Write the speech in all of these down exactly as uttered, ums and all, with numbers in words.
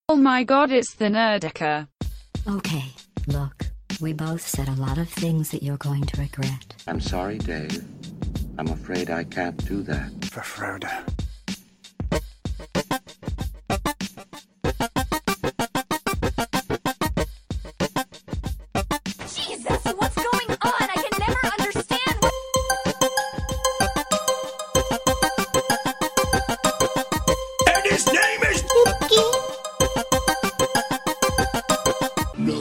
Oh my god, it's the Nerdica. Okay, look, we both said a lot of things that you're going to regret. I'm sorry, Dave. I'm afraid I can't do that. For Frodo. Jesus, what's going on? I can never understand what... And his name is... No,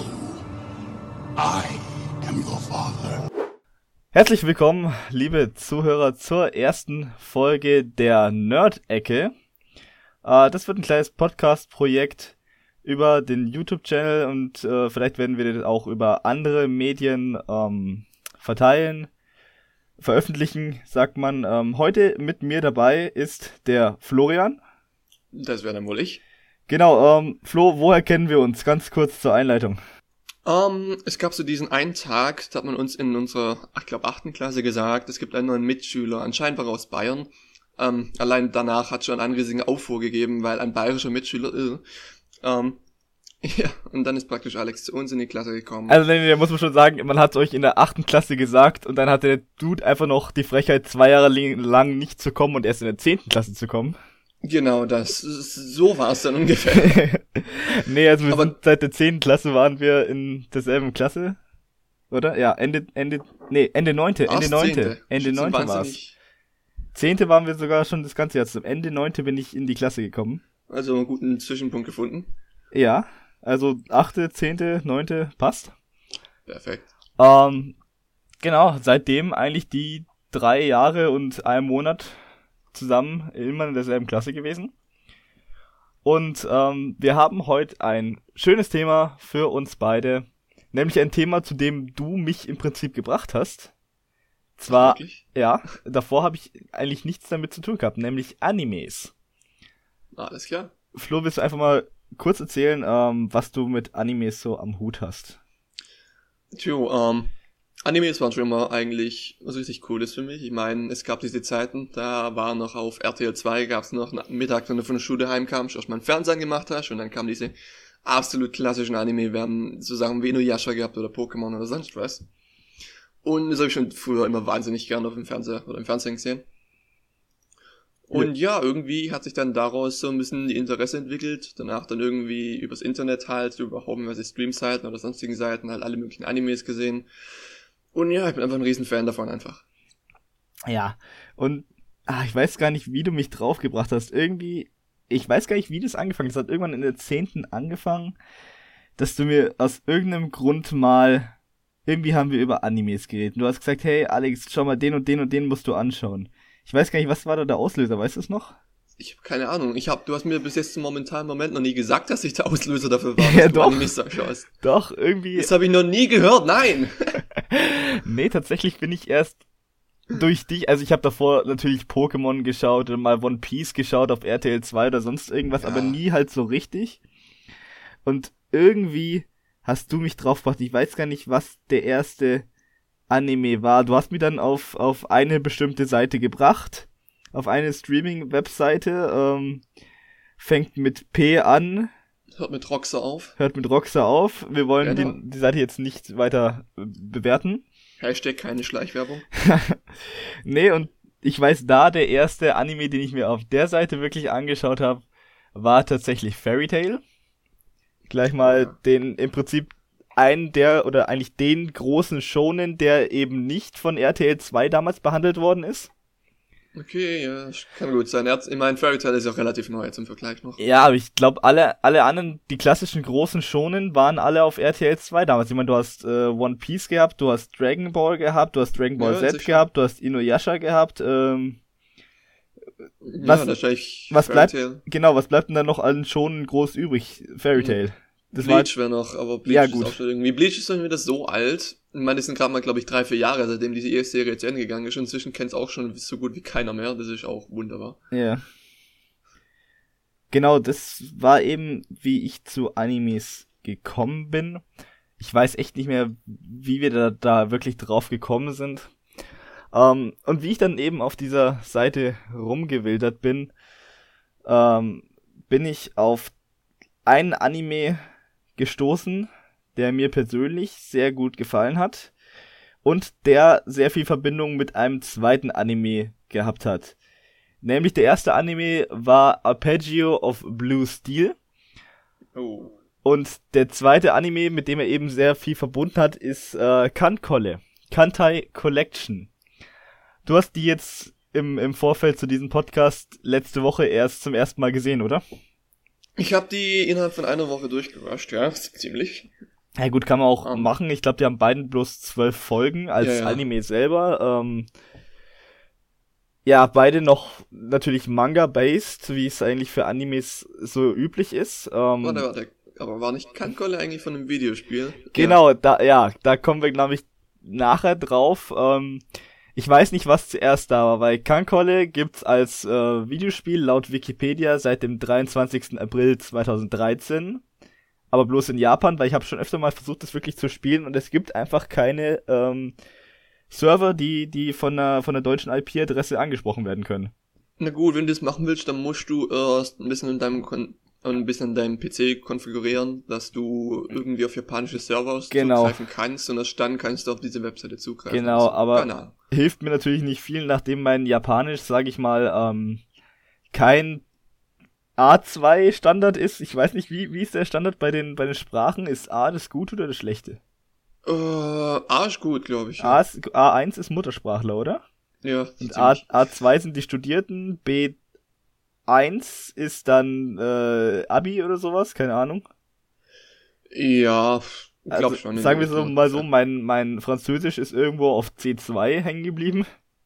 I am your father. Herzlich willkommen, liebe Zuhörer, zur ersten Folge der Nerd-Ecke. Äh, das wird ein kleines Podcast-Projekt über den YouTube-Channel und äh, vielleicht werden wir das auch über andere Medien ähm, verteilen, veröffentlichen, sagt man. Ähm, heute mit mir dabei ist der Florian. Das wäre dann wohl ich. Genau, ähm, Flo, woher kennen wir uns? Ganz kurz zur Einleitung. Um, es gab so diesen einen Tag, da hat man uns in unserer, ich glaube, achten Klasse gesagt, es gibt einen neuen Mitschüler, anscheinend war er aus Bayern. Um, allein danach hat schon einen riesigen Aufruhr gegeben, weil ein bayerischer Mitschüler ist. Um, ja, und dann ist praktisch Alex zu uns in die Klasse gekommen. Also, da muss man schon sagen, man hat es euch in der achten Klasse gesagt und dann hatte der Dude einfach noch die Frechheit, zwei Jahre lang nicht zu kommen und erst in der zehnten Klasse zu kommen. Genau, das, so war es dann ungefähr. Nee, also wir Aber sind seit der zehnten Klasse waren wir in derselben Klasse, oder? Ja, Ende, Ende, nee, Ende neunte, Ende neunte, Ende neunte war's. Zehnte waren wir sogar schon das ganze Jahr zusammen. Ende neunte bin ich in die Klasse gekommen. Also einen guten Zwischenpunkt gefunden. Ja, also achte, zehnte, neunte passt. Perfekt. Ähm, genau, seitdem eigentlich die drei Jahre und einen Monat zusammen immer in derselben Klasse gewesen. Und ähm, wir haben heute ein schönes Thema für uns beide, nämlich ein Thema, zu dem du mich im Prinzip gebracht hast. Zwar, Wirklich? ja, davor habe ich eigentlich nichts damit zu tun gehabt, nämlich Animes. Alles klar. Flo, willst du einfach mal kurz erzählen, ähm, was du mit Animes so am Hut hast? Tjo, ähm, Animes waren schon immer eigentlich was richtig Cooles für mich. Ich meine, es gab diese Zeiten, da war noch auf R T L zwei, gab's noch nach Mittag, wenn du von der Schule heimkamst, erst mal einen Fernseher gemacht hast und dann kamen diese absolut klassischen Anime. Wir haben so Sachen wie Inuyasha gehabt oder Pokémon oder sonst was. Und das habe ich schon früher immer wahnsinnig gern auf dem Fernseher oder im Fernsehen gesehen. Und ja. ja, irgendwie hat sich dann daraus so ein bisschen die Interesse entwickelt. Danach dann irgendwie übers Internet halt, über haufenweise Stream-Seiten oder sonstigen Seiten halt alle möglichen Animes gesehen. Und ja, ich bin einfach ein Riesenfan davon einfach. Ja, und ah, ich weiß gar nicht, wie du mich draufgebracht hast. Irgendwie, ich weiß gar nicht, wie das angefangen hat. Es hat irgendwann in der zehnten angefangen, dass du mir aus irgendeinem Grund mal, irgendwie haben wir über Animes geredet. Du hast gesagt, hey Alex, schau mal, den und den und den musst du anschauen. Ich weiß gar nicht, was war da der Auslöser, weißt du es noch? Ich habe keine Ahnung. Ich hab, du hast mir bis jetzt zum momentanen Moment noch nie gesagt, dass ich der Auslöser dafür war, dass ja, du doch. Animes schaust. Doch, irgendwie. Das habe ich noch nie gehört, nein! Nee, tatsächlich bin ich erst durch dich, also ich habe davor natürlich Pokémon geschaut oder mal One Piece geschaut auf R T L zwei oder sonst irgendwas, Ja. aber nie halt so richtig. Und irgendwie hast du mich drauf gebracht. Ich weiß gar nicht, was der erste Anime war. Du hast mich dann auf auf eine bestimmte Seite gebracht, auf eine Streaming-Webseite, ähm, fängt mit P an, Hört mit Roxer auf. hört mit Roxer auf. Wir wollen Genau. die, die Seite jetzt nicht weiter äh, bewerten. Hashtag keine Schleichwerbung. Nee, und ich weiß, da der erste Anime, den ich mir auf der Seite wirklich angeschaut habe, war tatsächlich Fairy Tail. Gleich mal Ja. den, im Prinzip einen der, oder eigentlich den großen Shonen, der eben nicht von R T L zwei damals behandelt worden ist. Okay, ja, kann gut sein. Er hat, ich meine, Fairy Tail ist ja auch relativ neu jetzt im Vergleich noch. Ja, aber ich glaube, alle alle anderen, die klassischen großen Shonen, waren alle auf R T L zwei damals. Ich meine, du hast äh, One Piece gehabt, du hast Dragon Ball gehabt, du hast Dragon Ball Ja, Z sicher. gehabt, du hast Inuyasha gehabt, ähm, Was- ja, wahrscheinlich was Fairy bleibt, Tail. genau, was bleibt denn dann noch an Shonen groß übrig? Fairy Tail. Das war, Bleach wäre noch, aber Bleach Ja, ist gut. auch schon irgendwie. Bleach ist dann wieder so alt. Ich meine, das sind gerade mal, glaube ich, drei, vier Jahre, seitdem diese Serie zu Ende gegangen ist. Und inzwischen kennt's auch schon so gut wie keiner mehr. Das ist auch wunderbar. ja. Genau, das war eben, wie ich zu Animes gekommen bin. Ich weiß echt nicht mehr, wie wir da, da wirklich drauf gekommen sind. Ähm, und wie ich dann eben auf dieser Seite rumgewildert bin, ähm, bin ich auf einen Anime gestoßen, der mir persönlich sehr gut gefallen hat und der sehr viel Verbindung mit einem zweiten Anime gehabt hat. Nämlich der erste Anime war Arpeggio of Blue Steel. Oh. Und der zweite Anime, mit dem er eben sehr viel verbunden hat, ist äh, Kankolle. Kantai Collection. Du hast die jetzt im, im Vorfeld zu diesem Podcast letzte Woche erst zum ersten Mal gesehen, oder? Ich habe die innerhalb von einer Woche durchgerusht, ja, ziemlich. Ja gut, kann man auch um. machen. Ich glaube, die haben beiden bloß zwölf Folgen als ja, ja. Anime selber. Ähm, ja, beide noch natürlich Manga-based, wie es eigentlich für Animes so üblich ist. Ähm, warte, warte. Aber war nicht Kankolle eigentlich von einem Videospiel? Genau, ja. da ja, da kommen wir, glaube ich, nachher drauf. Ähm, ich weiß nicht, was zuerst da war, weil Kankolle gibt's als äh, Videospiel laut Wikipedia seit dem dreiundzwanzigsten April zweitausenddreizehn. Aber bloß in Japan, weil ich habe schon öfter mal versucht, das wirklich zu spielen und es gibt einfach keine ähm, Server, die die von einer von der deutschen I P-Adresse angesprochen werden können. Na gut, wenn du das machen willst, dann musst du erst ein bisschen in deinem Kon- ein bisschen in deinem P C konfigurieren, dass du irgendwie auf japanische Server genau. zugreifen kannst und erst dann kannst du auf diese Webseite zugreifen. Genau, also, aber genau. hilft mir natürlich nicht viel, nachdem mein Japanisch, sage ich mal, ähm, kein A zwei Standard ist. Ich weiß nicht, wie wie ist der Standard bei den bei den Sprachen? Ist A das Gute oder das Schlechte? Äh, A ist gut, glaube ich. A, ist, A eins ist Muttersprachler, oder? Ja. Und A, A zwei sind die Studierten, B eins ist dann äh, Abi oder sowas, keine Ahnung. Ja, ich glaube Also, schon. sagen wir so mal so, mein mein Französisch ist irgendwo auf C zwei hängen geblieben.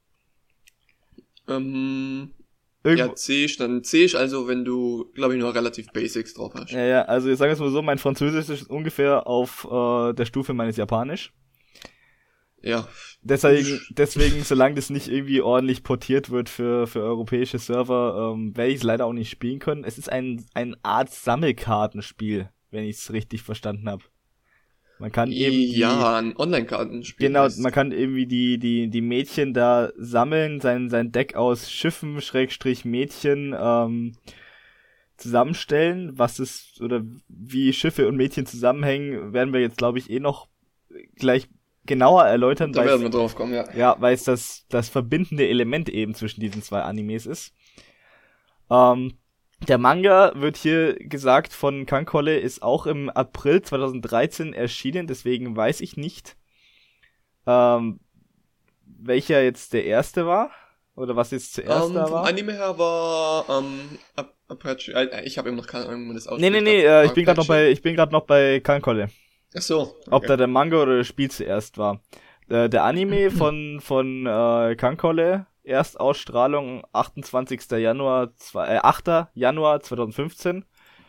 Ähm, Irgendwo, ja, C ist dann, C ist also, wenn du, glaube ich, nur relativ Basics drauf hast. Ja, ja, also ich sage es mal so, mein Französisch ist ungefähr auf äh, der Stufe meines Japanisch. Ja. Deswegen, deswegen, solange das nicht irgendwie ordentlich portiert wird für für europäische Server, ähm, werde ich es leider auch nicht spielen können. Es ist ein ein Art Sammelkartenspiel, wenn ich es richtig verstanden habe. Man kann eben die, ja, ein Online-Kartenspiel. genau, heißt. man kann irgendwie die die die Mädchen da sammeln, sein sein Deck aus Schiffen Schrägstrich Mädchen ähm, zusammenstellen. Was ist oder wie Schiffe und Mädchen zusammenhängen, werden wir jetzt glaube ich eh noch gleich genauer erläutern, Da werden wir drauf kommen, ja. Ja, weil es das, das verbindende Element eben zwischen diesen zwei Animes ist. Ähm, der Manga, wird hier gesagt, von Kankolle ist auch im April zweitausenddreizehn erschienen, deswegen weiß ich nicht, ähm, welcher jetzt der erste war, oder was jetzt zuerst Um, da vom war. Anime her war, ähm, Ap- Apache, äh, ich habe eben noch keine Ahnung, wie man das Nee, ausspricht. nee, nee, äh, ich bin gerade noch Apache. bei, ich bin gerade noch bei Kankolle. Ach so. Ob okay. da der Manga oder das Spiel zuerst war. Äh, der Anime von von äh, Kankolle, Erstausstrahlung achtundzwanzigster Januar, zwei, äh, achter Januar zweitausendfünfzehn.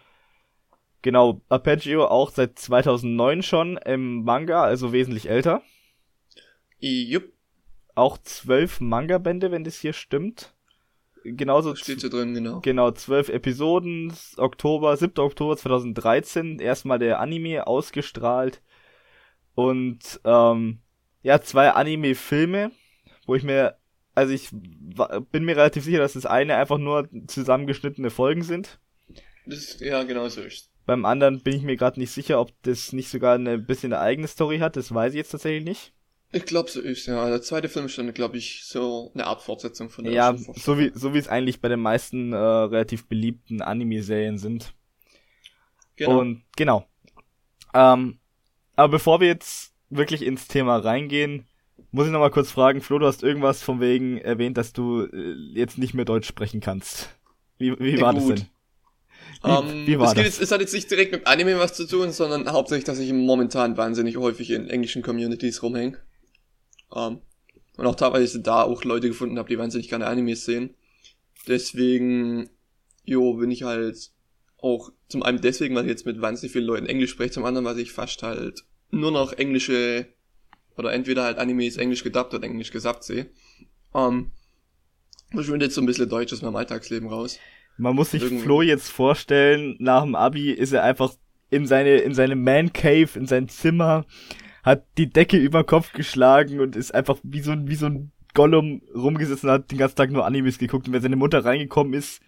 Genau, Arpeggio auch seit zweitausendneun schon im Manga, also wesentlich älter. Jupp, Auch zwölf Manga-Bände, wenn das hier stimmt. Genauso steht so drin, genau. Genau, zwölf Episoden, Oktober, siebter Oktober zweitausenddreizehn, erstmal der Anime ausgestrahlt. Und, ähm, ja, zwei Anime-Filme, wo ich mir, also ich wa- bin mir relativ sicher, dass das eine einfach nur zusammengeschnittene Folgen sind. Das, ja, genau so ist. Beim anderen bin ich mir gerade nicht sicher, ob das nicht sogar eine bisschen eine eigene Story hat, das weiß ich jetzt tatsächlich nicht. Ich glaube, so ist ja. Der zweite Film ist dann, glaube ich, so eine Art Fortsetzung von der Ja, ersten Fortsetzung. so wie so wie es eigentlich bei den meisten äh, relativ beliebten Anime-Serien sind. Genau. Und genau. Ähm, aber bevor wir jetzt wirklich ins Thema reingehen, muss ich noch mal kurz fragen, Flo, du hast irgendwas von wegen erwähnt, dass du äh, jetzt nicht mehr Deutsch sprechen kannst. Wie, wie Ja, war das gut. denn? Wie, Ähm, wie war es, geht das? jetzt, es hat jetzt nicht direkt mit Anime was zu tun, sondern hauptsächlich, dass ich momentan wahnsinnig häufig in englischen Communities rumhänge. Ähm, und auch teilweise da auch Leute gefunden habe, die wahnsinnig gerne Animes sehen. Deswegen, jo, bin ich halt auch zum einen deswegen, weil ich jetzt mit wahnsinnig vielen Leuten Englisch spreche, zum anderen, weil ich fast halt nur noch englische oder entweder halt Animes englisch gedubbt oder englisch gesappt sehe. Ähm, verschwindet jetzt so ein bisschen Deutsch aus meinem Alltagsleben raus. Man muss sich irgendwie- Flo jetzt vorstellen, nach dem Abi ist er einfach in seine in seine Man Cave, in sein Zimmer, hat die Decke über den Kopf geschlagen und ist einfach wie so ein wie so ein Gollum rumgesessen und hat den ganzen Tag nur Animes geguckt. Und wenn seine Mutter reingekommen ist,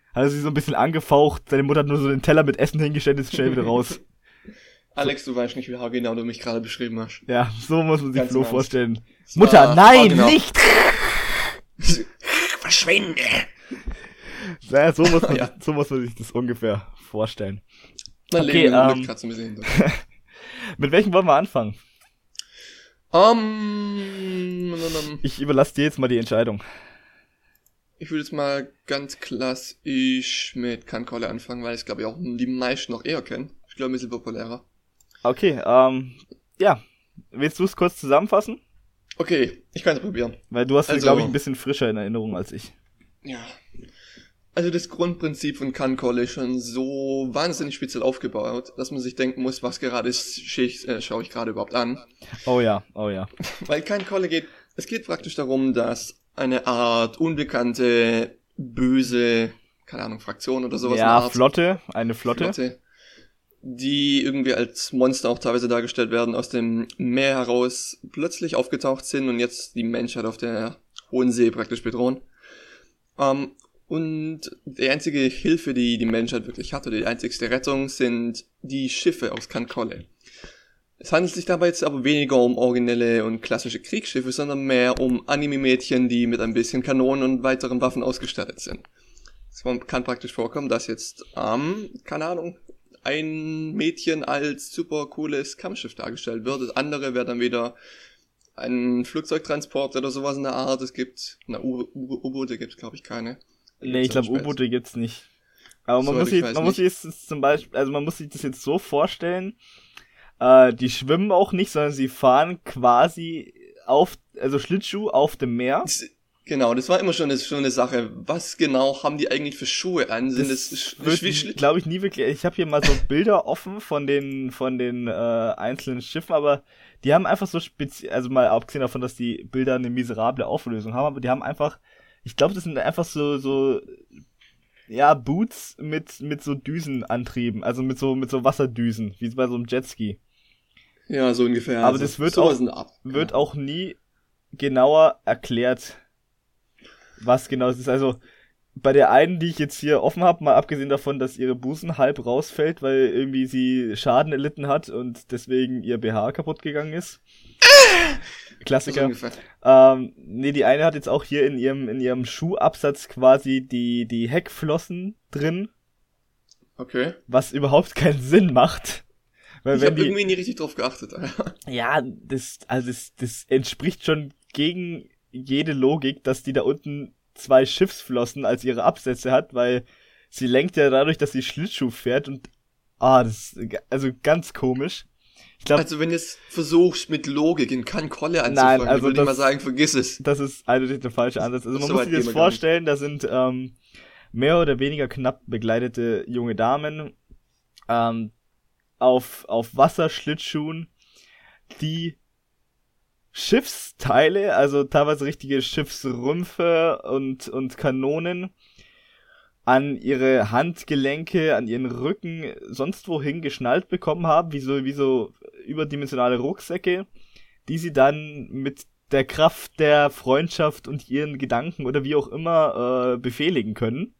Hat er sie so ein bisschen angefaucht, seine Mutter hat nur so den Teller mit Essen hingestellt, ist schnell wieder raus. Alex, du weißt nicht, wie haargenau du mich gerade beschrieben hast. Ja, so muss man sich Ganz Flo ernst. vorstellen. Das Mutter, war nein, haargenau. nicht! Verschwinde! Naja, so muss man, Ja. sich, so muss man sich das ungefähr vorstellen. Mein Okay, Leben ähm, ähm, gerade so ein bisschen. Mit welchem wollen wir anfangen? Um, Ich überlasse dir jetzt mal die Entscheidung. ich würde jetzt mal ganz klassisch mit Kankolle anfangen, weil ich glaube ich auch die meisten noch eher kennen. Ich glaube, ein bisschen populärer. Okay, ähm, ja. Willst du es kurz zusammenfassen? Okay, ich kann es probieren. Weil du hast es, Also- glaube ich, ein bisschen frischer in Erinnerung als ich. Ja. Also das Grundprinzip von Kankolle ist schon so wahnsinnig speziell aufgebaut, dass man sich denken muss, was gerade ist, schick- äh, schaue ich gerade überhaupt an. Oh ja, oh ja. Weil Kankolle geht, es geht praktisch darum, dass eine Art unbekannte, böse, keine Ahnung, Fraktion oder sowas. Ja, eine Art Flotte, eine Flotte. Flotte, die irgendwie als Monster auch teilweise dargestellt werden, aus dem Meer heraus plötzlich aufgetaucht sind und jetzt die Menschheit auf der hohen See praktisch bedrohen. Ähm, und die einzige Hilfe, die die Menschheit wirklich hat, oder die einzigste Rettung, sind die Schiffe aus Kankolle. Es handelt sich dabei jetzt aber weniger um originelle und klassische Kriegsschiffe, sondern mehr um Anime-Mädchen, die mit ein bisschen Kanonen und weiteren Waffen ausgestattet sind. Es kann praktisch vorkommen, dass jetzt, ähm, keine Ahnung, ein Mädchen als super cooles Kampfschiff dargestellt wird. Das andere wäre dann wieder ein Flugzeugtransport oder sowas in der Art. Es gibt, na, U- U- U-Boote gibt es glaube ich keine. Nee, ich glaube, U-Boote gibt's nicht. Aber man Soweit muss ich sich, weiß man muss nicht. sich jetzt zum Beispiel, also man muss sich das jetzt so vorstellen, äh, die schwimmen auch nicht, sondern sie fahren quasi auf, also Schlittschuh auf dem Meer. Das- Genau, das war immer schon eine, schon eine Sache. Was genau haben die eigentlich für Schuhe an? Sind das, Das Sch- wird, Schli- glaube ich, nie wirklich. Ich habe hier mal so Bilder offen von den von den äh, einzelnen Schiffen, aber die haben einfach so speziell, also mal abgesehen davon, dass die Bilder eine miserable Auflösung haben, aber die haben einfach, ich glaube, das sind einfach so so ja Boots mit mit so Düsenantrieben, also mit so mit so Wasserdüsen, wie bei so einem Jetski. Ja, so ungefähr. Aber das wird sowas auch- in der Art. Wird auch nie genauer erklärt, was genau es ist. Also bei der einen, die ich jetzt hier offen habe, mal abgesehen davon, dass ihre Busen halb rausfällt, weil irgendwie sie Schaden erlitten hat und deswegen ihr B H kaputt gegangen ist. So Klassiker. ungefähr. Ähm, nee, die eine hat jetzt auch hier in ihrem in ihrem Schuhabsatz quasi die die Heckflossen drin, Okay. was überhaupt keinen Sinn macht. Weil Ich wenn habe die, irgendwie nie richtig drauf geachtet. ja, das, also das, das entspricht schon gegen jede Logik, dass die da unten zwei Schiffsflossen als ihre Absätze hat, weil sie lenkt ja dadurch, dass sie Schlittschuh fährt und, ah, das ist, also ganz komisch. Ich glaube, Also wenn du es versuchst mit Logik in Kankolle Nein, anzufangen, also würde ich das- mal sagen, vergiss es. das ist eindeutig der falsche Ansatz. Also man So muss weit sich das gehen wir gar nicht. vorstellen, da sind ähm, mehr oder weniger knapp begleitete junge Damen ähm, auf, auf Wasserschlittschuhen, die Schiffsteile, also teilweise richtige Schiffsrümpfe und, und Kanonen an ihre Handgelenke, an ihren Rücken, sonst wohin geschnallt bekommen haben, wie so, wie so überdimensionale Rucksäcke, die sie dann mit der Kraft der Freundschaft und ihren Gedanken oder wie auch immer äh, befehligen können.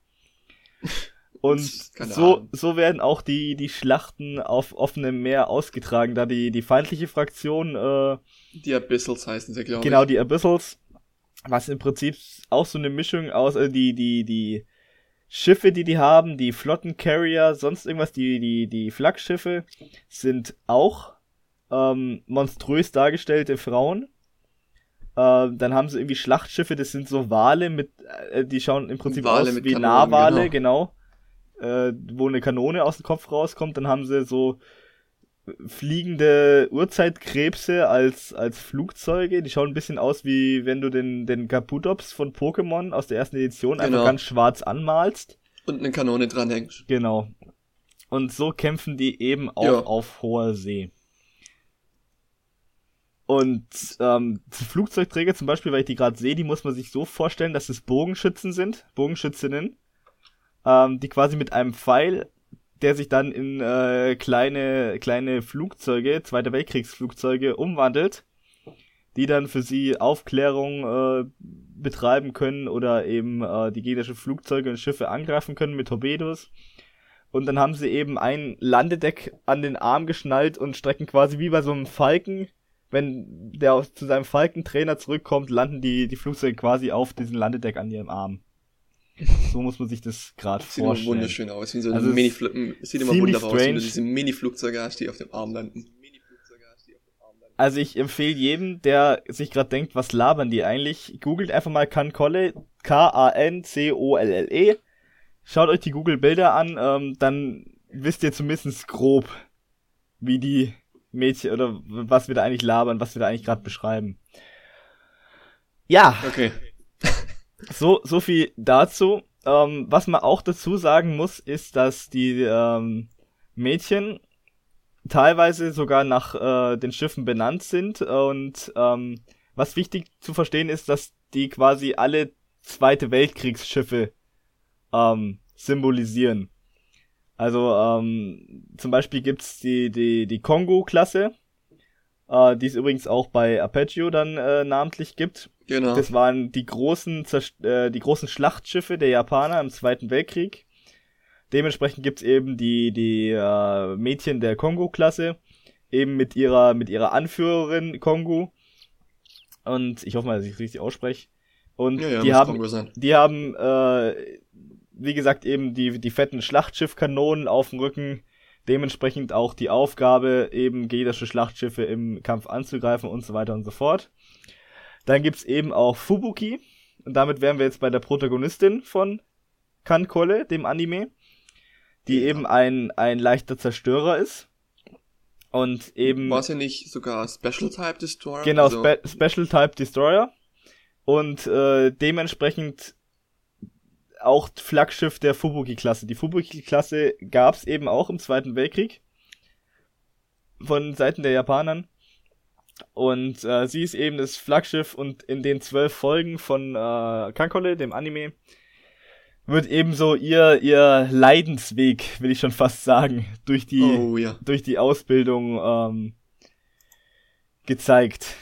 Und Keine so, Ahnung. so werden auch die, die Schlachten auf offenem Meer ausgetragen, da die, die feindliche Fraktion, äh, Die Abyssals heißen sie, glaube genau, ich. die Abyssals, was im Prinzip auch so eine Mischung aus, äh, die, die, die Schiffe, die die haben, die Flottencarrier, sonst irgendwas, die, die, die Flaggschiffe, sind auch, ähm, monströs dargestellte Frauen. Äh, dann haben sie irgendwie Schlachtschiffe, das sind so Wale mit, äh, die schauen im Prinzip Wale aus mit wie Kanonen, Narwale, genau. Äh, wo eine Kanone aus dem Kopf rauskommt, dann haben sie so fliegende Urzeitkrebse als, als Flugzeuge, die schauen ein bisschen aus wie wenn du den, den Kabutops von Pokémon aus der ersten Edition einfach Genau. ganz schwarz anmalst. Und eine Kanone dranhängst. Genau. Und so kämpfen die eben auch Ja. auf hoher See. Und ähm, die Flugzeugträger zum Beispiel, weil ich die gerade sehe, die muss man sich so vorstellen, dass es Bogenschützen sind, Bogenschützinnen, ähm, die quasi mit einem Pfeil, der sich dann in äh, kleine kleine Flugzeuge, Zweiter Weltkriegsflugzeuge umwandelt, die dann für sie Aufklärung, äh, betreiben können oder eben äh, die gegnerischen Flugzeuge und Schiffe angreifen können mit Torpedos. Und dann haben sie eben ein Landedeck an den Arm geschnallt und strecken quasi wie bei so einem Falken, wenn der aus, zu seinem Falkentrainer zurückkommt, landen die, die Flugzeuge quasi auf diesem Landedeck an ihrem Arm. So muss man sich das gerade vorstellen. Sieht immer wunderschön aus. Wie so also Mini sieht immer wunderbar aus, wenn du diese Mini-Flugzeuge hast, die auf dem Arm landen. Also ich empfehle jedem, der sich gerade denkt, was labern die eigentlich, googelt einfach mal Kancolle, K A N C O L L E. Schaut euch die Google-Bilder an, ähm, dann wisst ihr zumindest grob, wie die Mädchen oder was wir da eigentlich labern, was wir da eigentlich gerade beschreiben. Ja. Okay. So, so viel dazu. Ähm, was man auch dazu sagen muss, ist, dass die ähm, Mädchen teilweise sogar nach äh, den Schiffen benannt sind und ähm, was wichtig zu verstehen ist, dass die quasi alle Zweite Weltkriegsschiffe ähm, symbolisieren. Also ähm, zum Beispiel gibt's die die die Kongo-Klasse, äh, die es übrigens auch bei Arpeggio dann äh, namentlich gibt. Genau. Das waren die großen Zerst- äh, die großen Schlachtschiffe der Japaner im Zweiten Weltkrieg. Dementsprechend gibt's eben die die äh, Mädchen der Kongo-Klasse, eben mit ihrer mit ihrer Anführerin Kongo. Und ich hoffe mal, dass ich es richtig ausspreche. Und ja, ja, die haben Kongo sein. die haben äh, wie gesagt eben die die fetten Schlachtschiffkanonen auf dem Rücken. Dementsprechend auch die Aufgabe, eben gegnerische Schlachtschiffe im Kampf anzugreifen und so weiter und so fort. Dann gibt's eben auch Fubuki. Und damit wären wir jetzt bei der Protagonistin von Kancolle, dem Anime, die eben ein ein leichter Zerstörer ist. Und eben... War es ja nicht sogar Special Type Destroyer? Genau, also Spe- Special Type Destroyer. Und äh, dementsprechend auch Flaggschiff der Fubuki-Klasse. Die Fubuki-Klasse gab's eben auch im Zweiten Weltkrieg von Seiten der Japanern. Und äh, sie ist eben das Flaggschiff und in den zwölf Folgen von äh, Kancolle, dem Anime, wird eben so ihr ihr Leidensweg, will ich schon fast sagen, durch die Oh, ja. durch die Ausbildung ähm, gezeigt.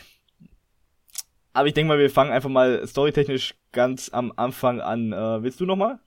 Aber ich denke mal, wir fangen einfach mal storytechnisch ganz am Anfang an. Äh, willst du nochmal?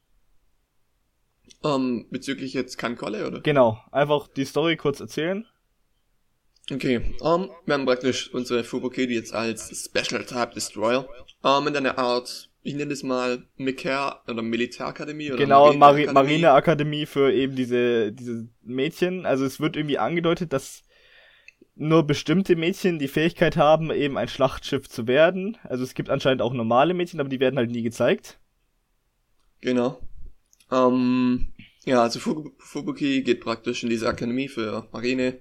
Ähm, bezüglich jetzt Kancolle, oder? Genau, einfach die Story kurz erzählen. Okay, ähm, wir haben praktisch unsere Fubuki, die jetzt als Special Type Destroyer, ähm, in einer Art, ich nenne es mal Militär- oder Militärakademie oder Genau, Mari- Marineakademie. Marineakademie für eben diese diese Mädchen. Also es wird irgendwie angedeutet, dass nur bestimmte Mädchen die Fähigkeit haben, eben ein Schlachtschiff zu werden. Also es gibt anscheinend auch normale Mädchen, aber die werden halt nie gezeigt. Genau. Ähm, ja, also Fubu- Fubuki geht praktisch in diese Akademie für Marine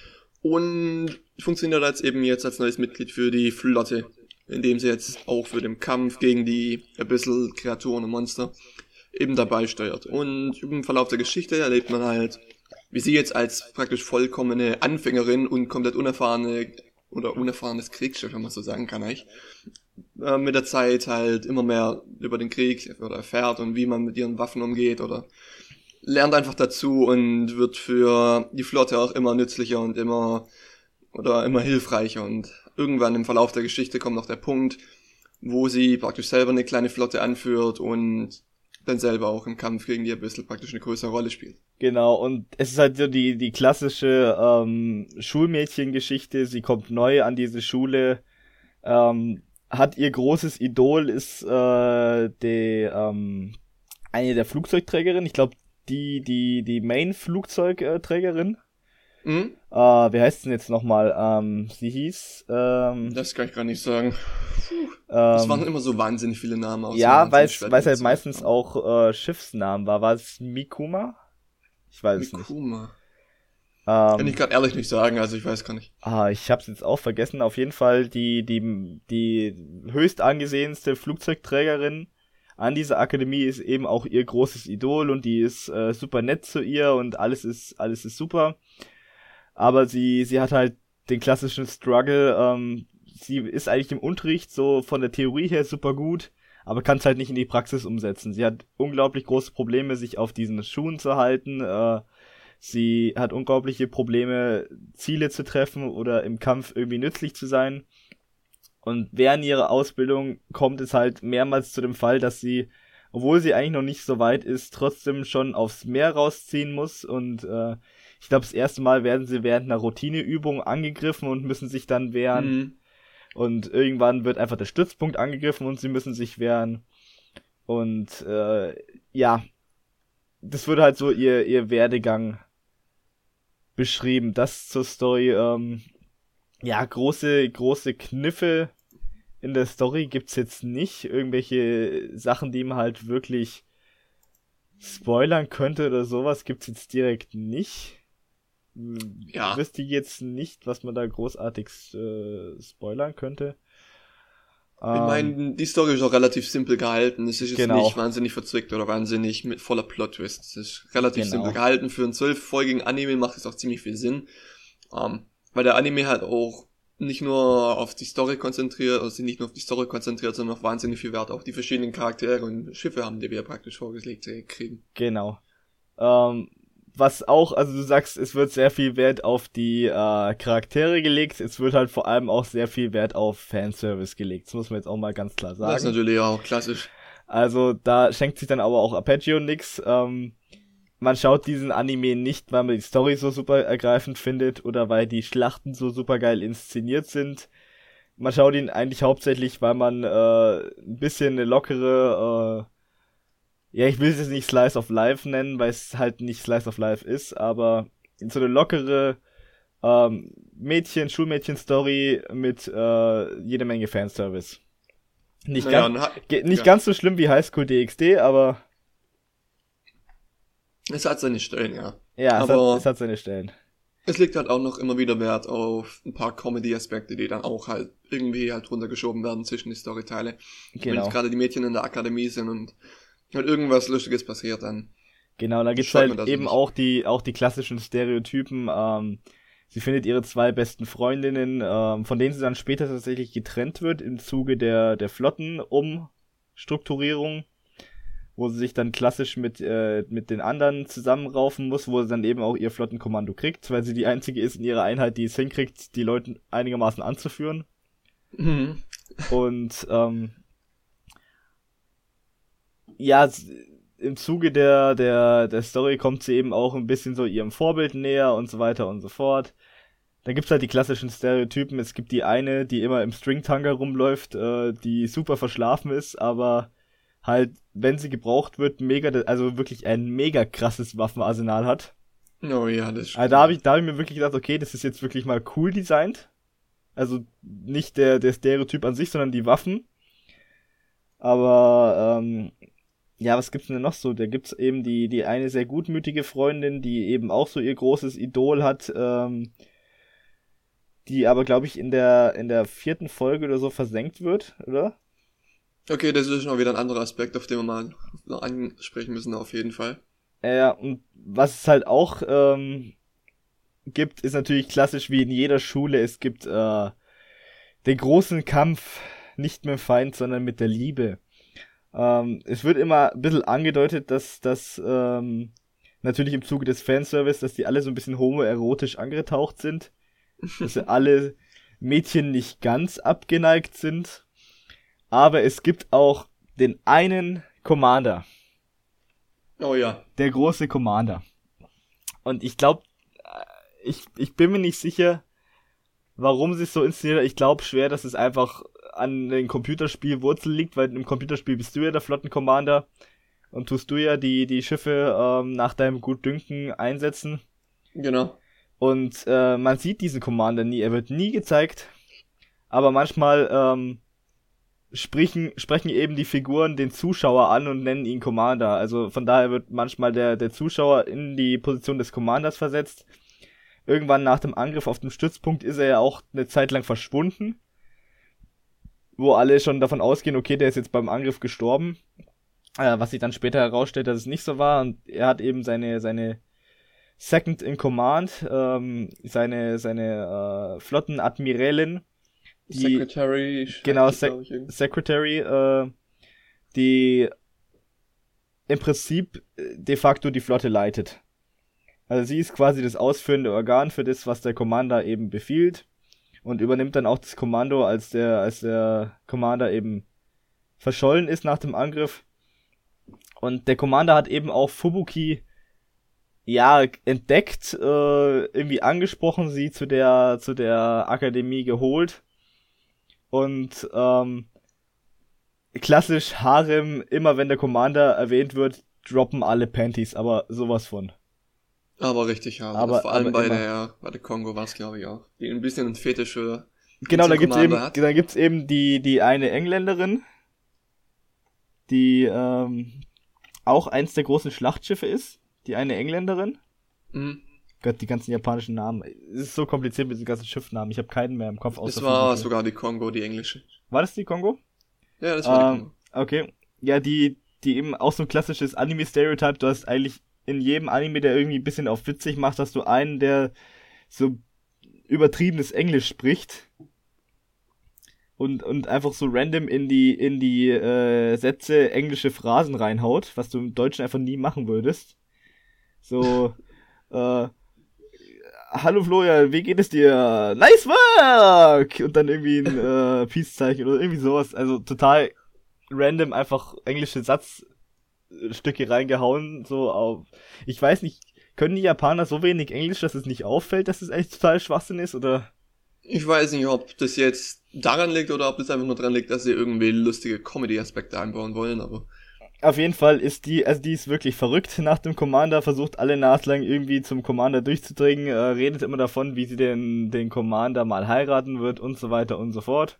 und funktioniert als eben jetzt als neues Mitglied für die Flotte, indem sie jetzt auch für den Kampf gegen die Abyssal-Kreaturen und Monster eben dabei steuert. Und im Verlauf der Geschichte erlebt man halt, wie sie jetzt als praktisch vollkommene Anfängerin und komplett unerfahrene oder unerfahrenes Kriegsschiff, wenn man so sagen kann, eigentlich, äh, mit der Zeit halt immer mehr über den Krieg oder erfährt und wie man mit ihren Waffen umgeht oder lernt einfach dazu und wird für die Flotte auch immer nützlicher und immer oder immer hilfreicher. Und irgendwann im Verlauf der Geschichte kommt noch der Punkt, wo sie praktisch selber eine kleine Flotte anführt und dann selber auch im Kampf gegen die Abyssal praktisch eine größere Rolle spielt. Genau, und es ist halt so die die klassische ähm, Schulmädchengeschichte. Sie kommt neu an diese Schule, ähm, hat ihr großes Idol, ist äh, die, ähm, eine der Flugzeugträgerinnen. Ich glaube, die die die Main-Flugzeugträgerin. Mhm. Äh, wie heißt denn jetzt nochmal? Ähm, sie hieß... Ähm, Das kann ich gar nicht sagen. ähm, Es waren immer so wahnsinnig viele Namen aus. ja, weil es halt meistens auch äh, Schiffsnamen war. War es Mikuma? Ich weiß es nicht. Mikuma. Kann Ähm, ich gerade ehrlich nicht sagen, also ich weiß gar nicht. ah, ich hab's jetzt auch vergessen. Auf jeden Fall die die die höchst angesehenste Flugzeugträgerin an dieser Akademie ist eben auch ihr großes Idol und die ist äh, super nett zu ihr und alles ist alles ist super. Aber sie sie hat halt den klassischen Struggle. Ähm, sie ist eigentlich im Unterricht so von der Theorie her super gut, aber kann es halt nicht in die Praxis umsetzen. Sie hat unglaublich große Probleme, sich auf diesen Schuhen zu halten. Äh, sie hat unglaubliche Probleme, Ziele zu treffen oder im Kampf irgendwie nützlich zu sein. Und während ihrer Ausbildung kommt es halt mehrmals zu dem Fall, dass sie, obwohl sie eigentlich noch nicht so weit ist, trotzdem schon aufs Meer rausziehen muss. Und äh, ich glaube, das erste Mal werden sie während einer Routineübung angegriffen und müssen sich dann wehren. Mhm. Und irgendwann wird einfach der Stützpunkt angegriffen und sie müssen sich wehren. Und äh, ja, das wird halt so ihr, ihr Werdegang beschrieben. Das zur Story. Ähm, ja, große, große Kniffe in der Story gibt's jetzt nicht. Irgendwelche Sachen, die man halt wirklich spoilern könnte oder sowas, gibt's jetzt direkt nicht. Ja. Ich wüsste jetzt nicht, was man da großartig äh, spoilern könnte. Ich meine, die Story ist auch relativ simpel gehalten. Es ist jetzt Genau. nicht wahnsinnig verzwickt oder wahnsinnig mit voller Plot-Twists. Es ist relativ Genau. simpel gehalten. Für einen zwölffolgigen Anime macht es auch ziemlich viel Sinn. Um, weil der Anime halt auch nicht nur auf die Story konzentriert, also sich nicht nur auf die Story konzentriert, sondern auch wahnsinnig viel Wert auf die verschiedenen Charaktere und Schiffe haben, die wir praktisch vorgelegt kriegen. Genau. Ähm, was auch, also du sagst, es wird sehr viel Wert auf die äh, Charaktere gelegt, es wird halt vor allem auch sehr viel Wert auf Fanservice gelegt. Das muss man jetzt auch mal ganz klar sagen. Das ist natürlich auch klassisch. Also da schenkt sich dann aber auch Arpeggio nix. Ähm, man schaut diesen Anime nicht, weil man die Story so super ergreifend findet oder weil die Schlachten so super geil inszeniert sind. Man schaut ihn eigentlich hauptsächlich, weil man äh, ein bisschen eine lockere, äh, ja, ich will es jetzt nicht Slice of Life nennen, weil es halt nicht Slice of Life ist, aber so eine lockere ähm, Mädchen, Schulmädchen-Story mit äh, jede Menge Fanservice. Nicht, Naja, ganz, ha- ge- nicht ja. ganz so schlimm wie High School D X D, aber Es hat seine Stellen, ja. ja, es, Aber- hat, es hat seine Stellen. Es liegt halt auch noch immer wieder Wert auf ein paar Comedy-Aspekte, die dann auch halt irgendwie halt runtergeschoben werden zwischen die Storyteile. Wenn Genau. jetzt gerade die Mädchen in der Akademie sind und halt irgendwas Lustiges passiert, dann Genau, da gibt's Schaut man halt das eben nicht. auch die auch die klassischen Stereotypen. Ähm, sie findet ihre zwei besten Freundinnen, ähm, von denen sie dann später tatsächlich getrennt wird im Zuge der der Flottenumstrukturierung, wo sie sich dann klassisch mit äh, mit den anderen zusammenraufen muss, wo sie dann eben auch ihr Flottenkommando kriegt, weil sie die einzige ist in ihrer Einheit, die es hinkriegt, die Leute einigermaßen anzuführen. mhm. Und ähm, ja, s- im Zuge der, der, der Story kommt sie eben auch ein bisschen so ihrem Vorbild näher und so weiter und so fort. Dann gibt's halt die klassischen Stereotypen. Es gibt die eine, die immer im Stringtanga rumläuft, äh, die super verschlafen ist, aber halt, wenn sie gebraucht wird, mega, also wirklich ein mega krasses Waffenarsenal hat. Oh ja, das Also da habe ich, da hab ich mir wirklich gedacht, okay, das ist jetzt wirklich mal cool designt. Also nicht der, der Stereotyp an sich, sondern die Waffen. Aber, ähm, ja, was gibt's denn noch so? Da gibt's eben die, die eine sehr gutmütige Freundin, die eben auch so ihr großes Idol hat, ähm, die aber, glaube ich, in der, in der vierten Folge oder so versenkt wird, oder? Okay, das ist schon wieder ein anderer Aspekt, auf den wir mal noch ansprechen müssen, auf jeden Fall. Ja, und was es halt auch ähm, gibt, ist natürlich klassisch wie in jeder Schule, es gibt äh, den großen Kampf nicht mit dem Feind, sondern mit der Liebe. Ähm, es wird immer ein bisschen angedeutet, dass das ähm, natürlich im Zuge des Fanservice, dass die alle so ein bisschen homoerotisch angetaucht sind, dass sie alle Mädchen nicht ganz abgeneigt sind, aber es gibt auch den einen Commander, Oh ja. der große Commander. Und ich glaube, ich, ich bin mir nicht sicher, warum sie es so inszeniert hat. Ich glaube schwer, dass es einfach an den Computerspielwurzeln liegt, weil im Computerspiel bist du ja der Flottencommander und tust du ja die, die Schiffe ähm, nach deinem Gutdünken einsetzen. Genau. Und äh, man sieht diesen Commander nie, er wird nie gezeigt, aber manchmal ähm, sprechen, sprechen eben die Figuren den Zuschauer an und nennen ihn Commander. Also von daher wird manchmal der, der Zuschauer in die Position des Commanders versetzt. Irgendwann nach dem Angriff auf den Stützpunkt ist er ja auch eine Zeit lang verschwunden, wo alle schon davon ausgehen, okay, der ist jetzt beim Angriff gestorben. Äh, was sich dann später herausstellt, dass es nicht so war. Und er hat eben seine, seine Second in Command, ähm, seine, seine äh, Flottenadmiralin, die, Secretary. genau, heißt die, Sec- glaub ich, irgendwie. Secretary, äh, die im Prinzip äh, de facto die Flotte leitet. Also sie ist quasi das ausführende Organ für das, was der Commander eben befiehlt. und übernimmt dann auch das Kommando, als der, als der Commander eben verschollen ist nach dem Angriff. Und der Commander hat eben auch Fubuki, ja, entdeckt, äh, irgendwie angesprochen, sie zu der, zu der Akademie geholt. Und, ähm, klassisch Harem, immer wenn der Commander erwähnt wird, droppen alle Panties, aber sowas von. Aber richtig, ja. Aber, vor allem aber bei immer. der, bei der Kongo war es, glaube ich, auch. Die ein bisschen ein Fetisch für Genau, da den gibt's eben, Commander hat. da gibt's eben die, die eine Engländerin, die, ähm, auch eins der großen Schlachtschiffe ist. Die eine Engländerin. Mhm. Gott, die ganzen japanischen Namen. Es ist so kompliziert mit den ganzen Schiffnamen. Ich habe keinen mehr im Kopf. Das außer war Fubuki. sogar die Kongo, die englische. War das die Kongo? Ja, das war die Ähm, Kongo. okay. Ja, die, die eben auch so ein klassisches Anime-Stereotype. Du hast eigentlich in jedem Anime, der irgendwie ein bisschen auf witzig macht, hast du einen, der so übertriebenes Englisch spricht. Und, und einfach so random in die, in die äh, Sätze englische Phrasen reinhaut, was du im Deutschen einfach nie machen würdest. So, äh, hallo Florian, wie geht es dir? Nice work! Und dann irgendwie ein äh, Peace-Zeichen oder irgendwie sowas. Also total random einfach englische Satzstücke reingehauen. So auf. Ich weiß nicht, können die Japaner so wenig Englisch, dass es nicht auffällt, dass es echt total Schwachsinn ist? Oder? Ich weiß nicht, ob das jetzt daran liegt oder ob das einfach nur daran liegt, dass sie irgendwie lustige Comedy-Aspekte einbauen wollen, aber... Auf jeden Fall ist die, also die ist wirklich verrückt nach dem Commander, versucht alle naslang irgendwie zum Commander durchzudringen, äh, redet immer davon, wie sie den, den Commander mal heiraten wird und so weiter und so fort.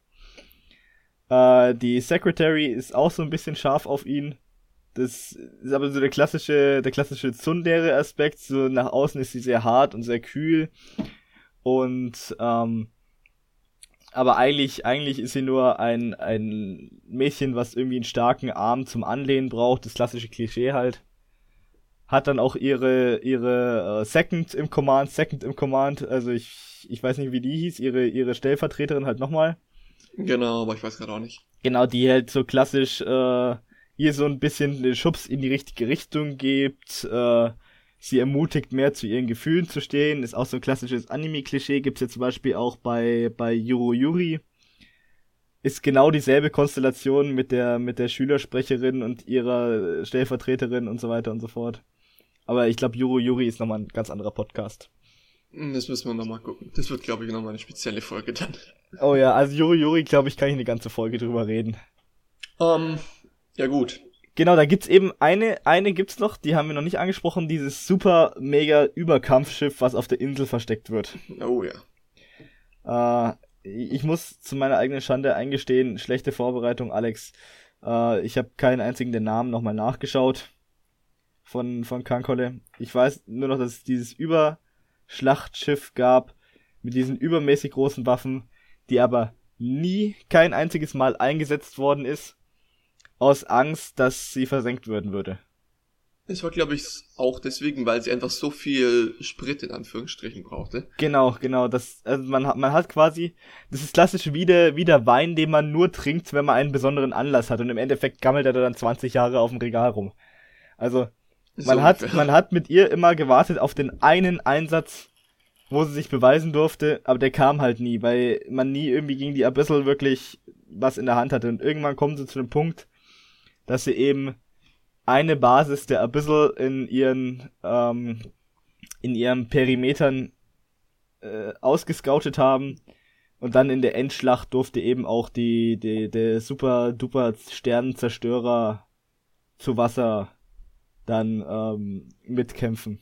Äh, die Secretary ist auch so ein bisschen scharf auf ihn. Das ist aber so der klassische, der klassische Tsundere-Aspekt, so nach außen ist sie sehr hart und sehr kühl und, ähm, aber eigentlich, eigentlich ist sie nur ein, ein Mädchen, was irgendwie einen starken Arm zum Anlehnen braucht, das klassische Klischee halt. Hat dann auch ihre, ihre uh, Second im Command, Second im Command, also ich, ich weiß nicht, wie die hieß, ihre, ihre Stellvertreterin halt nochmal. Genau, aber ich weiß gerade auch nicht. Genau, die halt so klassisch, äh, ihr so ein bisschen den Schubs in die richtige Richtung gibt, äh, sie ermutigt mehr zu ihren Gefühlen zu stehen, ist auch so ein klassisches Anime-Klischee, gibt's ja zum Beispiel auch bei, bei Yuru Yuri. Ist genau dieselbe Konstellation mit der, mit der Schülersprecherin und ihrer Stellvertreterin und so weiter und so fort. Aber ich glaube, Yuru Yuri ist nochmal ein ganz anderer Podcast. Das müssen wir nochmal gucken. Das wird, glaube ich, nochmal eine spezielle Folge dann. Oh ja, also Yuru Yuri, glaube ich, kann ich eine ganze Folge drüber reden. Ähm, um, ja gut. Genau, da gibt's eben eine, eine gibt's noch, die haben wir noch nicht angesprochen, dieses super mega Überkampfschiff, was auf der Insel versteckt wird. Oh ja. Äh, ich muss zu meiner eigenen Schande eingestehen, schlechte Vorbereitung, Alex. Äh, ich habe keinen einzigen der Namen nochmal nachgeschaut von, von Kankole. Ich weiß nur noch, dass es dieses Überschlachtschiff gab mit diesen übermäßig großen Waffen, die aber nie kein einziges Mal eingesetzt worden ist. Aus Angst, dass sie versenkt werden würde. Es war, glaube ich, auch deswegen, weil sie einfach so viel Sprit in Anführungsstrichen brauchte. Genau, genau. Das, also man hat, man hat quasi, das ist klassisch wie der, wie der Wein, den man nur trinkt, wenn man einen besonderen Anlass hat. Und im Endeffekt gammelt er dann zwanzig Jahre auf dem Regal rum. Also, man So hat, ungefähr. man hat mit ihr immer gewartet auf den einen Einsatz, wo sie sich beweisen durfte, aber der kam halt nie, weil man nie irgendwie gegen die Abyssal wirklich was in der Hand hatte. Und irgendwann kommen sie zu dem Punkt, dass sie eben eine Basis der Abyssal in ihren ähm, in ihren Perimetern äh, ausgescoutet haben und dann in der Endschlacht durfte eben auch die, die der super duper Sternenzerstörer zu Wasser dann ähm, mitkämpfen.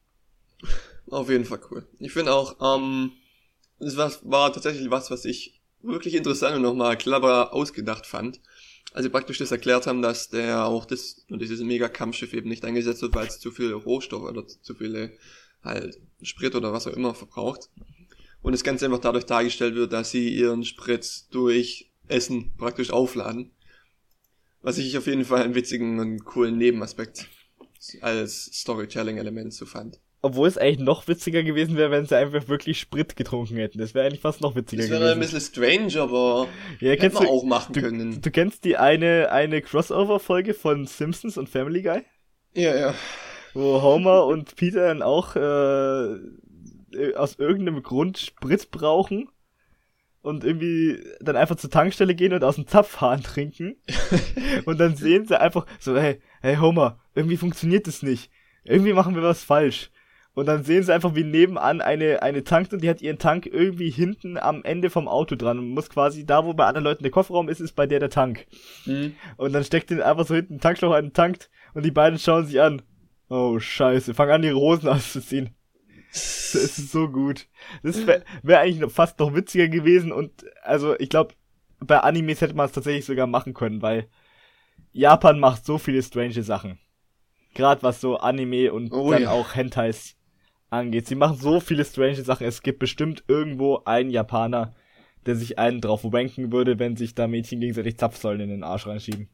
Auf jeden Fall cool. Ich finde auch, ähm, es war, war tatsächlich was, was ich wirklich interessant und nochmal clever ausgedacht fand. Als sie praktisch das erklärt haben, dass der auch das, dieses Mega-Kampfschiff eben nicht eingesetzt wird, weil es zu viele Rohstoffe oder zu viele halt Sprit oder was auch immer verbraucht. Und das Ganze einfach dadurch dargestellt wird, dass sie ihren Sprit durch Essen praktisch aufladen. Was ich auf jeden Fall einen witzigen und coolen Nebenaspekt als Storytelling-Element so fand. Obwohl es eigentlich noch witziger gewesen wäre, wenn sie einfach wirklich Sprit getrunken hätten. Das wäre eigentlich fast noch witziger Das gewesen. wäre ein bisschen strange, aber Ja, hätte kennst man du- auch machen Du, können. du kennst die eine, eine Crossover-Folge von Simpsons und Family Guy? Ja, ja. Wo Homer und Peter dann auch äh, aus irgendeinem Grund Sprit brauchen und irgendwie dann einfach zur Tankstelle gehen und aus dem Zapfhahn trinken. Und dann sehen sie einfach so, hey, hey Homer, irgendwie funktioniert das nicht. Irgendwie machen wir was falsch. Und dann sehen sie einfach, wie nebenan eine, eine tankt und die hat ihren Tank irgendwie hinten am Ende vom Auto dran und muss quasi da, wo bei anderen Leuten der Kofferraum ist, ist bei der der Tank. Mhm. Und dann steckt den einfach so hinten einen Tankschlauch ein und tankt und die beiden schauen sich an. Oh, scheiße, fangen an, ihre Hosen auszuziehen. Das ist so gut. Das wäre wär eigentlich noch fast noch witziger gewesen und also ich glaube, bei Animes hätte man es tatsächlich sogar machen können, weil Japan macht so viele strange Sachen. Gerade was so Anime und oh, dann ja. auch Hentais angeht. Sie machen so viele strange Sachen. Es gibt bestimmt irgendwo einen Japaner, der sich einen drauf wanken würde, wenn sich da Mädchen gegenseitig Zapfsäulen in den Arsch reinschieben.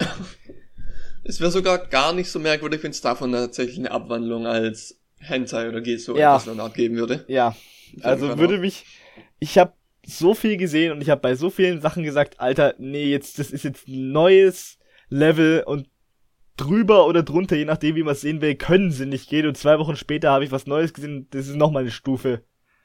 Es wäre sogar gar nicht so merkwürdig, wenn es davon tatsächlich eine Abwandlung als Hentai oder geht so ja. etwas in der Art geben würde. Ja, also würde mich, ich habe so viel gesehen und ich habe bei so vielen Sachen gesagt, Alter, nee, jetzt das ist jetzt ein neues Level und drüber oder drunter, je nachdem wie man es sehen will, können sie nicht gehen und zwei Wochen später habe ich was Neues gesehen, das ist nochmal eine Stufe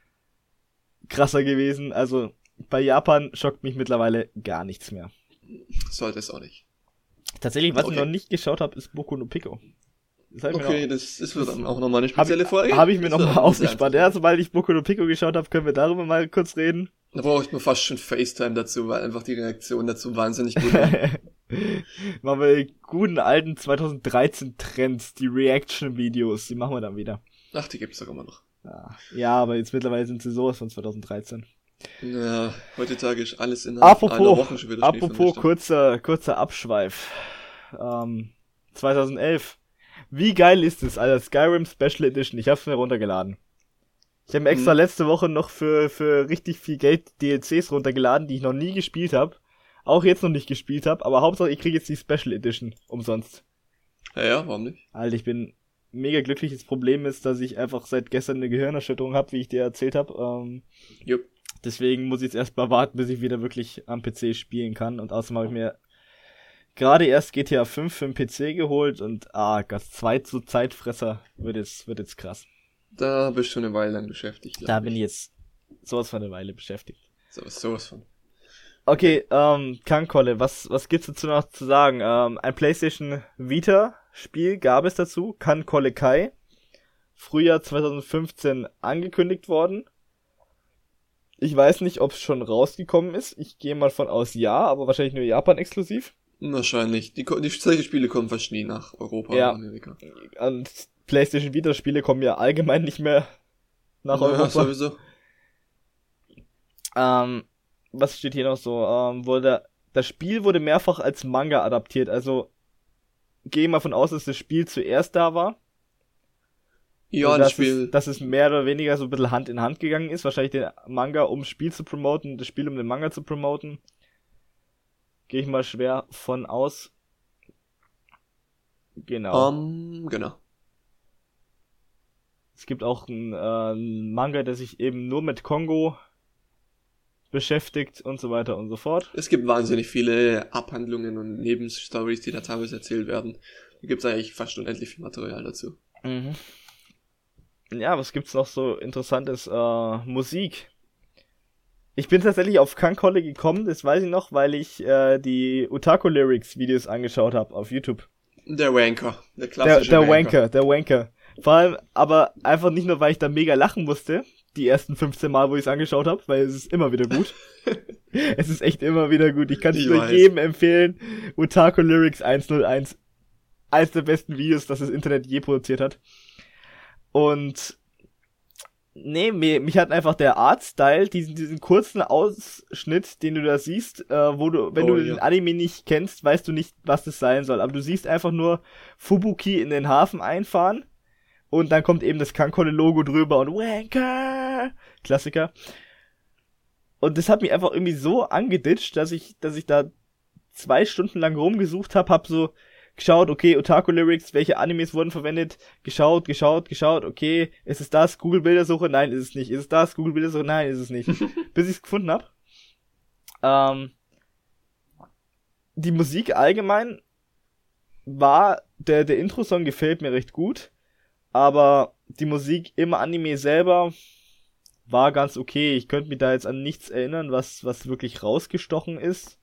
krasser gewesen, also bei Japan schockt mich mittlerweile gar nichts mehr. Sollte es auch nicht. Tatsächlich, was okay. ich noch nicht geschaut habe, ist Boku no Pico. Das okay, noch, das ist dann auch nochmal eine spezielle hab, Folge. Habe ich mir nochmal aufgespannt. Ja, ja, sobald ich Boku no Pico geschaut habe, können wir darüber mal kurz reden. Da brauche ich mir fast schon FaceTime dazu, weil einfach die Reaktion dazu wahnsinnig gut war. Machen wir die guten alten zwanzig dreizehn Trends, die Reaction-Videos, die machen wir dann wieder. Ach, die gibt's doch immer noch. Ja, ja, aber jetzt mittlerweile sind sie sowas von zwanzig dreizehn. Ja, heutzutage ist alles in apropos, einer Woche schon wieder Apropos kurzer, kurzer Abschweif. Ähm, zwanzig elf. Wie geil ist es, Alter, Skyrim Special Edition. Ich hab's mir runtergeladen. Ich habe mir extra hm. letzte Woche noch für für richtig viel Geld D L Cs runtergeladen, die ich noch nie gespielt habe. Auch jetzt noch nicht gespielt habe, aber Hauptsache ich kriege jetzt die Special Edition umsonst. Ja, ja, warum nicht? Alter, ich bin mega glücklich. Das Problem ist, dass ich einfach seit gestern eine Gehirnerschütterung habe, wie ich dir erzählt habe. Ähm, Jupp. Deswegen muss ich jetzt erst mal warten, bis ich wieder wirklich am P C spielen kann. Und außerdem habe ich mir gerade erst G T A fünf für den P C geholt und ah, das zwei zu Zeitfresser wird jetzt, wird jetzt krass. Da bist du eine Weile lang beschäftigt. Da bin ich jetzt sowas von eine Weile beschäftigt. So, sowas von. Okay, ähm, Kankolle, was, was gibt's dazu noch zu sagen? Ähm, ein PlayStation Vita Spiel gab es dazu, Kankolle Kai. Frühjahr zwanzig fünfzehn angekündigt worden. Ich weiß nicht, ob es schon rausgekommen ist. Ich gehe mal von aus ja, aber wahrscheinlich nur Japan exklusiv. Wahrscheinlich. Die, die solche Spiele kommen fast nie nach Europa ja. oder Amerika. Und PlayStation Vita Spiele kommen ja allgemein nicht mehr nach ja, Europa. Sowieso. Ähm, was steht hier noch so? Ähm, wurde, das Spiel wurde mehrfach als Manga adaptiert. Also gehe mal von aus, dass das Spiel zuerst da war. Ja, also, das dass Spiel. Es, dass es mehr oder weniger so ein bisschen Hand in Hand gegangen ist. Wahrscheinlich den Manga, um das Spiel zu promoten, das Spiel, um den Manga zu promoten. Gehe ich mal schwer von aus. Genau. Um, genau. Es gibt auch einen äh, Manga, der sich eben nur mit Kongo beschäftigt und so weiter und so fort. Es gibt wahnsinnig viele Abhandlungen und Nebenstories, die da teilweise erzählt werden. Da gibt es eigentlich fast unendlich viel Material dazu. Mhm. Ja, was gibt's noch so Interessantes? Äh, Musik. Ich bin tatsächlich auf Kankolle gekommen, das weiß ich noch, weil ich äh, die Otaku Lyrics Videos angeschaut habe auf YouTube. Der Wanker, der Der, klassische der Wanker. Wanker, der Wanker. Vor allem, aber einfach nicht nur, weil ich da mega lachen musste, die ersten fünfzehn Mal, wo ich es angeschaut habe, weil es ist immer wieder gut. Es ist echt immer wieder gut. Ich kann es nur jedem empfehlen. Otaku Lyrics hunderteins. Eines der besten Videos, das das Internet je produziert hat. Und nee, mir, mich hat einfach der Artstyle, diesen, diesen kurzen Ausschnitt, den du da siehst, äh, wo du, wenn oh, du ja. den Anime nicht kennst, weißt du nicht, was das sein soll. Aber du siehst einfach nur Fubuki in den Hafen einfahren und dann kommt eben das Kankolle-Logo drüber und Wanker! Klassiker. Und das hat mich einfach irgendwie so angeditscht, dass ich, dass ich da zwei Stunden lang rumgesucht habe, hab so geschaut, okay, Otaku Lyrics, welche Animes wurden verwendet, geschaut, geschaut, geschaut, okay, ist es das, Google Bildersuche, nein, ist es nicht, ist es das, Google Bildersuche, nein, ist es nicht, bis ich es gefunden habe. Ähm, die Musik allgemein war, der, der Intro-Song gefällt mir recht gut, aber die Musik im Anime selber war ganz okay. Ich könnte mich da jetzt an nichts erinnern, was, was wirklich rausgestochen ist.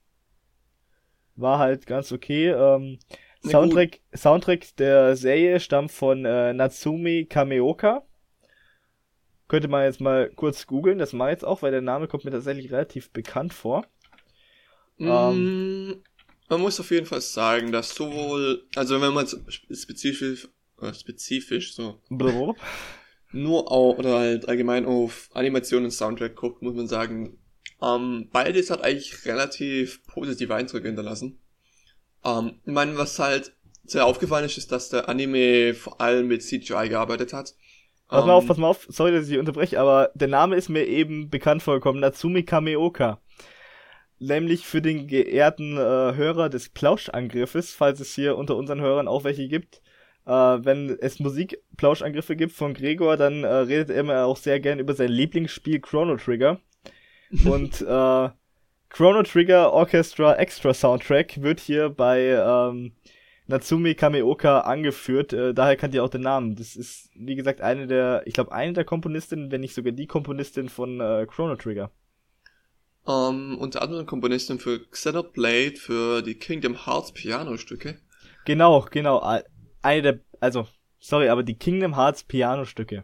War halt ganz okay. Ähm, Soundtrack, Soundtrack der Serie stammt von äh, Natsumi Kameoka. Könnte man jetzt mal kurz googeln, das mache ich jetzt auch, weil der Name kommt mir tatsächlich relativ bekannt vor. Mm, ähm, man muss auf jeden Fall sagen, dass sowohl, also wenn man spezifisch, äh, spezifisch so Blablabla. nur auch, oder halt allgemein auf Animation und Soundtrack guckt, muss man sagen, ähm, beides hat eigentlich relativ positive Eindrücke hinterlassen. Ähm, ich meine, was halt sehr aufgefallen ist, ist, dass der Anime vor allem mit C G I gearbeitet hat. Pass mal ähm, auf, pass mal auf, sorry, dass ich unterbreche, aber der Name ist mir eben bekannt vorgekommen, Natsumi Kameoka. Nämlich für den geehrten äh, Hörer des Plauschangriffes, falls es hier unter unseren Hörern auch welche gibt. Äh, wenn es Musik-Plauschangriffe gibt von Gregor, dann äh, redet er immer auch sehr gern über sein Lieblingsspiel Chrono Trigger. Und äh, Chrono Trigger Orchestra Extra Soundtrack wird hier bei ähm, Natsumi Kameoka angeführt, äh, daher kennt ihr auch den Namen. Das ist, wie gesagt, eine der, ich glaube, eine der Komponistinnen, wenn nicht sogar die Komponistin von äh, Chrono Trigger. Ähm, unter anderem Komponistin für Xenoblade, für die Kingdom Hearts Pianostücke. Genau, genau, eine der, also, sorry, aber die Kingdom Hearts Pianostücke.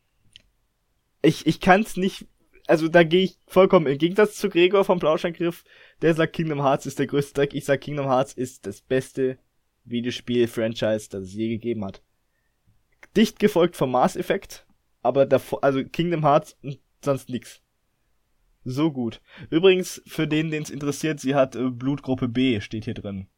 Ich, ich kann's nicht, also da gehe ich vollkommen im Gegensatz zu Gregor vom Plauschangriff, der sagt Kingdom Hearts ist der größte Dreck, ich sag Kingdom Hearts ist das beste Videospiel-Franchise, das es je gegeben hat. Dicht gefolgt vom Mass Effect, aber davor, also Kingdom Hearts und sonst nix. So gut. Übrigens, für den, den es interessiert, sie hat äh, Blutgruppe B, steht hier drin.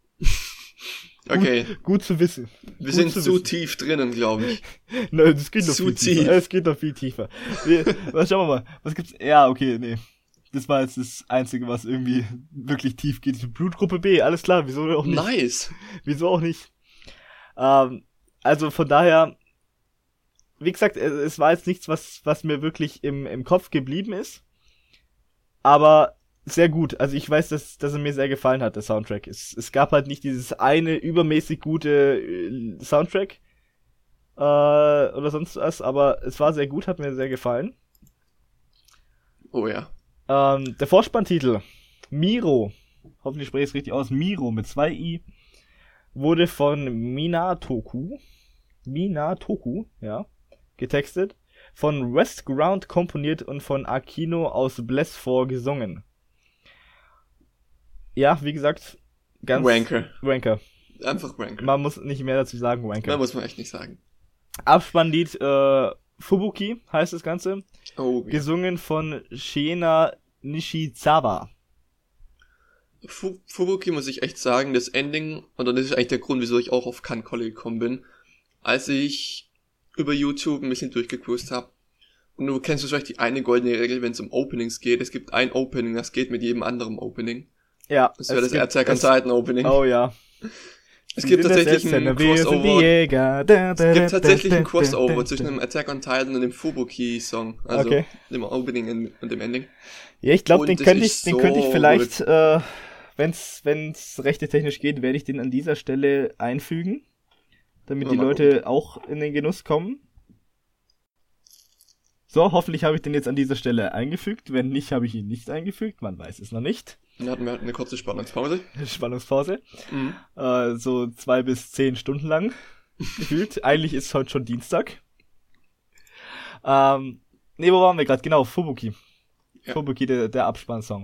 Okay. Gut, gut zu wissen. Wir gut sind zu zu wissen. tief drinnen, glaube ich. Nein, das geht noch Zu viel tief. tiefer. Es geht noch viel tiefer. Wir, was, schauen wir mal. Was gibt's? Ja, okay, nee. Das war jetzt das Einzige, was irgendwie wirklich tief geht. Blutgruppe B, alles klar, wieso auch nicht? Nice. Wieso auch nicht? Ähm, also von daher, wie gesagt, es war jetzt nichts, was, was mir wirklich im, im Kopf geblieben ist. Aber sehr gut. Also ich weiß, dass, dass er mir sehr gefallen hat, der Soundtrack. Es, es gab halt nicht dieses eine übermäßig gute äh, Soundtrack äh, oder sonst was, aber es war sehr gut, hat mir sehr gefallen. Oh ja. Ähm, der Vorspanntitel, Miro, hoffentlich spreche ich es richtig aus, Miro mit zwei i, wurde von Minatoku, Minatoku, ja, getextet, von Westground komponiert und von Akino aus Bless four gesungen. Ja, wie gesagt, ganz... Wanker. Wanker. Einfach Wanker. Man muss nicht mehr dazu sagen, Wanker. Da muss man echt nicht sagen. Abspannlied, äh, Fubuki heißt das Ganze. Oh, ja. Gesungen von Shiina Nishizawa. Fu- Fubuki muss ich echt sagen, das Ending, und das ist eigentlich der Grund, wieso ich auch auf Kankolli gekommen bin, als ich über YouTube ein bisschen durchgecruised habe. Und du kennst vielleicht die eine goldene Regel, wenn es um Openings geht. Es gibt ein Opening, das geht mit jedem anderen Opening. Ja. Das wäre das gibt- Attack on es- Titan Opening. Oh ja. Es gibt tatsächlich einen Crossover. Es Es gibt tatsächlich einen Crossover zwischen dem Attack on Titan und dem Fubuki-Song. Also Okay. dem Opening und dem Ending. Ja, ich glaube, Und den es könnte ich, ist den so könnte ich vielleicht, äh, wenn's, wenn's rechte technisch geht, werde ich den an dieser Stelle einfügen, damit Ja, die mal Leute auch in den Genuss kommen. So, hoffentlich habe ich den jetzt an dieser Stelle eingefügt. Wenn nicht, habe ich ihn nicht eingefügt. Man weiß es noch nicht. Dann hatten wir halt eine kurze Spannungspause. Spannungspause. Mhm. Äh, so zwei bis zehn Stunden lang gefühlt. Eigentlich ist heute schon Dienstag. Ähm, nee, wo waren wir gerade? Genau, Fubuki. Ja. Fubuki, der, der Abspannsong.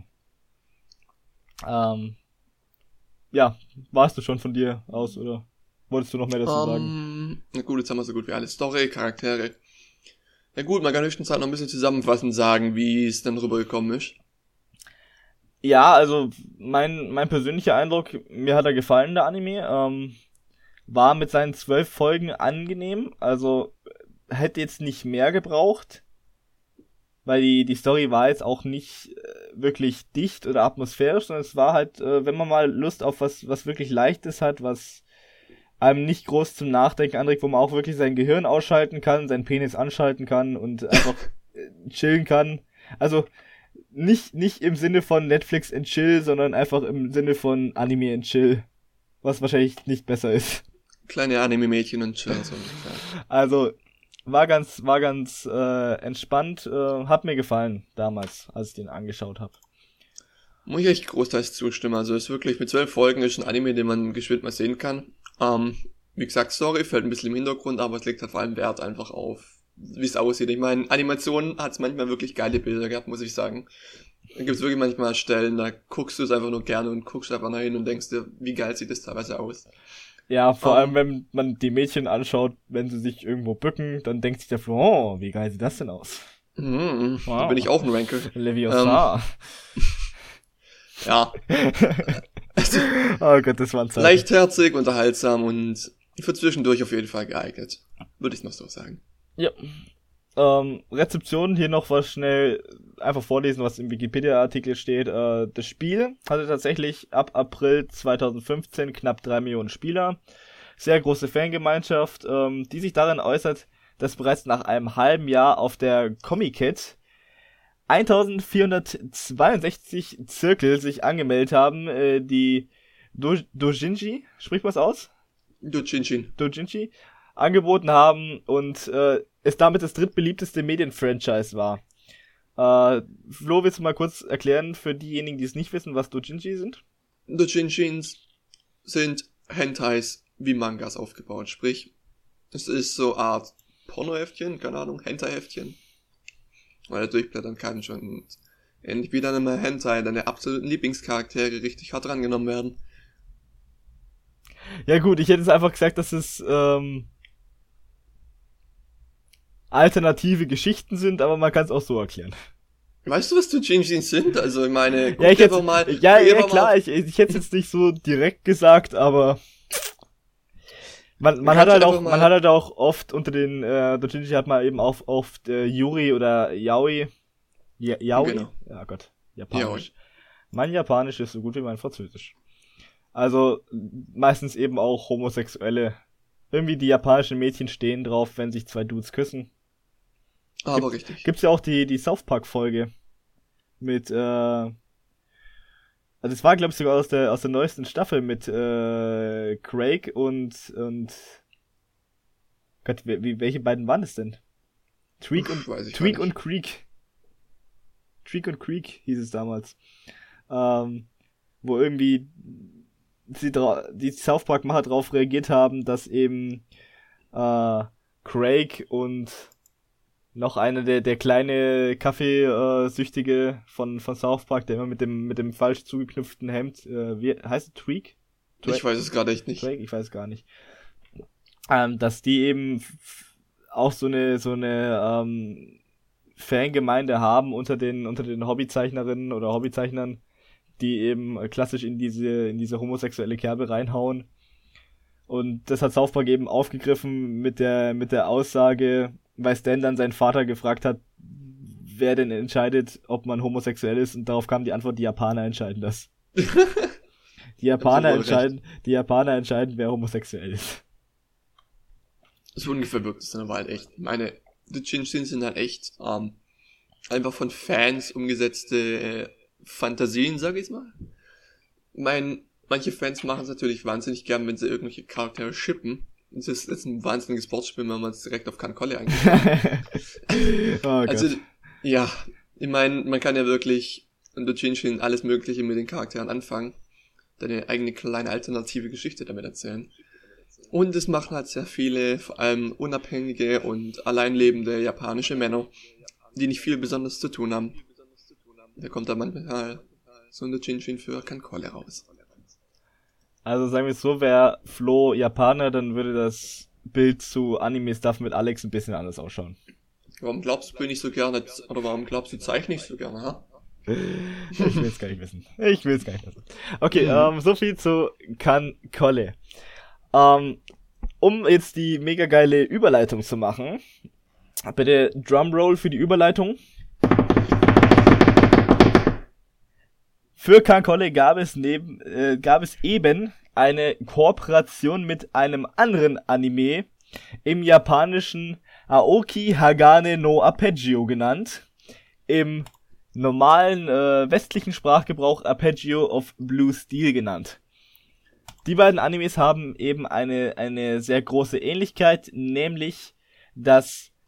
Ähm, ja, warst du schon von dir aus, oder wolltest du noch mehr dazu sagen? Um, na gut, jetzt haben wir so gut wie alle Story, Charaktere. Na gut, man kann höchstens halt noch ein bisschen zusammenfassend sagen, wie es dann rübergekommen ist. Ja, also mein mein persönlicher Eindruck, mir hat er gefallen, der Anime. Ähm, war mit seinen zwölf Folgen angenehm, also hätte jetzt nicht mehr gebraucht, weil die die Story war jetzt auch nicht äh, wirklich dicht oder atmosphärisch, sondern es war halt, äh, wenn man mal Lust auf was was wirklich Leichtes hat, was einem nicht groß zum Nachdenken anregt, wo man auch wirklich sein Gehirn ausschalten kann, seinen Penis anschalten kann und einfach äh, chillen kann. Also nicht nicht im Sinne von Netflix and Chill, sondern einfach im Sinne von Anime and Chill, was wahrscheinlich nicht besser ist. Kleine Anime-Mädchen und Chill. So ungefähr. Also war ganz, war ganz äh, entspannt, äh, hat mir gefallen damals, als ich den angeschaut habe. Muss ich echt großteils zustimmen. Also ist wirklich mit zwölf Folgen ist ein Anime, den man geschwind mal sehen kann. Ähm, wie gesagt, Story fällt ein bisschen im Hintergrund, aber es legt halt vor allem Wert einfach auf, wie es aussieht. Ich meine, Animationen hat es manchmal wirklich geile Bilder gehabt, muss ich sagen. Da gibt es wirklich manchmal Stellen, da guckst du es einfach nur gerne und guckst einfach nach hin und denkst dir, wie geil sieht das teilweise aus. Ja, vor um, allem, wenn man die Mädchen anschaut, wenn sie sich irgendwo bücken, dann denkt sich der Flo, oh, wie geil sieht das denn aus? Mm, wow. Da bin ich auch ein Ranker. Leviosa. Ähm, ja. Oh Gott, das war ein Zeichen. Leichtherzig, unterhaltsam und für zwischendurch auf jeden Fall geeignet. Würde ich noch so sagen. Ja. Ähm, Rezeption, hier noch was schnell einfach vorlesen, was im Wikipedia-Artikel steht. Äh, das Spiel hatte tatsächlich ab April zweitausendfünfzehn knapp drei Millionen Spieler. Sehr große Fangemeinschaft, ähm, die sich darin äußert, dass bereits nach einem halben Jahr auf der Comiket eintausendvierhundertzweiundsechzig Zirkel sich angemeldet haben, äh, die Do- Dojinshi, spricht man es aus? Dojinshi. Dojinshi angeboten haben und äh, es damit das drittbeliebteste Medienfranchise war. Äh, Flo, willst du mal kurz erklären für diejenigen, die es nicht wissen, was Dojinshi sind? Dojinshins sind Hentais wie Mangas aufgebaut, sprich, es ist so eine Art Pornoheftchen, keine Ahnung, Hentai-Heftchen, weil er durchblättern kann schon und ähnlich wie dann immer Hentai, deine absoluten Lieblingscharaktere richtig hart rangenommen werden. Ja gut, ich hätte jetzt einfach gesagt, dass es ähm, alternative Geschichten sind, aber man kann es auch so erklären. Weißt du, was Dojinshins sind? Also ich meine, guck ja, ich dir hätte, einfach mal... ja, ja mal klar, ich, ich hätte es jetzt nicht so direkt gesagt, aber man, man hat halt auch, man hat halt auch oft unter den äh, Dojinshi hat man eben auch oft äh, Yuri oder Yaoi. Ja, Yaoi? Genau. Ja Gott, Japanisch. Yaoi. Mein Japanisch ist so gut wie mein Französisch. Also meistens eben auch Homosexuelle. Irgendwie die japanischen Mädchen stehen drauf, wenn sich zwei Dudes küssen. Aber Gibt, richtig. Gibt's ja auch die, die South Park Folge mit, äh, also es war glaube ich sogar aus der, aus der neuesten Staffel mit, äh, Craig und, und, Gott, wie, welche beiden waren es denn? Tweak und, Tweak und Creek. Tweak und Creek hieß es damals. Ähm, wo irgendwie sie dra- die South Park Macher drauf reagiert haben, dass eben, äh, Craig und noch einer der, der kleine Kaffeesüchtige von, von South Park, der immer mit dem, mit dem falsch zugeknüpften Hemd, äh, wie, heißt es Tweak? Tweak? Ich weiß es gerade echt nicht. Tweak? Ich weiß es gar nicht. Ähm, dass die eben f- auch so eine, so eine, ähm, Fangemeinde haben unter den, unter den Hobbyzeichnerinnen oder Hobbyzeichnern, die eben klassisch in diese, in diese homosexuelle Kerbe reinhauen. Und das hat South Park eben aufgegriffen mit der, mit der Aussage, weil Stan dann seinen Vater gefragt hat, wer denn entscheidet, ob man homosexuell ist, und darauf kam die Antwort, die Japaner entscheiden das. Die Japaner entscheiden, die Japaner entscheiden, wer homosexuell ist. So ungefähr wirkt es dann aber halt echt. Ich meine, die Dojinshins sind halt echt ähm, einfach von Fans umgesetzte äh, Fantasien, sag ich mal. Ich meine, manche Fans machen es natürlich wahnsinnig gern, wenn sie irgendwelche Charaktere shippen. Das ist jetzt ein wahnsinniges Wortspiel, wenn man es direkt auf Kankolle eingeht. Oh also, Gott. ja, ich meine, man kann ja wirklich in Dojinshin alles Mögliche mit den Charakteren anfangen, deine eigene kleine alternative Geschichte damit erzählen. Und es machen halt sehr viele, vor allem unabhängige und alleinlebende japanische Männer, die nicht viel besonders zu tun haben. Da kommt da manchmal so ein Dojinshin für Kankolle raus. Also sagen wir es so, wäre Flo Japaner, dann würde das Bild zu Anime-Stuff mit Alex ein bisschen anders ausschauen. Warum glaubst du, bin ich so gerne, oder warum glaubst du, zeichne ich so gerne, ha? Ich will es gar nicht wissen. Ich will es gar nicht wissen. Okay, ähm, so viel zu Kankolle. Ähm, um jetzt die mega geile Überleitung zu machen, bitte Drumroll für die Überleitung. Für Kankolle gab es neben, äh, gab es eben eine Kooperation mit einem anderen Anime, im japanischen Aoki Hagane no Arpeggio genannt, im normalen äh, westlichen Sprachgebrauch Arpeggio of Blue Steel genannt. Die beiden Animes haben eben eine eine sehr große Ähnlichkeit, nämlich dass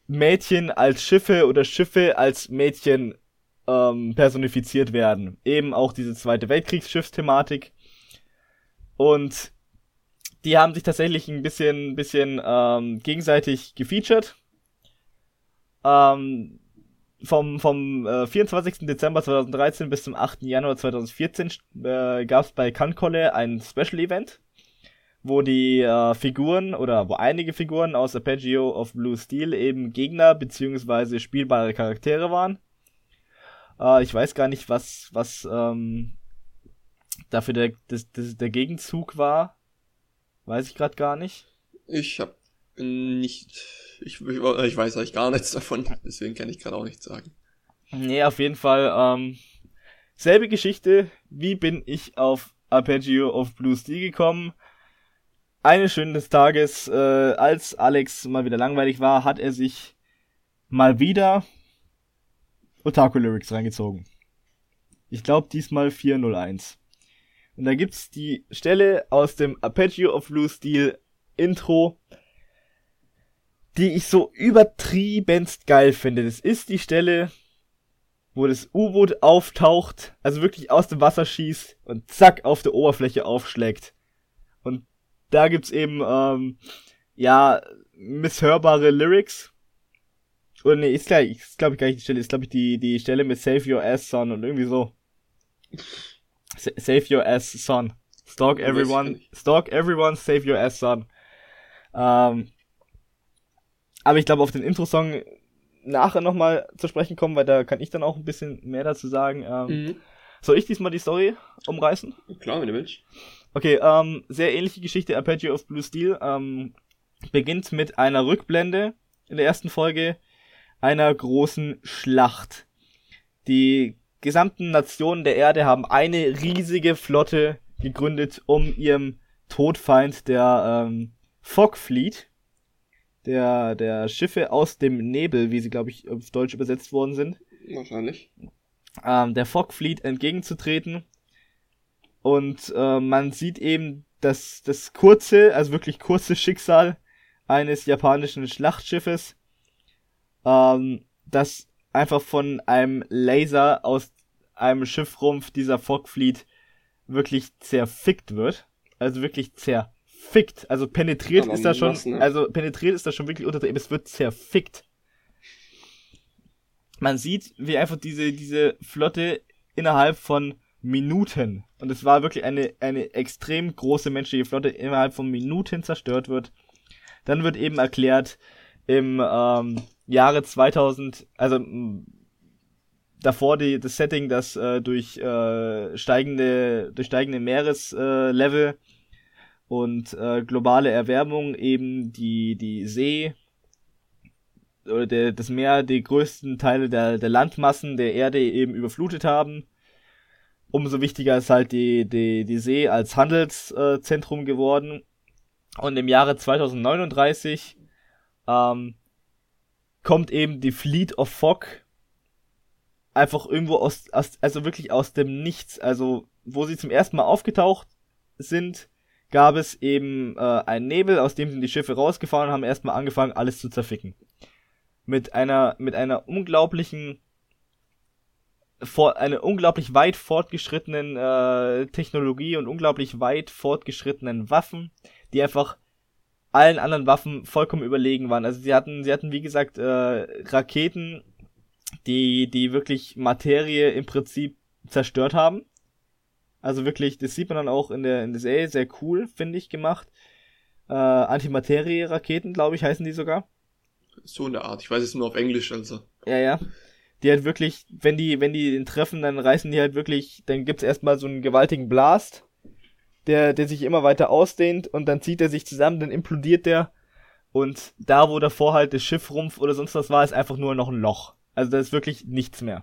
Mädchen als Schiffe oder Schiffe als Mädchen ähm, personifiziert werden. Eben auch diese Zweite Weltkriegsschiffsthematik. Und die haben sich tatsächlich ein bisschen, bisschen ähm, gegenseitig gefeatured. Ähm, vom vom äh, vierundzwanzigsten Dezember zweitausenddreizehn bis zum achten Januar zweitausendvierzehn äh, gab es bei Cannes ein Special Event, wo die äh, Figuren oder wo einige Figuren aus Arpeggio of Blue Steel eben Gegner bzw. spielbare Charaktere waren. Äh, ich weiß gar nicht, was was ähm, dafür der, das, das, der Gegenzug war. Weiß ich gerade gar nicht. Ich hab nicht... Ich, ich, ich weiß eigentlich gar nichts davon, deswegen kann ich gerade auch nichts sagen. Nee, auf jeden Fall, ähm, selbe Geschichte, wie bin ich auf Arpeggio of Blue Steel gekommen. Eines schönen Tages, äh, als Alex mal wieder langweilig war, hat er sich mal wieder Otaku-Lyrics reingezogen. Ich glaube diesmal vier null eins. Und da gibt's die Stelle aus dem Arpeggio of Blue Steel Intro, die ich so übertriebenst geil finde. Das ist die Stelle, wo das U-Boot auftaucht, also wirklich aus dem Wasser schießt und zack auf der Oberfläche aufschlägt. Und da gibt's eben, ähm, ja, misshörbare Lyrics. Oder nee, ist gleich, ist glaube ich gar nicht die Stelle, ist glaube ich die, die Stelle mit Save Your Ass Son und irgendwie so. Sa- Save Your Ass Son. Stalk everyone, stalk everyone, save your ass son. Ähm, aber ich glaube, auf den Intro-Song nachher nochmal zu sprechen kommen, weil da kann ich dann auch ein bisschen mehr dazu sagen. Ähm, Mhm. Soll ich diesmal die Story umreißen? Klar, wenn du willst. Okay, ähm, sehr ähnliche Geschichte, Arpeggio of Blue Steel, ähm, beginnt mit einer Rückblende in der ersten Folge einer großen Schlacht. Die gesamten Nationen der Erde haben eine riesige Flotte gegründet, um ihrem Todfeind, der ähm, Fog Fleet, der, der Schiffe aus dem Nebel, wie sie, glaube ich, auf Deutsch übersetzt worden sind, Wahrscheinlich. ähm, der Fog Fleet entgegenzutreten. Und äh, man sieht eben das, das kurze, also wirklich kurze Schicksal eines japanischen Schlachtschiffes, ähm, das einfach von einem Laser aus einem Schiffrumpf dieser Fog Fleet wirklich zerfickt wird. Also wirklich zerfickt. Also penetriert Aber ist da schon, was, ne? also penetriert ist da schon wirklich unter, es wird zerfickt. Man sieht, wie einfach diese, diese Flotte innerhalb von Minuten, und es war wirklich eine, eine extrem große menschliche Flotte, innerhalb von Minuten zerstört wird. Dann wird eben erklärt, im ähm, Jahre zweitausend, also m, davor die, das Setting, das äh, durch äh, steigende durch steigende Meereslevel äh, Level und äh, globale Erwärmung eben die die See oder der, das Meer die größten Teile der der Landmassen der Erde eben überflutet haben. Umso wichtiger ist halt die die die See als Handelszentrum äh, geworden. Und im Jahre zweitausendneununddreißig ähm, kommt eben die Fleet of Fog einfach irgendwo aus, aus, also wirklich aus dem Nichts. Also, wo sie zum ersten Mal aufgetaucht sind, gab es eben äh, einen Nebel, aus dem sind die Schiffe rausgefahren und haben erstmal angefangen, alles zu zerficken. Mit einer, mit einer unglaublichen, vor, einer unglaublich weit fortgeschrittenen äh, Technologie und unglaublich weit fortgeschrittenen Waffen, die einfach allen anderen Waffen vollkommen überlegen waren. Also sie hatten, sie hatten wie gesagt äh, Raketen, die, die wirklich Materie im Prinzip zerstört haben. Also wirklich, das sieht man dann auch in der, in der Serie, sehr cool, finde ich, gemacht. Äh, Antimaterie-Raketen, glaube ich, heißen die sogar. So in der Art. Ich weiß es nur auf Englisch, also. Ja, ja. Die halt wirklich, wenn die, wenn die den treffen, dann reißen die halt wirklich, dann gibt's erstmal so einen gewaltigen Blast, der, der sich immer weiter ausdehnt und dann zieht er sich zusammen, dann implodiert der und da, wo davor halt das Schiffrumpf oder sonst was war, ist einfach nur noch ein Loch. Also da ist wirklich nichts mehr.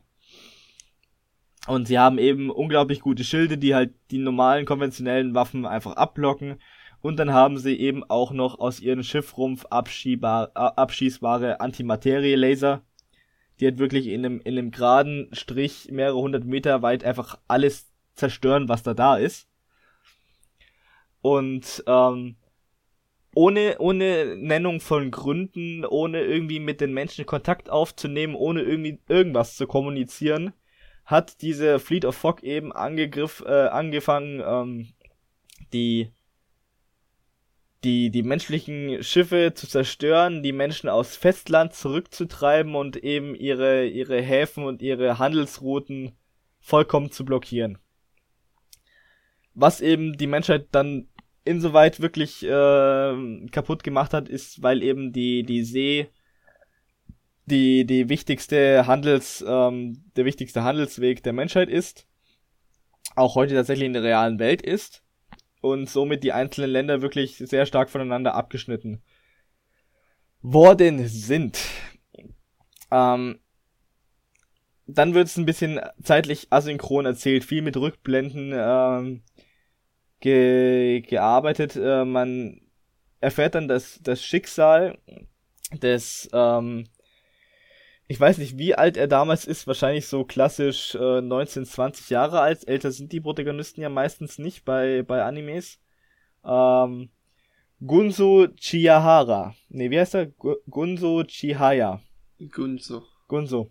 Und sie haben eben unglaublich gute Schilde, die halt die normalen konventionellen Waffen einfach abblocken. Und dann haben sie eben auch noch aus ihrem Schiffrumpf abschießbare, abschießbare Antimaterie-Laser, die halt wirklich in einem, in einem geraden Strich mehrere hundert Meter weit einfach alles zerstören, was da da ist. Und ähm, ohne, ohne Nennung von Gründen, ohne irgendwie mit den Menschen Kontakt aufzunehmen, ohne irgendwie irgendwas zu kommunizieren, hat diese Fleet of Fog eben angegriff, äh, angefangen, ähm, die, die, die menschlichen Schiffe zu zerstören, die Menschen aufs Festland zurückzutreiben und eben ihre, ihre Häfen und ihre Handelsrouten vollkommen zu blockieren. Was eben die Menschheit dann insoweit wirklich äh, kaputt gemacht hat, ist, weil eben die, die See die, die wichtigste Handels, ähm, der wichtigste Handelsweg der Menschheit ist, auch heute tatsächlich in der realen Welt ist und somit die einzelnen Länder wirklich sehr stark voneinander abgeschnitten worden sind. Ähm, dann wird es ein bisschen zeitlich asynchron erzählt, viel mit Rückblenden ähm, ge- gearbeitet. Äh, man erfährt dann das, das Schicksal des, ähm, ich weiß nicht, wie alt er damals ist, wahrscheinlich so klassisch äh, neunzehn, zwanzig Jahre alt. Älter sind die Protagonisten ja meistens nicht bei, bei Animes. Ähm, Gunzo Chihara. Ne, wie heißt er? Gu- Gunzo Chihaya. Gunzo. Gunzo.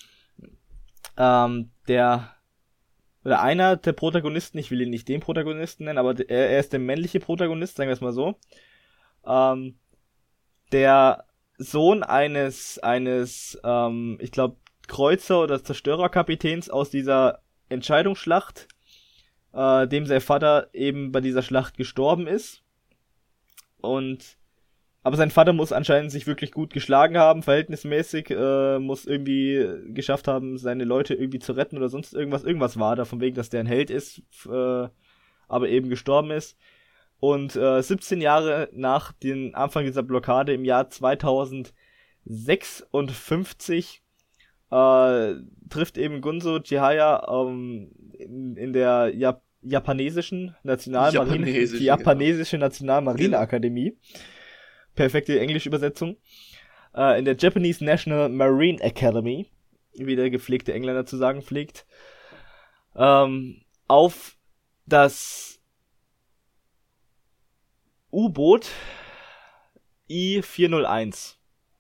Ähm, der, oder einer der Protagonisten, ich will ihn nicht den Protagonisten nennen, aber der, er ist der männliche Protagonist, sagen wir es mal so. Ähm, der Sohn eines, eines, ähm, ich glaube, Kreuzer- oder Zerstörerkapitäns aus dieser Entscheidungsschlacht, äh, dem sein Vater eben bei dieser Schlacht gestorben ist. Und, aber sein Vater muss anscheinend sich wirklich gut geschlagen haben, verhältnismäßig, äh, muss irgendwie geschafft haben, seine Leute irgendwie zu retten oder sonst irgendwas. Irgendwas war da, von wegen, dass der ein Held ist, äh, aber eben gestorben ist. Und äh, siebzehn Jahre nach dem Anfang dieser Blockade im Jahr zweitausendsechsundfünfzig äh, trifft eben Gunzo Chihaya ähm, in, in der Jap- japanesischen Nationalmarine, Japanesische, die japanesische Nationalmarineakademie. Perfekte Englischübersetzung. Äh, in der Japanese National Marine Academy, wie der gepflegte Engländer zu sagen pflegt, ähm, auf das U-Boot I vierhunderteins.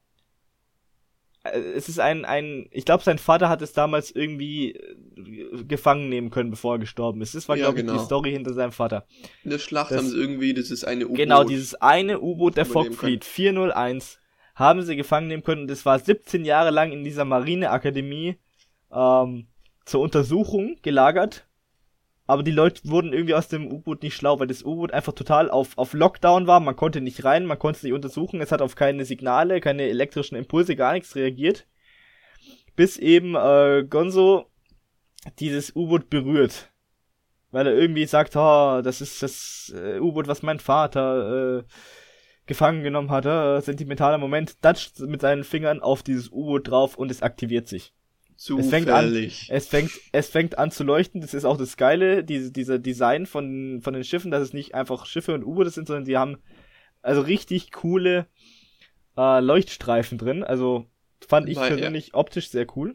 Es ist ein, ein, ich glaube, sein Vater hat es damals irgendwie gefangen nehmen können, bevor er gestorben ist. Das war, Ja, glaube ich, genau. die Story hinter seinem Vater. In der Schlacht Das- haben sie irgendwie dieses eine U-Boot. Genau, dieses eine U-Boot der übernehmen Fog Fleet vierhunderteins haben sie gefangen nehmen können und es war siebzehn Jahre lang in dieser Marineakademie ähm, zur Untersuchung gelagert. Aber die Leute wurden irgendwie aus dem U-Boot nicht schlau, weil das U-Boot einfach total auf, auf Lockdown war. Man konnte nicht rein, man konnte es nicht untersuchen. Es hat auf keine Signale, keine elektrischen Impulse, gar nichts reagiert. Bis eben äh, Gonzo dieses U-Boot berührt. Weil er irgendwie sagt, oh, das ist das äh, U-Boot, was mein Vater äh, gefangen genommen hat. Äh, sentimentaler Moment. Toucht mit seinen Fingern auf dieses U-Boot drauf und es aktiviert sich. Es fängt an, Zufällig. es fängt, es fängt an zu leuchten. Das ist auch das Geile, diese, dieser Design von, von den Schiffen, dass es nicht einfach Schiffe und U-Boote sind, sondern die haben also richtig coole äh, Leuchtstreifen drin. Also fand ich Weil, persönlich optisch sehr cool.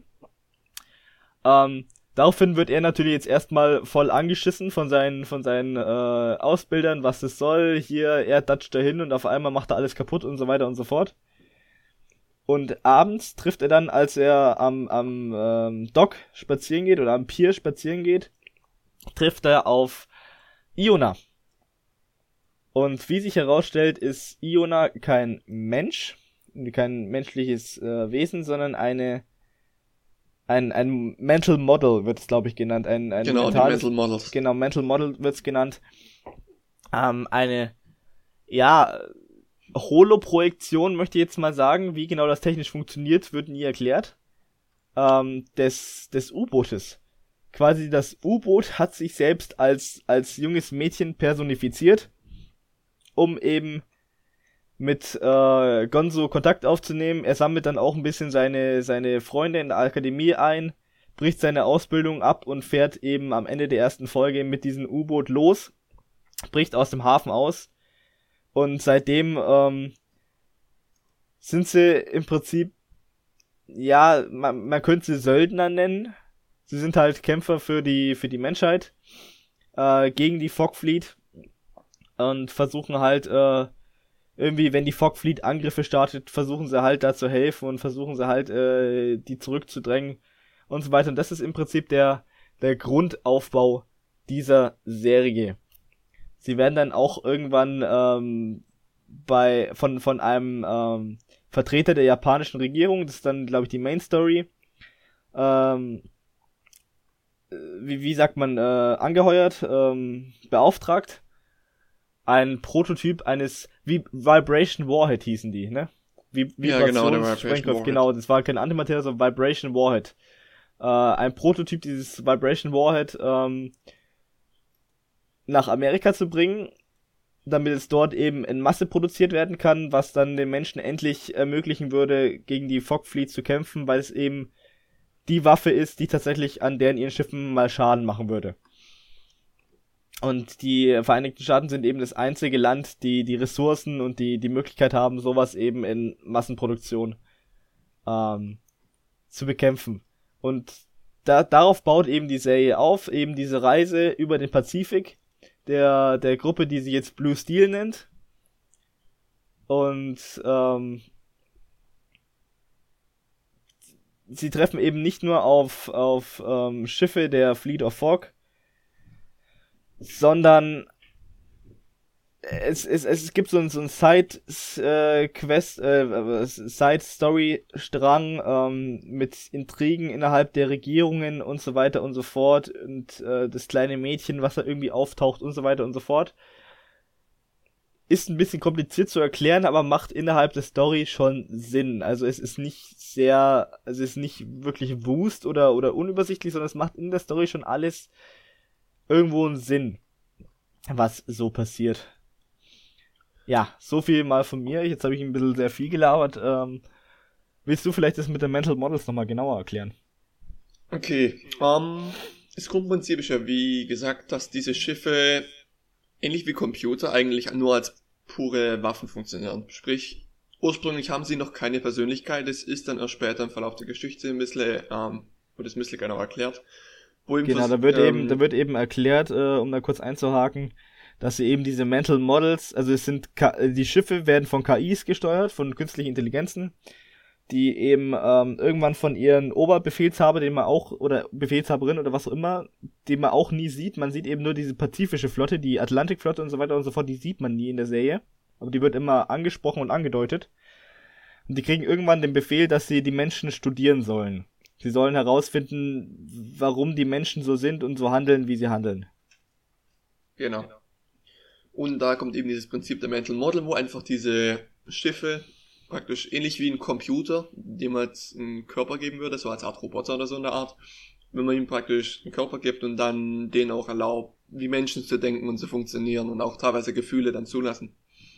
Ähm, daraufhin wird er natürlich jetzt erstmal voll angeschissen von seinen, von seinen äh, Ausbildern, was das soll. Hier, er datscht dahin und auf einmal macht er alles kaputt und so weiter und so fort. Und abends trifft er dann, als er am, am ähm, Dock spazieren geht oder am Pier spazieren geht, trifft er auf Iona. Und wie sich herausstellt, ist Iona kein Mensch, kein menschliches äh, Wesen, sondern eine ein ein Mental Model wird es, glaube ich, genannt. Ein, ein Genau, die mentales, Mental Models. Genau, Mental Model wird es genannt. Ähm, eine, ja, Holoprojektion, möchte ich jetzt mal sagen. Wie genau das technisch funktioniert, wird nie erklärt. Ähm, des, des U-Bootes. Quasi das U-Boot hat sich selbst als, als junges Mädchen personifiziert, um eben mit äh, Gonzo Kontakt aufzunehmen. Er sammelt dann auch ein bisschen seine, seine Freunde in der Akademie ein, bricht seine Ausbildung ab und fährt eben am Ende der ersten Folge mit diesem U-Boot los, bricht aus dem Hafen aus und seitdem ähm, sind sie im Prinzip, ja, man, man könnte sie Söldner nennen. Sie sind halt Kämpfer für die für die Menschheit äh, gegen die Fog Fleet und versuchen halt äh, irgendwie, wenn die Fog Fleet Angriffe startet, versuchen sie halt da zu helfen und versuchen sie halt, äh, die zurückzudrängen und so weiter. Und das ist im Prinzip der, der Grundaufbau dieser Serie. Sie werden dann auch irgendwann ähm, bei von von einem ähm, Vertreter der japanischen Regierung, das ist dann, glaube ich, die Main Story, ähm, wie, wie sagt man, äh, angeheuert, ähm, beauftragt, ein Prototyp eines, wie Vibration Warhead hießen die, ne? Wie, ja, genau, der Vibration Warhead. Genau, das war kein Antimaterie, sondern Vibration Warhead. Äh, ein Prototyp dieses Vibration Warhead ähm, nach Amerika zu bringen, damit es dort eben in Masse produziert werden kann, was dann den Menschen endlich ermöglichen würde, gegen die Fog Fleet zu kämpfen, weil es eben die Waffe ist, die tatsächlich an deren ihren Schiffen mal Schaden machen würde. Und die Vereinigten Staaten sind eben das einzige Land, die die Ressourcen und die die Möglichkeit haben, sowas eben in Massenproduktion ähm, zu bekämpfen. Und da, darauf baut eben die Serie auf, eben diese Reise über den Pazifik, der der Gruppe, die sich jetzt Blue Steel nennt. Und ähm, sie treffen eben nicht nur auf auf ähm, Schiffe der Fleet of Fog, sondern es es es gibt so ein so ein Side äh, Quest äh, Side Story Strang ähm, mit Intrigen innerhalb der Regierungen und so weiter und so fort und äh, das kleine Mädchen, was da irgendwie auftaucht und so weiter und so fort. Ist ein bisschen kompliziert zu erklären, aber macht innerhalb der Story schon Sinn. Also es ist nicht sehr, also es ist nicht wirklich wust oder oder unübersichtlich, sondern es macht in der Story schon alles irgendwo einen Sinn, was so passiert. Ja, so viel mal von mir. Jetzt habe ich ein bisschen sehr viel gelabert. Ähm, willst du vielleicht das mit den Mental Models nochmal genauer erklären? Okay, ähm, das Grundprinzip ist ja, wie gesagt, dass diese Schiffe ähnlich wie Computer eigentlich nur als pure Waffen funktionieren. Sprich, ursprünglich haben sie noch keine Persönlichkeit. Es ist dann erst später im Verlauf der Geschichte ein bisschen, ähm, wird es ein bisschen genau erklärt. Wo Genau, Vers- da wird ähm, eben, da wird eben erklärt, äh, um da kurz einzuhaken, dass sie eben diese Mental Models, also es sind K- die Schiffe werden von K Is gesteuert, von künstlichen Intelligenzen, die eben ähm, irgendwann von ihren Oberbefehlshaber, den man auch, oder Befehlshaberin oder was auch immer, den man auch nie sieht. Man sieht eben nur diese pazifische Flotte, die Atlantikflotte und so weiter und so fort, die sieht man nie in der Serie. Aber die wird immer angesprochen und angedeutet. Und die kriegen irgendwann den Befehl, dass sie die Menschen studieren sollen. Sie sollen herausfinden, warum die Menschen so sind und so handeln, wie sie handeln. Genau. Und da kommt eben dieses Prinzip der Mental Model, wo einfach diese Schiffe praktisch ähnlich wie ein Computer, dem man jetzt einen Körper geben würde, so als Art Roboter oder so in der Art, wenn man ihm praktisch einen Körper gibt und dann denen auch erlaubt, wie Menschen zu denken und zu funktionieren und auch teilweise Gefühle dann zulassen.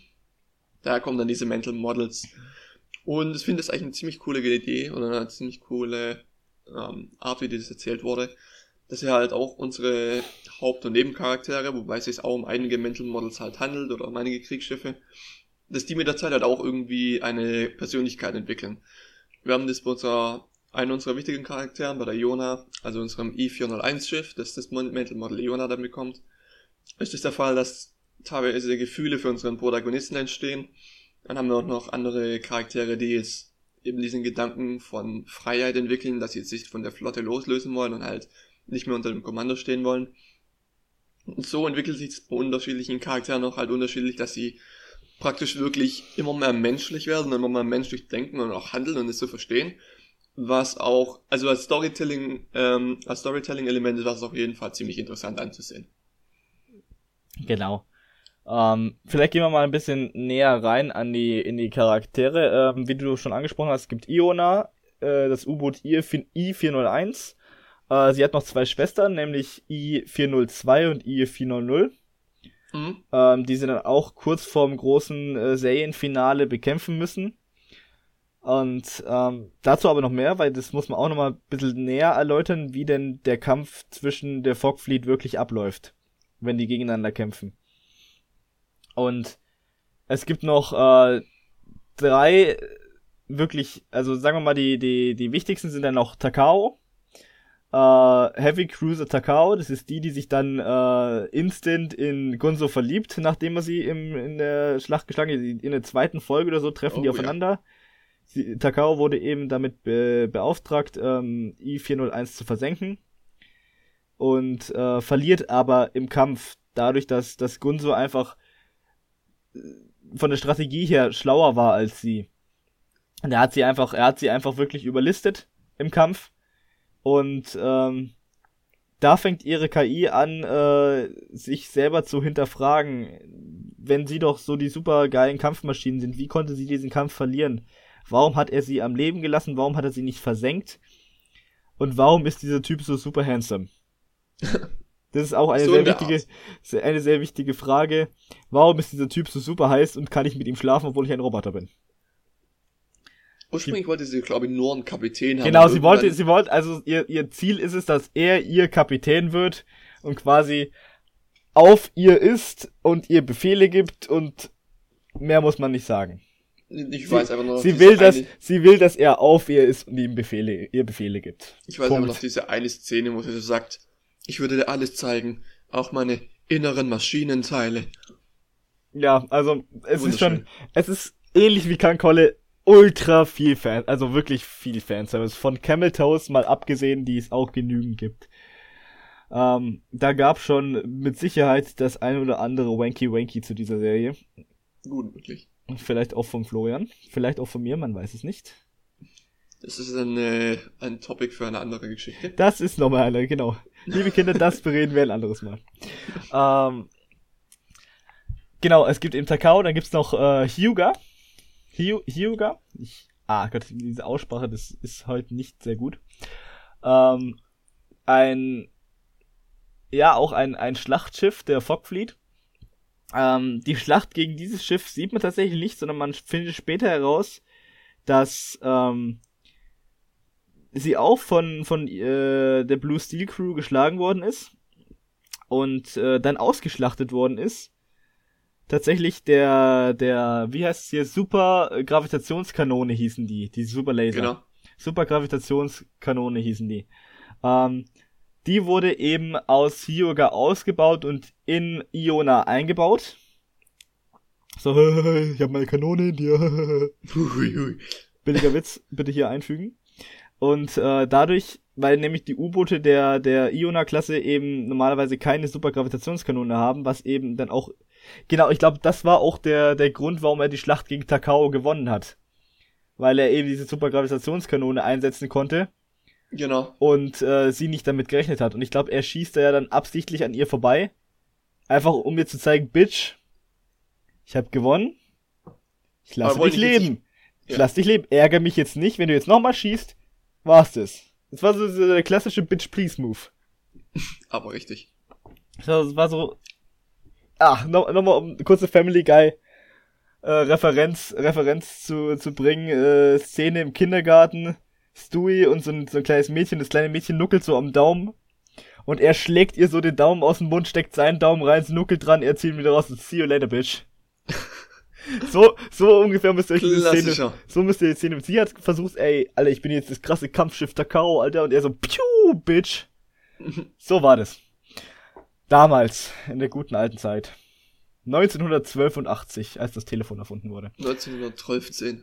Daher kommen dann diese Mental Models. Und ich finde das eigentlich eine ziemlich coole Idee oder eine ziemlich coole ähm, Art, wie das erzählt wurde, dass er halt auch unsere Haupt- und Nebencharaktere, wobei es sich auch um einige Mental Models halt handelt oder um einige Kriegsschiffe, dass die mit der Zeit halt auch irgendwie eine Persönlichkeit entwickeln. Wir haben das bei unserer, einen unserer wichtigen Charakteren, bei der Iona, also unserem I vier null eins Schiff, das das Mental Model Iona dann bekommt, ist es der Fall, dass teilweise Gefühle für unseren Protagonisten entstehen. Dann haben wir auch noch andere Charaktere, die jetzt eben diesen Gedanken von Freiheit entwickeln, dass sie jetzt sich von der Flotte loslösen wollen und halt nicht mehr unter dem Kommando stehen wollen. Und so entwickelt sich es bei unterschiedlichen Charakteren auch halt unterschiedlich, dass sie praktisch wirklich immer mehr menschlich werden, immer mehr menschlich denken und auch handeln und es so verstehen. Was auch, also als Storytelling, ähm, als Storytelling-Element ist das auf jeden Fall ziemlich interessant anzusehen. Genau. Ähm, vielleicht gehen wir mal ein bisschen näher rein an die in die Charaktere. Ähm, wie du schon angesprochen hast, es gibt Iona, äh, das U-Boot I vier null eins. Äh, sie hat noch zwei Schwestern, nämlich I vier null zwei und I vier null null. Mhm. Ähm, die sie dann auch kurz vorm großen äh, Serienfinale bekämpfen müssen. Und ähm, dazu aber noch mehr, weil das muss man auch noch mal ein bisschen näher erläutern, wie denn der Kampf zwischen der Fog Fleet wirklich abläuft, wenn die gegeneinander kämpfen. Und es gibt noch äh, drei wirklich, also sagen wir mal, die die die wichtigsten sind dann noch Takao. äh, Heavy Cruiser Takao, das ist die, die sich dann äh, instant in Gonzo verliebt, nachdem er sie im, in der Schlacht geschlagen hat. In der zweiten Folge oder so treffen Oh, die aufeinander. Ja. Sie, Takao wurde eben damit be- beauftragt, ähm, I vier null eins zu versenken. Und äh, verliert aber im Kampf dadurch, dass, dass Gonzo einfach von der Strategie her schlauer war als sie. Und er hat sie einfach, er hat sie einfach wirklich überlistet im Kampf. Und ähm, da fängt ihre K I an, äh, sich selber zu hinterfragen, wenn sie doch so die super geilen Kampfmaschinen sind, wie konnte sie diesen Kampf verlieren? Warum hat er sie am Leben gelassen? Warum hat er sie nicht versenkt? Und warum ist dieser Typ so super handsome? Das ist auch eine So sehr in der wichtige, Art. sehr- eine sehr wichtige Frage. Warum ist dieser Typ so super heiß und kann ich mit ihm schlafen, obwohl ich ein Roboter bin? Ursprünglich wollte sie, glaube ich, nur einen Kapitän haben. Genau, aber sie wollte, irgendwann- sie wollte, also ihr, ihr Ziel ist es, dass er ihr Kapitän wird und quasi auf ihr ist und ihr Befehle gibt und mehr muss man nicht sagen. Ich weiß einfach nur noch Sie diese will, dass, eine, sie will, dass er auf ihr ist und ihm Befehle, ihr Befehle gibt. ich weiß Punkt. einfach noch diese eine Szene, wo sie so sagt, ich würde dir alles zeigen, auch meine inneren Maschinenteile. Ja, also, es ist schon, Wunderschön. es ist ähnlich wie Kankolle, ultra viel Fan, also wirklich viel Fanservice. Von Camel Toes mal abgesehen, die es auch genügend gibt. Ähm, da gab schon mit Sicherheit das ein oder andere Wanky Wanky zu dieser Serie. Gut, wirklich. Vielleicht auch von Florian, vielleicht auch von mir, man weiß es nicht. Das ist ein, äh, ein Topic für eine andere Geschichte. Das ist nochmal eine, genau. Liebe Kinder, das bereden wir ein anderes Mal. Ähm, genau, es gibt eben Takao, dann gibt's noch äh, Hyuga. Hyu, Hyuga? Ich, ah Gott, diese Aussprache, das ist heute nicht sehr gut. Ähm, ein, ja, auch ein, ein Schlachtschiff der Fog Fleet. Ähm, die Schlacht gegen dieses Schiff sieht man tatsächlich nicht, sondern man findet später heraus, dass ähm, sie auch von von äh, der Blue Steel Crew geschlagen worden ist und äh, dann ausgeschlachtet worden ist. Tatsächlich der der wie heißt es hier Super Gravitationskanone hießen die, die Super Laser. Genau. Super Gravitationskanone hießen die. Ähm, die wurde eben aus Hyuga ausgebaut und in Iona eingebaut. So, ich habe meine Kanone in dir. Hui, hui. Billiger Witz, bitte hier einfügen. Und äh, dadurch, weil nämlich die U-Boote der der Iona-Klasse eben normalerweise keine Supergravitationskanone haben, was eben dann auch, genau, ich glaube, das war auch der der Grund, warum er die Schlacht gegen Takao gewonnen hat. Weil er eben diese Supergravitationskanone einsetzen konnte Genau. und äh, sie nicht damit gerechnet hat. Und ich glaube, er schießt da ja dann absichtlich an ihr vorbei, einfach um mir zu zeigen, Bitch, ich habe gewonnen, ich lasse Aber wollte dich ich jetzt leben. nicht- Ich Ja. lass dich leben. Ärger mich jetzt nicht, wenn du jetzt nochmal schießt, war's das. Das war so, so der klassische Bitch-Please-Move. Aber richtig. Das war, das war so... Ach, no, nochmal um kurze Family Guy äh, Referenz, Referenz zu, zu bringen. Äh, Szene im Kindergarten. Stewie und so ein, so ein kleines Mädchen, das kleine Mädchen nuckelt so am Daumen. Und er schlägt ihr so den Daumen aus dem Mund, steckt seinen Daumen rein, sie nuckelt dran, er zieht ihn wieder raus und see you later, bitch. So, so ungefähr müsst ihr euch diese Szene, Klassischer. so müsst ihr die Szene, sie hat versucht, ey, Alter, ich bin jetzt das krasse Kampfschiff Takao, Alter, und er so, piu, bitch. So war das. Damals, in der guten alten Zeit. neunzehnhundertzwölfundachtzig, als das Telefon erfunden wurde. neunzehnhundertzwölf.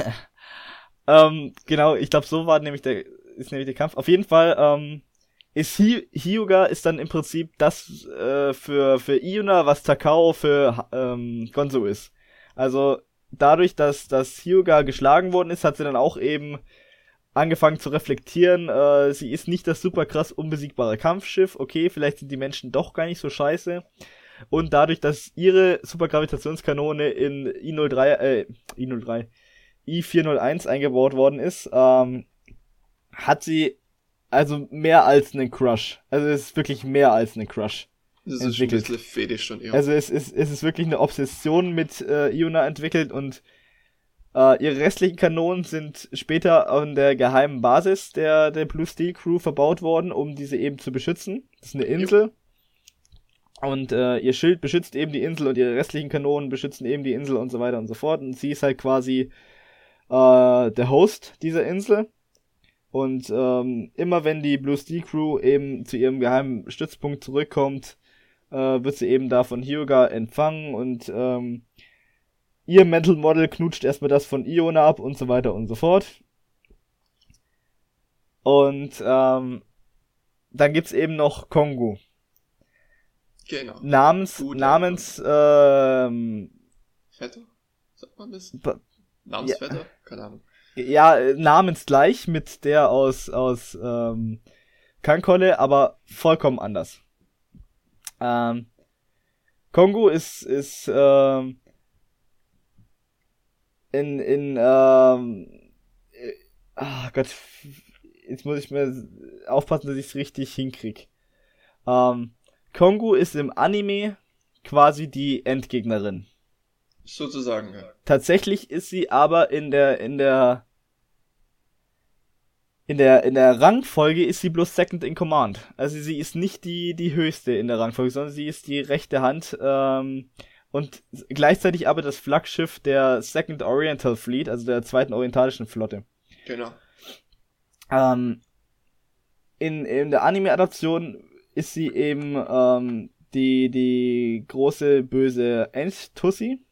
Ähm, genau, ich glaube, so war nämlich der, ist nämlich der Kampf. Auf jeden Fall, ähm, ist Hi- Hyuga ist dann im Prinzip das äh, für für Iona, was Takao für ähm, Gonzo ist. Also dadurch, dass dass Hyuga geschlagen worden ist, hat sie dann auch eben angefangen zu reflektieren. Äh, sie ist nicht das super krass unbesiegbare Kampfschiff. Okay, vielleicht sind die Menschen doch gar nicht so scheiße. Und dadurch, dass ihre Supergravitationskanone in I null drei, äh, I null drei, I vier null eins eingebaut worden ist, ähm, hat sie also mehr als einen Crush. Also es ist wirklich mehr als einen Crush. Das ist schon ein Entwickelt. bisschen fetisch schon eher. Also es ist, es ist wirklich eine Obsession mit äh, Iona entwickelt und äh, ihre restlichen Kanonen sind später an der geheimen Basis der, der Blue Steel Crew verbaut worden, um diese eben zu beschützen. Das ist eine Insel. Und äh, ihr Schild beschützt eben die Insel und ihre restlichen Kanonen beschützen eben die Insel und so weiter und so fort. Und sie ist halt quasi äh, der Host dieser Insel. Und ähm, immer wenn die Blue Steel Crew eben zu ihrem geheimen Stützpunkt zurückkommt, äh, wird sie eben da von Hyuga empfangen und ähm, ihr Mental Model knutscht erstmal das von Iona ab und so weiter und so fort. Und ähm, dann gibt's eben noch Kongu. Genau. Namens, Gut, namens, ähm, Vetter? Sagt man das? Ba- Namensvetter? Ja. Keine Ahnung. Ja, äh, namensgleich mit der aus, aus, ähm, Kankolle, aber vollkommen anders. Ähm, Kongu ist, ist, ähm, in, in, ähm, äh, ah Gott, jetzt muss ich mir aufpassen, dass ich es richtig hinkrieg. Ähm, Kongu ist im Anime quasi die Endgegnerin. Sozusagen, ja. Tatsächlich ist sie aber in der, in der, in der, in der Rangfolge ist sie bloß Second in Command. Also sie ist nicht die, die höchste in der Rangfolge, sondern sie ist die rechte Hand, ähm, und gleichzeitig aber das Flaggschiff der Second Oriental Fleet, also der zweiten orientalischen Flotte. Genau. Ähm, in, in der Anime-Adaption ist sie eben, ähm, die, die große, böse End-Tussi.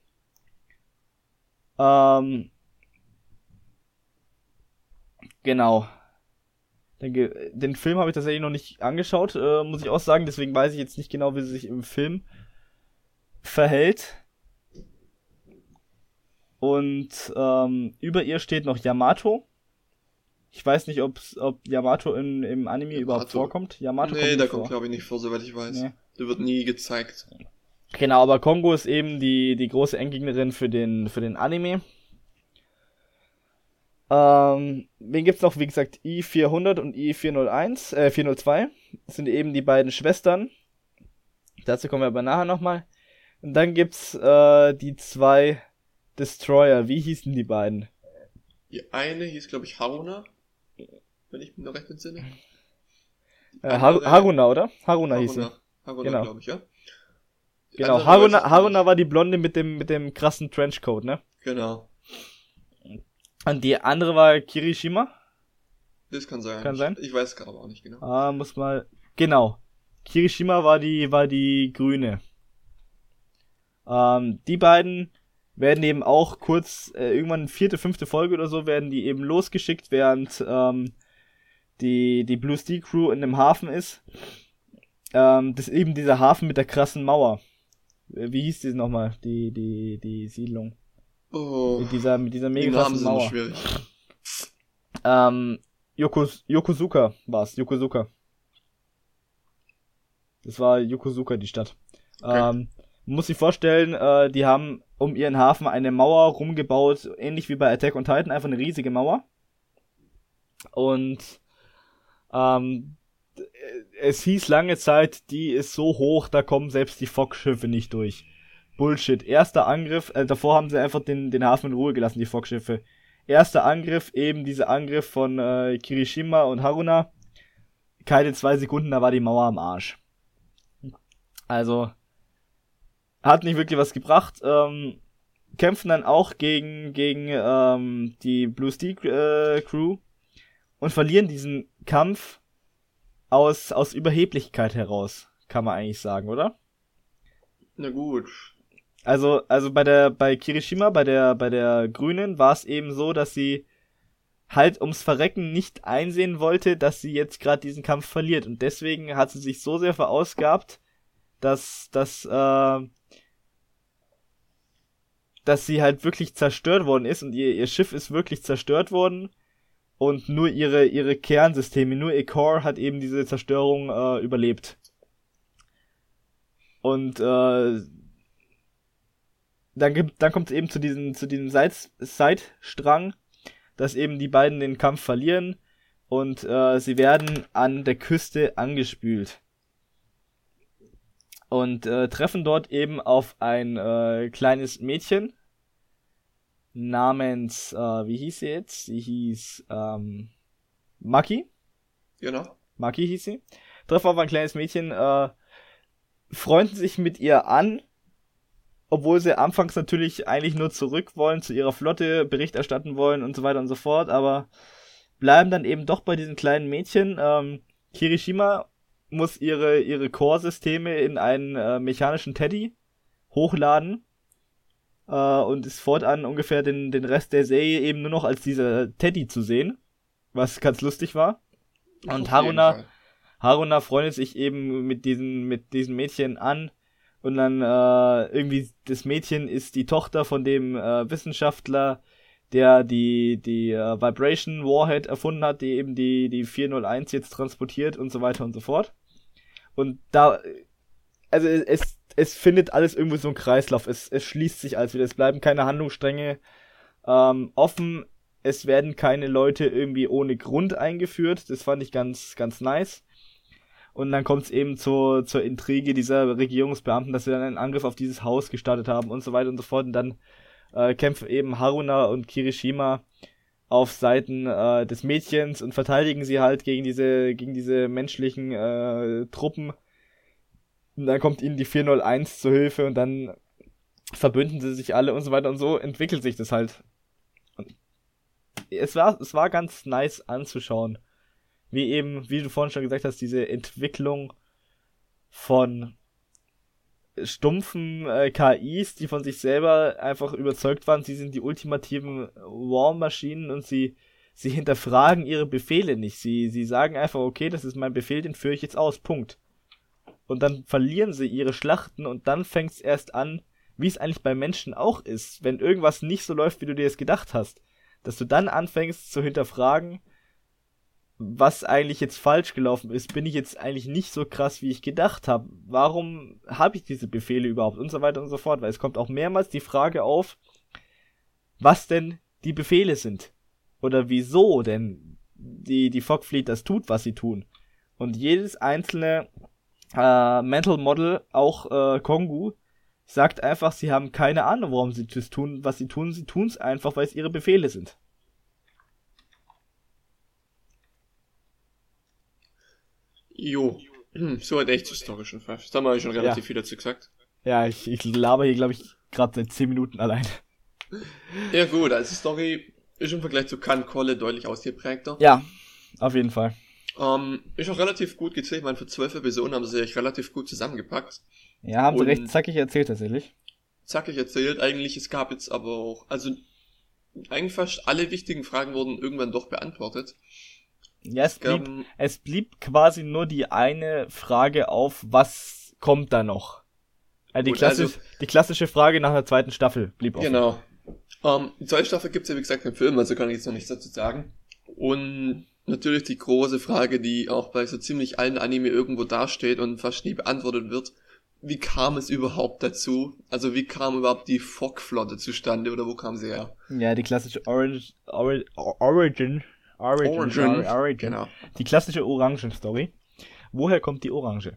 Ähm, genau. Den, Ge- den Film habe ich tatsächlich noch nicht angeschaut, äh, muss ich auch sagen, deswegen weiß ich jetzt nicht genau, wie sie sich im Film verhält. Und ähm, über ihr steht noch Yamato. Ich weiß nicht, ob's, ob Yamato in, im Anime Yamato. überhaupt vorkommt. Yamato Nee, kommt nicht der vor. kommt glaube ich nicht vor, soweit ich weiß. Nee. Der wird nie gezeigt. Genau, aber Kongo ist eben die, die große Endgegnerin für den, für den Anime. Ähm, wen gibt's noch? Wie gesagt, I vierhundert und I vierhunderteins, äh, vierhundertzwei. Das sind eben die beiden Schwestern. Dazu kommen wir aber nachher nochmal. Und dann gibt's, äh, die zwei Destroyer. Wie hießen die beiden? Die eine hieß, glaube ich, Haruna. Wenn ich mich noch recht entsinne. Äh, Har- Haruna, oder? Haruna, hieß sie. Haruna, Haruna Genau. glaube ich, ja. Die Genau, andere weiß Haruna, ich Haruna nicht. war die Blonde mit dem, mit dem krassen Trenchcoat, ne? Genau. Und die andere war Kirishima. Das kann sein. Kann sein. Ich, ich weiß gerade aber auch nicht genau. Ah, muss mal. Genau. Kirishima war die, war die Grüne. Ähm, die beiden werden eben auch kurz, äh, irgendwann vierte, fünfte Folge oder so, werden die eben losgeschickt, während ähm, die, die Blue Steel Crew in dem Hafen ist. Ähm, das ist eben dieser Hafen mit der krassen Mauer. Äh, Wie hieß die nochmal? Die, die, die Siedlung. Oh, Mit dieser, mit dieser die mega Namen krassen sind immer Mauer. schwierig. Ähm, Yokos, Yokosuka war's. Yokosuka. Das war Yokosuka, die Stadt. Okay. Ähm, man muss sich vorstellen, äh, die haben um ihren Hafen eine Mauer rumgebaut, ähnlich wie bei Attack on Titan, einfach eine riesige Mauer. Und ähm, d- es hieß lange Zeit, die ist so hoch, da kommen selbst die Fockschiffe nicht durch. Bullshit. Erster Angriff, äh, davor haben sie einfach den, den Hafen in Ruhe gelassen, die Fockschiffe. Erster Angriff, eben dieser Angriff von äh, Kirishima und Haruna. Keine zwei Sekunden, da war die Mauer am Arsch. Also, hat nicht wirklich was gebracht. Ähm, kämpfen dann auch gegen, gegen ähm, die Blue Steel äh, Crew und verlieren diesen Kampf aus, aus Überheblichkeit heraus, kann man eigentlich sagen, oder? Na gut. Also, also bei der, bei Kirishima, bei der, bei der Grünen war es eben so, dass sie halt ums Verrecken nicht einsehen wollte, dass sie jetzt gerade diesen Kampf verliert. Und deswegen hat sie sich so sehr verausgabt, dass, dass, äh, dass sie halt wirklich zerstört worden ist und ihr, ihr Schiff ist wirklich zerstört worden und nur ihre, ihre Kernsysteme, nur ihr Core hat eben diese Zerstörung äh, überlebt. Und, äh, dann gibt, dann kommt es eben zu diesem, zu diesem Seit- Zeitstrang, dass eben die beiden den Kampf verlieren und äh, sie werden an der Küste angespült. Und äh, treffen dort eben auf ein äh, kleines Mädchen namens, äh, wie hieß sie jetzt? Sie hieß ähm, Maki. Genau. Maki hieß sie. Treffen auf ein kleines Mädchen, äh, freunden sich mit ihr an, obwohl sie anfangs natürlich eigentlich nur zurück wollen, zu ihrer Flotte Bericht erstatten wollen und so weiter und so fort, aber bleiben dann eben doch bei diesen kleinen Mädchen. Ähm, Kirishima muss ihre, ihre Core-Systeme in einen äh, mechanischen Teddy hochladen äh, und ist fortan ungefähr den, den Rest der Serie eben nur noch als dieser Teddy zu sehen, was ganz lustig war. Und Haruna, Haruna freundet sich eben mit diesen, mit diesen Mädchen an und dann äh, irgendwie das Mädchen ist die Tochter von dem äh, Wissenschaftler, der die die äh, Vibration Warhead erfunden hat, die eben die die vier null eins jetzt transportiert und so weiter und so fort. Und da, also es es findet alles irgendwie so einen Kreislauf, es es schließt sich alles wieder, es bleiben keine Handlungsstränge ähm, offen, es werden keine Leute irgendwie ohne Grund eingeführt, das fand ich ganz ganz nice. Und dann kommt es eben zur zur Intrige dieser Regierungsbeamten, dass sie dann einen Angriff auf dieses Haus gestartet haben und so weiter und so fort und dann Äh, kämpfen eben Haruna und Kirishima auf Seiten äh, des Mädchens und verteidigen sie halt gegen diese gegen diese menschlichen äh, Truppen. Und dann kommt ihnen die vier null eins zur Hilfe und dann verbünden sie sich alle und so weiter und so entwickelt sich das halt. Und es war es war ganz nice anzuschauen, wie eben, wie du vorhin schon gesagt hast, diese Entwicklung von stumpfen äh, K Is, die von sich selber einfach überzeugt waren, sie sind die ultimativen War-Maschinen und sie sie hinterfragen ihre Befehle nicht. Sie sie sagen einfach, okay, das ist mein Befehl, den führe ich jetzt aus, Punkt. Und dann verlieren sie ihre Schlachten und dann fängt es erst an, wie es eigentlich bei Menschen auch ist, wenn irgendwas nicht so läuft, wie du dir es gedacht hast, dass du dann anfängst zu hinterfragen, was eigentlich jetzt falsch gelaufen ist, bin ich jetzt eigentlich nicht so krass, wie ich gedacht habe. Warum habe ich diese Befehle überhaupt und so weiter und so fort, weil es kommt auch mehrmals die Frage auf, was denn die Befehle sind oder wieso denn die die Fog Fleet das tut, was sie tun. Und jedes einzelne äh, Mental Model, auch äh, Kongu, sagt einfach, sie haben keine Ahnung, warum sie das tun, was sie tun. Sie tun es einfach, weil es ihre Befehle sind. Jo, so hat echt die Story schon fast. Da haben wir schon relativ ja. viel dazu gesagt. Ja, ich, ich laber hier, glaube ich, gerade seit zehn Minuten allein. Ja gut, also die Story ist im Vergleich zu Kan Kolle deutlich ausgeprägter. Ja, auf jeden Fall. Ähm, ist auch relativ gut gezählt. Ich meine, für zwölf Episoden haben sie sich relativ gut zusammengepackt. Ja, haben sie recht zackig erzählt tatsächlich. Zackig erzählt, eigentlich, es gab jetzt aber auch, also eigentlich fast alle wichtigen Fragen wurden irgendwann doch beantwortet. Ja, es blieb, um, es blieb quasi nur die eine Frage auf, was kommt da noch? Also die, klassisch, also, die klassische Frage nach der zweiten Staffel blieb offen. Genau. Um, die zweite Staffel gibt's ja wie gesagt im Film, also kann ich jetzt noch nichts dazu sagen. Und natürlich die große Frage, die auch bei so ziemlich allen Anime irgendwo dasteht und fast nie beantwortet wird. Wie kam es überhaupt dazu? Also wie kam überhaupt die Fog-Flotte zustande oder wo kam sie her? Ja, die klassische Orange, Ori, Origin... Origin, Origin. Origin. Genau. Die klassische Orangen-Story. Woher kommt die Orange?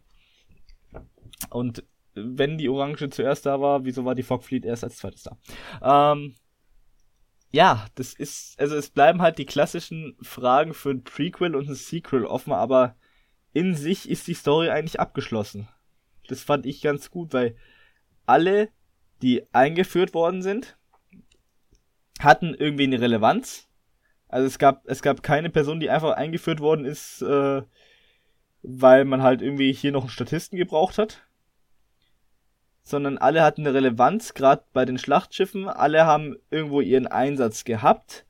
Und wenn die Orange zuerst da war, wieso war die Fog Fleet erst als zweites da? Ähm, ja, das ist, also es bleiben halt die klassischen Fragen für ein Prequel und ein Sequel offen, aber in sich ist die Story eigentlich abgeschlossen. Das fand ich ganz gut, weil alle, die eingeführt worden sind, hatten irgendwie eine Relevanz. Also es gab es gab keine Person, die einfach eingeführt worden ist, äh, weil man halt irgendwie hier noch einen Statisten gebraucht hat. Sondern alle hatten eine Relevanz, gerade bei den Schlachtschiffen. Alle haben irgendwo ihren Einsatz gehabt.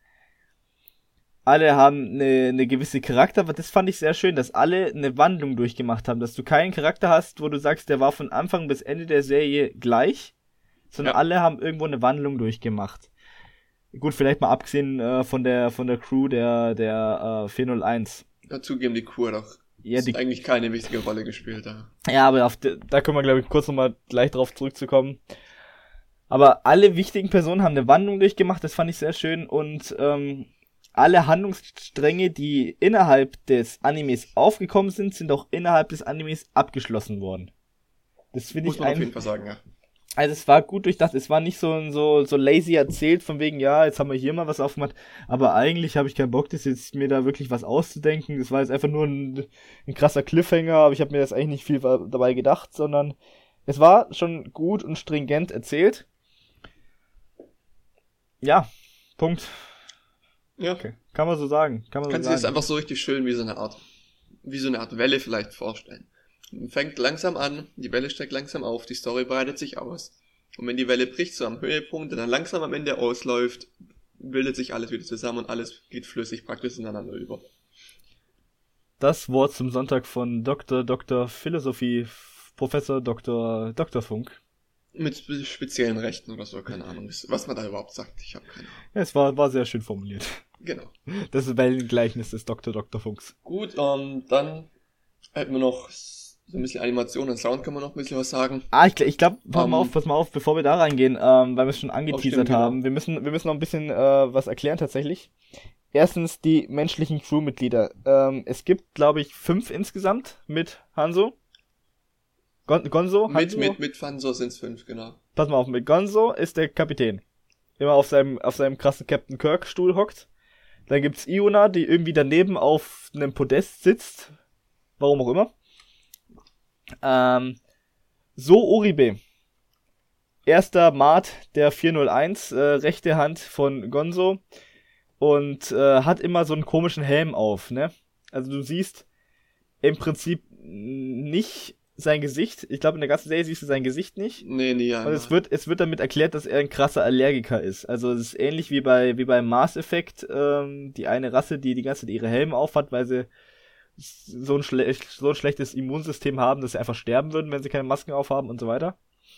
Alle haben eine, eine gewisse Charakter. Das fand ich sehr schön, dass alle eine Wandlung durchgemacht haben. Dass du keinen Charakter hast, wo du sagst, der war von Anfang bis Ende der Serie gleich. Sondern ja. alle haben irgendwo eine Wandlung durchgemacht. Gut, vielleicht mal abgesehen äh, von der von der Crew der der äh, vier null eins. Ja, zugeben, die Crew hat auch ja, die, eigentlich keine wichtige Rolle gespielt. Ja, ja aber auf de, da können wir, glaube ich, kurz nochmal gleich drauf zurückzukommen. Aber alle wichtigen Personen haben eine Wandlung durchgemacht, das fand ich sehr schön. Und ähm, alle Handlungsstränge, die innerhalb des Animes aufgekommen sind, sind auch innerhalb des Animes abgeschlossen worden. Das finde ich man ein, auf jeden Fall sagen, ja. Also es war gut durchdacht, es war nicht so so so lazy erzählt, von wegen, ja, jetzt haben wir hier mal was aufgemacht, aber eigentlich habe ich keinen Bock, das jetzt mir da wirklich was auszudenken. Das war jetzt einfach nur ein, ein krasser Cliffhanger, aber ich habe mir das eigentlich nicht viel dabei gedacht, sondern es war schon gut und stringent erzählt. Ja, Punkt. Ja, okay. kann man so sagen. Kann man Kannst so du dir das sagen. einfach so richtig schön wie so eine Art, wie so eine Art Welle vielleicht vorstellen. Man fängt langsam an, die Welle steigt langsam auf, die Story breitet sich aus. Und wenn die Welle bricht, so am Höhepunkt, und dann langsam am Ende ausläuft, bildet sich alles wieder zusammen und alles geht flüssig praktisch ineinander über. Das Wort zum Sonntag von Doktor Doktor Philosophie, Professor Doktor Doktor Funk. Mit spe- speziellen Rechten oder so, keine Ahnung, was man da überhaupt sagt, ich habe keine Ahnung. Ja, es war, war sehr schön formuliert. Genau. Das Wellengleichnis des Doktor Doktor Funks. Gut, ähm, dann hätten wir noch so ein bisschen Animation und Sound, kann man noch ein bisschen was sagen. Ah, ich, ich glaube, pass mal Ähm, auf, pass mal auf, bevor wir da reingehen, ähm, weil wir es schon angeteasert stimmt, genau. haben. Wir müssen, wir müssen noch ein bisschen äh, was erklären tatsächlich. Erstens die menschlichen Crewmitglieder. Ähm, es gibt, glaube ich, fünf insgesamt mit Hanzo. Gon Gonzo? Mit, Hanzo? mit, mit Fanso sind's fünf, genau. Pass mal auf, mit Gonzo ist der Kapitän. Immer auf seinem, auf seinem krassen Captain Kirk-Stuhl hockt. Dann gibt's Iona, die irgendwie daneben auf einem Podest sitzt. Warum auch immer. Ähm, So Oribe. Erster Mart der vier null eins, äh, rechte Hand von Gonzo. Und äh, hat immer so einen komischen Helm auf, ne? Also du siehst im Prinzip nicht sein Gesicht. Ich glaube, in der ganzen Serie siehst du sein Gesicht nicht. Nee, nee, ja. Und es wird, es wird damit erklärt, dass er ein krasser Allergiker ist. Also es ist ähnlich wie bei, wie bei Mass Effect, ähm, die eine Rasse, die die ganze Zeit ihre Helme aufhat, weil sie so ein, schle so ein schlechtes Immunsystem haben, dass sie einfach sterben würden, wenn sie keine Masken aufhaben und so weiter.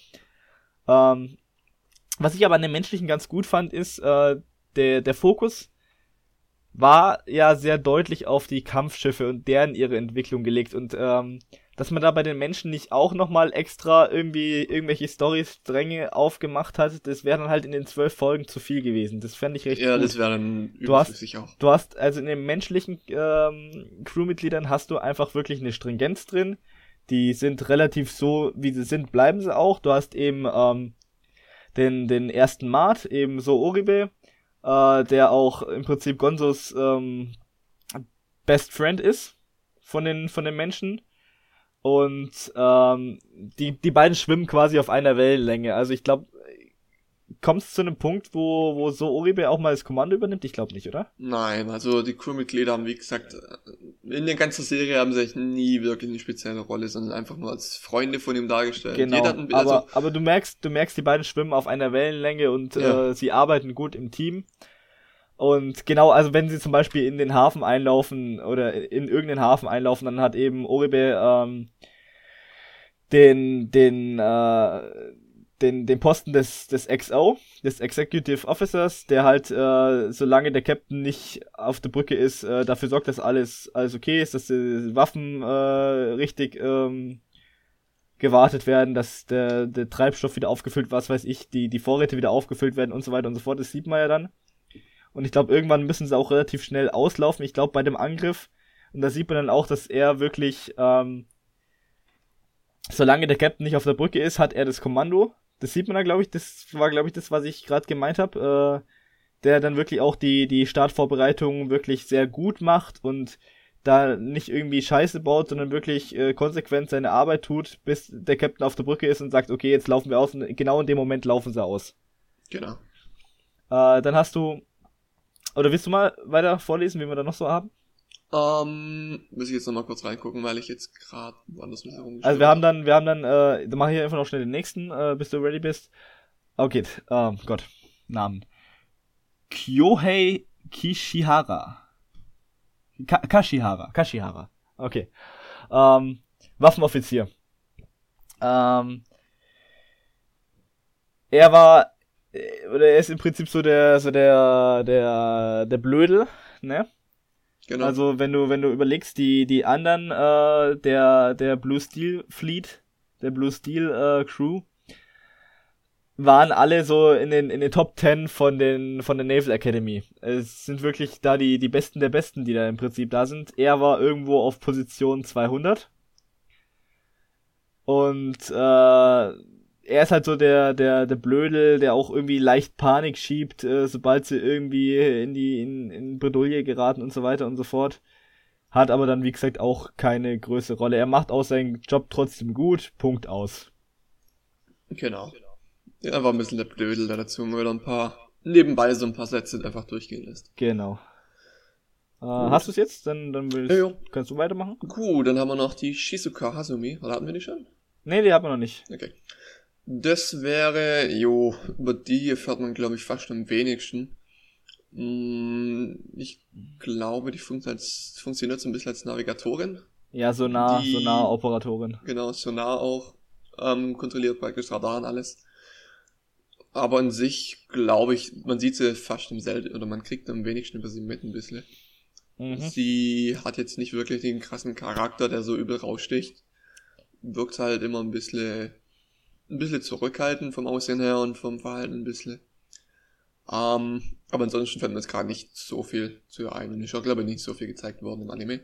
Ähm, was ich aber an den Menschlichen ganz gut fand, ist, äh, der, der Fokus war ja sehr deutlich auf die Kampfschiffe und deren ihre Entwicklung gelegt und ähm, dass man da bei den Menschen nicht auch nochmal extra irgendwie irgendwelche Storys-Stränge aufgemacht hat, das wäre dann halt in den zwölf Folgen zu viel gewesen. Das fände ich recht Ja, gut. das wäre dann Du hast- überflüssig auch. Du hast, also in den menschlichen ähm, Crewmitgliedern hast du einfach wirklich eine Stringenz drin. Die sind relativ so, wie sie sind, bleiben sie auch. Du hast eben ähm, den, den ersten Mart, eben so Oribe, äh, der auch im Prinzip Gonzos ähm, Best Friend ist von den, von den Menschen. Und ähm, die, die beiden schwimmen quasi auf einer Wellenlänge. Also ich glaube, kommt es zu einem Punkt, wo, wo so Oribe auch mal das Kommando übernimmt? Ich glaube nicht, oder? Nein, also die Crewmitglieder haben, wie gesagt, in der ganzen Serie haben sie eigentlich nie wirklich eine spezielle Rolle, sondern einfach nur als Freunde von ihm dargestellt. Genau, Jeder hat ein, aber, also, aber du merkst, du merkst, die beiden schwimmen auf einer Wellenlänge und Ja. äh, sie arbeiten gut im Team. Und genau, also wenn sie zum Beispiel in den Hafen einlaufen oder in irgendeinen Hafen einlaufen, dann hat eben Oribe ähm, den, den, äh, den, den Posten des, des X O, des Executive Officers, der halt, äh, solange der Captain nicht auf der Brücke ist, äh, dafür sorgt, dass alles, alles okay ist, dass die Waffen äh, richtig ähm, gewartet werden, dass der, der Treibstoff wieder aufgefüllt, was weiß ich, die, die Vorräte wieder aufgefüllt werden und so weiter und so fort. Das sieht man ja dann. Und ich glaube, irgendwann müssen sie auch relativ schnell auslaufen. Ich glaube, bei dem Angriff, und da sieht man dann auch, dass er wirklich, ähm, solange der Captain nicht auf der Brücke ist, hat er das Kommando. Das sieht man da, glaube ich, das war, glaube ich, das, was ich gerade gemeint habe, äh, der dann wirklich auch die, die Startvorbereitungen wirklich sehr gut macht und da nicht irgendwie Scheiße baut, sondern wirklich äh, konsequent seine Arbeit tut, bis der Captain auf der Brücke ist und sagt, okay, jetzt laufen wir aus, und genau in dem Moment laufen sie aus. genau. Äh, dann hast du, oder willst du mal weiter vorlesen, wie wir da noch so haben? Ähm, muss ich jetzt nochmal kurz reingucken, weil ich jetzt gerade woanders mit herumgeschrieben Also wir haben dann, wir haben dann, äh, dann mach ich einfach noch schnell den nächsten, äh, bis du ready bist. Okay, ähm, Gott, Namen. Kyohei Kishihara. Ka Kashihara, Kashihara. Okay. Ähm, Waffenoffizier. Ähm, er war, äh, oder er ist im Prinzip so der, so der, der, der Blödel, ne? Genau. Also wenn du wenn du überlegst, die die anderen äh, der der Blue Steel Fleet, der Blue Steel äh, Crew waren alle so in den in den Top Ten von den von der Naval Academy. Es sind wirklich da die die Besten der Besten, die da im Prinzip da sind. Er war irgendwo auf Position zweihundert und äh, er ist halt so der der der Blödel, der auch irgendwie leicht Panik schiebt, äh, sobald sie irgendwie in die in, in Bredouille geraten und so weiter und so fort. Hat aber dann, wie gesagt, auch keine größere Rolle. Er macht auch seinen Job trotzdem gut. Punkt aus. Genau. Ja, war ein bisschen der Blödel da dazu, wo er ein paar, nebenbei so ein paar Sätze einfach durchgehen lässt. Genau. Äh, hast du es jetzt? Dann, dann willst, Ja, ja. kannst du weitermachen? Gut, dann haben wir noch die Shizuka Hasumi. Oder hatten wir die schon? Nee, die hat man noch nicht. Okay. Das wäre, jo, über die erfährt man, glaube ich, fast am wenigsten. Mm, Ich glaube, die funkt als, funktioniert so ein bisschen als Navigatorin. Ja, Sonar, Die- Sonar-Operatorin. Genau, Sonar auch. Ähm, kontrolliert praktisch Radar und alles. Aber an sich, glaube ich, man sieht sie fast im selten, oder man kriegt am wenigsten über sie mit ein bisschen. Mhm. Sie hat jetzt nicht wirklich den krassen Charakter, der so übel raussticht. Wirkt halt immer ein bisschen, ein bisschen zurückhaltend vom Aussehen her und vom Verhalten ein bisschen. Ähm, aber ansonsten fällt mir jetzt gerade nicht so viel zu ihr ein. Und ist auch, glaube ich, nicht so viel gezeigt worden im Anime.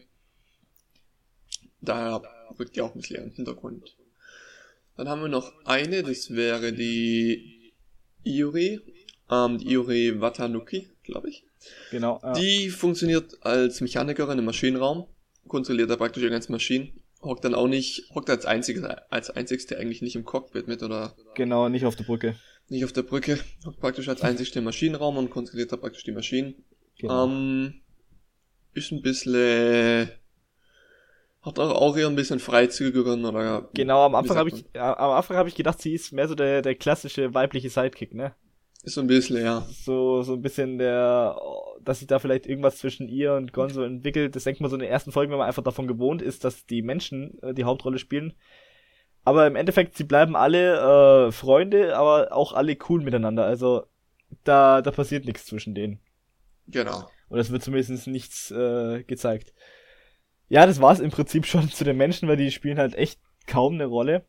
Daher rückt die auch ein bisschen eher im Hintergrund. Dann haben wir noch eine, das wäre die Iori. Ähm, die Iori Watanuki, glaube ich. Genau. Ja. Die funktioniert als Mechanikerin im Maschinenraum, kontrolliert da praktisch die ganzen Maschinen, hockt dann auch nicht, hockt als einzige, als einzigste eigentlich nicht im Cockpit mit oder Genau, nicht auf der Brücke. nicht auf der Brücke, hockt praktisch als einzigste im Maschinenraum und kontrolliert da praktisch die Maschinen. Genau. Ähm, ist ein bisschen, hat auch, auch eher ein bisschen freizügigeren oder. Genau, am wie Anfang sagt habe ich, man? ja, am Anfang habe ich gedacht, sie ist mehr so der, der klassische weibliche Sidekick, ne? Ist so ein bisschen, ja. So, so ein bisschen der, dass sich da vielleicht irgendwas zwischen ihr und Gonzo entwickelt. Das denkt man so in den ersten Folgen, wenn man einfach davon gewohnt ist, dass die Menschen äh, die Hauptrolle spielen. Aber im Endeffekt, sie bleiben alle äh, Freunde, aber auch alle cool miteinander. Also, da, da passiert nichts zwischen denen. Genau. Oder es wird zumindest nichts äh, gezeigt. Ja, das war's im Prinzip schon zu den Menschen, weil die spielen halt echt kaum eine Rolle.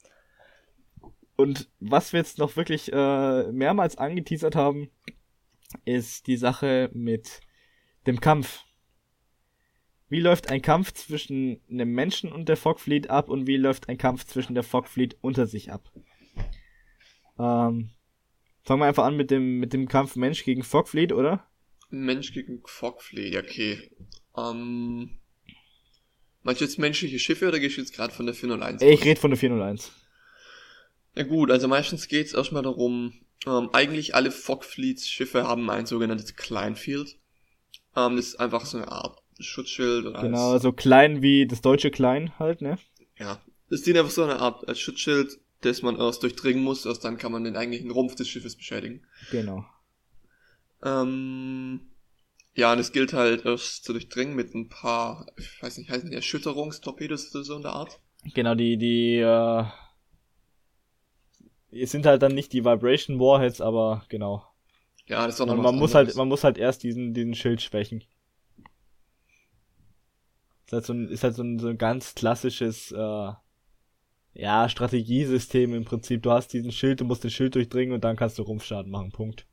Und was wir jetzt noch wirklich äh, mehrmals angeteasert haben, ist die Sache mit dem Kampf. Wie läuft ein Kampf zwischen einem Menschen und der Fog Fleet ab und wie läuft ein Kampf zwischen der Fog Fleet unter sich ab? Ähm, fangen wir einfach an mit dem mit dem Kampf Mensch gegen Fog Fleet, oder? Mensch gegen Fogfleet, okay. Ähm, meinst du jetzt menschliche Schiffe oder gehst du jetzt gerade von der vierhunderteins? Ich rede von der vierhunderteins. Ja gut, also meistens geht's erstmal darum, ähm, eigentlich alle Fogfleets Schiffe haben ein sogenanntes Kleinfield. Ähm, das ist einfach so eine Art Schutzschild oder Genau, als, so klein wie das deutsche Klein halt, ne? ja, das dient einfach so eine Art als Schutzschild, das man erst durchdringen muss, erst dann kann man den eigentlichen Rumpf des Schiffes beschädigen. Genau. Ähm, ja, und es gilt halt erst zu durchdringen mit ein paar, ich weiß nicht, heißen die Erschütterungstorpedos oder so in der Art? Genau, die, die, äh, es sind halt dann nicht die Vibration Warheads, aber genau. Ja, das ist doch noch Man, was man muss halt, anderes. man muss halt erst diesen, diesen Schild schwächen. Ist halt so ein, ist halt so ein, so ein ganz klassisches, äh, ja, Strategiesystem im Prinzip. Du hast diesen Schild, du musst den Schild durchdringen und dann kannst du Rumpfschaden machen, Punkt.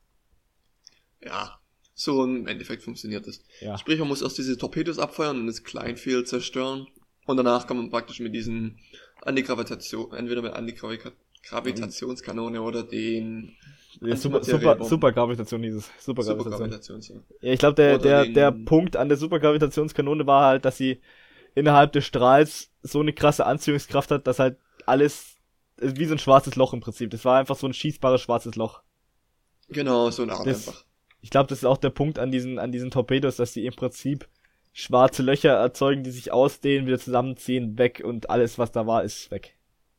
Ja, so im Endeffekt funktioniert das. Ja. Sprich, man muss erst diese Torpedos abfeuern und das Kleinfield zerstören. Und danach kann man praktisch mit diesen Antigravitation, entweder mit Antigravitationskanone oder den Ja, super, Antimateriebomben. super, super Gravitation hieß es. Super Gravitation. Supergravitations, ja. Ja, ich glaube, der, Oder der, den- der Punkt an der Supergravitationskanone war halt, dass sie innerhalb des Strahls so eine krasse Anziehungskraft hat, dass halt alles, ist wie so ein schwarzes Loch im Prinzip. Das war einfach so ein schießbares schwarzes Loch. Genau, so eine Art Das, einfach. ich glaube, das ist auch der Punkt an diesen, an diesen Torpedos, dass die im Prinzip schwarze Löcher erzeugen, die sich ausdehnen, wieder zusammenziehen, weg und alles, was da war, ist weg.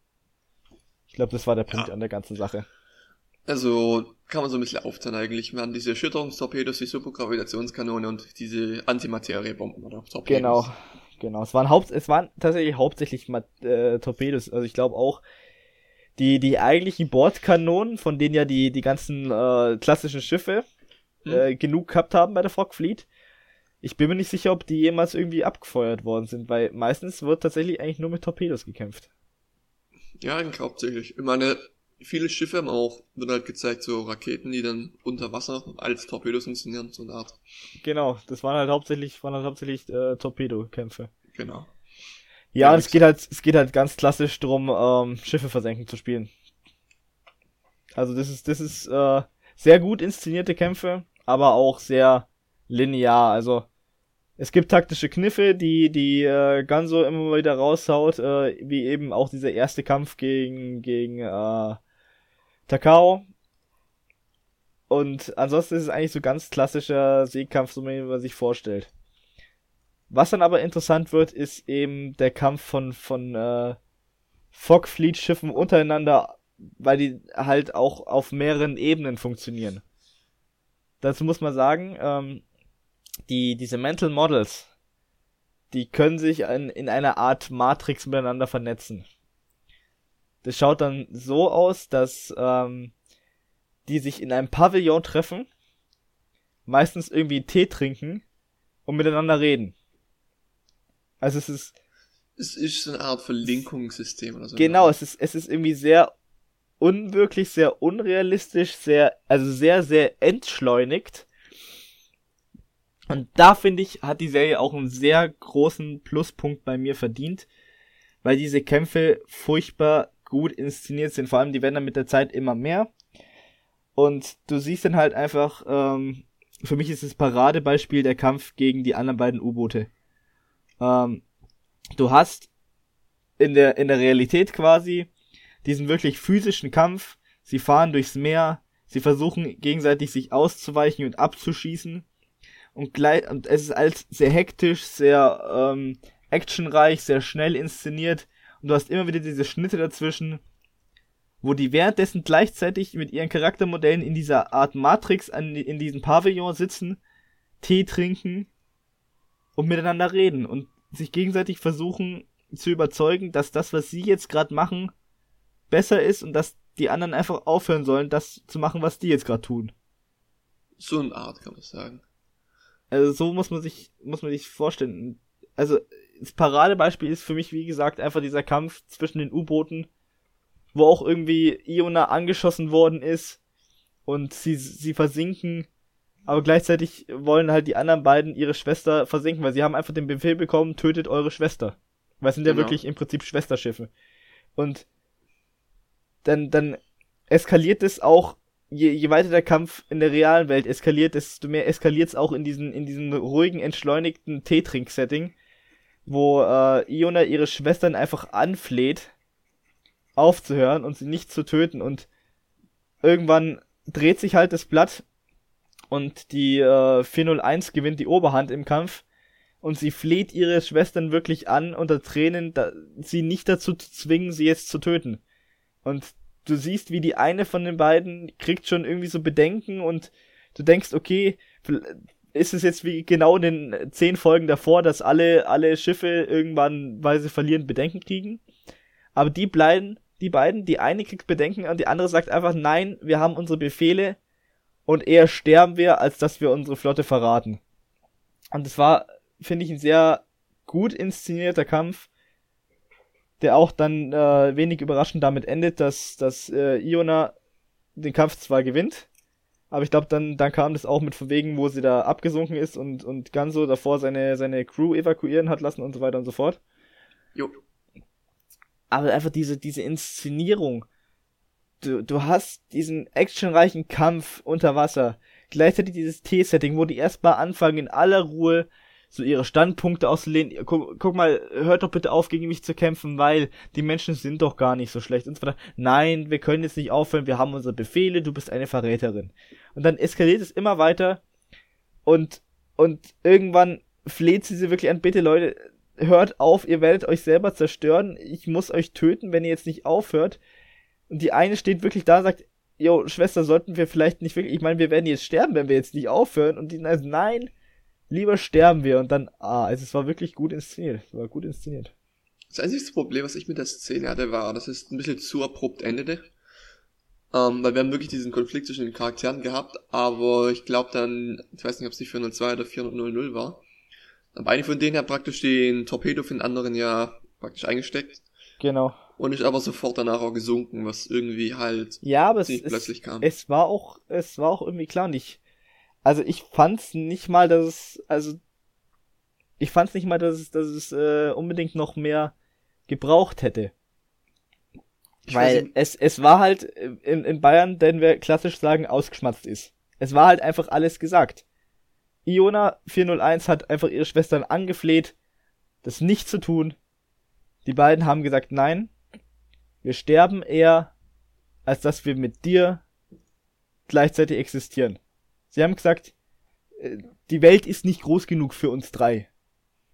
Ich glaube, das war der Punkt Ja. an der ganzen Sache. Also kann man so ein bisschen aufteilen eigentlich. Wir haben diese Erschütterungstorpedos, die Supergravitationskanone und diese Antimateriebomben oder Torpedos. Genau, genau. Es waren Haupt, es waren tatsächlich hauptsächlich Ma- äh, Torpedos. Also ich glaube auch die die eigentlichen Bordkanonen, von denen ja die die ganzen äh, klassischen Schiffe Hm. äh, genug gehabt haben bei der Fog Fleet. Ich bin mir nicht sicher, ob die jemals irgendwie abgefeuert worden sind, weil meistens wird tatsächlich eigentlich nur mit Torpedos gekämpft. Ja, eigentlich hauptsächlich. Ich meine, viele Schiffe haben auch, wird halt gezeigt, so Raketen, die dann unter Wasser als Torpedos funktionieren, so eine Art. Genau, das waren halt hauptsächlich waren halt hauptsächlich äh, Torpedokämpfe. Genau. Ja, Ja, und es geht halt es geht halt ganz klassisch drum, ähm, Schiffe versenken zu spielen. Also das ist das ist äh, sehr gut inszenierte Kämpfe, aber auch sehr linear. Also es gibt taktische Kniffe, die die äh, Gonzo immer wieder raushaut, äh, wie eben auch dieser erste Kampf gegen gegen äh, Takao. Und ansonsten ist es eigentlich so ganz klassischer Seekampf, so wie man sich vorstellt. Was dann aber interessant wird, ist eben der Kampf von, von äh, Fog-Fleet-Schiffen untereinander, weil die halt auch auf mehreren Ebenen funktionieren. Dazu muss man sagen, ähm, die diese Mental Models, die können sich in, in einer Art Matrix miteinander vernetzen. Das schaut dann so aus, dass ähm, die sich in einem Pavillon treffen, meistens irgendwie Tee trinken und miteinander reden. Also es ist... Es ist so eine Art Verlinkungssystem oder so. Genau, es ist, es ist irgendwie sehr unwirklich, sehr unrealistisch, sehr, also sehr, sehr entschleunigt. Und da, finde ich, hat die Serie auch einen sehr großen Pluspunkt bei mir verdient, weil diese Kämpfe furchtbar gut inszeniert sind. Vor allem, die werden dann mit der Zeit immer mehr. Und du siehst dann halt einfach, ähm, für mich ist das Paradebeispiel der Kampf gegen die anderen beiden U-Boote. Ähm, du hast in der, in der Realität quasi diesen wirklich physischen Kampf. Sie fahren durchs Meer, sie versuchen gegenseitig sich auszuweichen und abzuschießen. Und, gleich, und es ist alles sehr hektisch, sehr ähm, actionreich, sehr schnell inszeniert. Und du hast immer wieder diese Schnitte dazwischen, wo die währenddessen gleichzeitig mit ihren Charaktermodellen in dieser Art Matrix an, in diesem Pavillon sitzen, Tee trinken und miteinander reden und sich gegenseitig versuchen zu überzeugen, dass das, was sie jetzt gerade machen, besser ist und dass die anderen einfach aufhören sollen, das zu machen, was die jetzt gerade tun. So eine Art, kann man sagen. Also so muss man sich, muss man sich vorstellen. Also das Paradebeispiel ist für mich, wie gesagt, einfach dieser Kampf zwischen den U-Booten, wo auch irgendwie Iona angeschossen worden ist und sie, sie versinken, aber gleichzeitig wollen halt die anderen beiden ihre Schwester versinken, weil sie haben einfach den Befehl bekommen, tötet eure Schwester. Weil es sind ja genau. wirklich im Prinzip Schwesterschiffe. Und dann, dann eskaliert es auch, je, je weiter der Kampf in der realen Welt eskaliert, desto mehr eskaliert es auch in diesen, in diesen ruhigen, entschleunigten Teetrink-Setting, wo äh, Iona ihre Schwestern einfach anfleht, aufzuhören und sie nicht zu töten, und irgendwann dreht sich halt das Blatt und die äh, vier null eins gewinnt die Oberhand im Kampf und sie fleht ihre Schwestern wirklich an, unter Tränen, da, sie nicht dazu zu zwingen, sie jetzt zu töten. Und du siehst, wie die eine von den beiden kriegt schon irgendwie so Bedenken und du denkst, okay, ist es jetzt wie genau in den zehn Folgen davor, dass alle alle Schiffe irgendwann, weil sie verlieren, Bedenken kriegen? Aber die bleiben, die beiden, die eine kriegt Bedenken und die andere sagt einfach, nein, wir haben unsere Befehle und eher sterben wir, als dass wir unsere Flotte verraten. Und das war, finde ich, ein sehr gut inszenierter Kampf, der auch dann äh, wenig überraschend damit endet, dass, dass äh, Iona den Kampf zwar gewinnt, aber ich glaube, dann, dann kam das auch mit von wegen, wo sie da abgesunken ist und, und Ganso davor seine, seine Crew evakuieren hat lassen und so weiter und so fort. Jo. Aber einfach diese, diese Inszenierung. Du, du hast diesen actionreichen Kampf unter Wasser. Gleichzeitig dieses T-Setting, wo die erstmal anfangen, in aller Ruhe so ihre Standpunkte auszulehnen. Guck, guck mal, hört doch bitte auf, gegen mich zu kämpfen, weil die Menschen sind doch gar nicht so schlecht. Und so weiter. Nein, wir können jetzt nicht aufhören, wir haben unsere Befehle, du bist eine Verräterin. Und dann eskaliert es immer weiter. Und, und irgendwann fleht sie sie wirklich an, bitte Leute, hört auf, ihr werdet euch selber zerstören, ich muss euch töten, wenn ihr jetzt nicht aufhört. Und die eine steht wirklich da und sagt, jo, Schwester, sollten wir vielleicht nicht wirklich, ich meine, wir werden jetzt sterben, wenn wir jetzt nicht aufhören. Und die also, nein, lieber sterben wir. Und dann, ah, also es war wirklich gut inszeniert, es war gut inszeniert. Das einzige Problem, was ich mit der Szene hatte, war, dass es ein bisschen zu abrupt endete. Ähm, weil wir haben wirklich diesen Konflikt zwischen den Charakteren gehabt, aber ich glaube dann, ich weiß nicht, ob es die vier null zwei oder vier null null war, aber eine von denen hat praktisch den Torpedo für den anderen ja praktisch eingesteckt. Genau. Und ist aber sofort danach auch gesunken, was irgendwie halt ja, aber es, plötzlich es, kam. Es war auch, es war auch irgendwie klar nicht. Also ich fand's nicht mal, dass es, also ich fand's nicht mal, dass es, dass es äh, unbedingt noch mehr gebraucht hätte. Ich Weil es, es war halt in, in Bayern, denn wir klassisch sagen, ausgeschmatzt ist. Es war halt einfach alles gesagt. Iona vier null eins hat einfach ihre Schwestern angefleht, das nicht zu tun. Die beiden haben gesagt, nein, wir sterben eher, als dass wir mit dir gleichzeitig existieren. Sie haben gesagt, die Welt ist nicht groß genug für uns drei.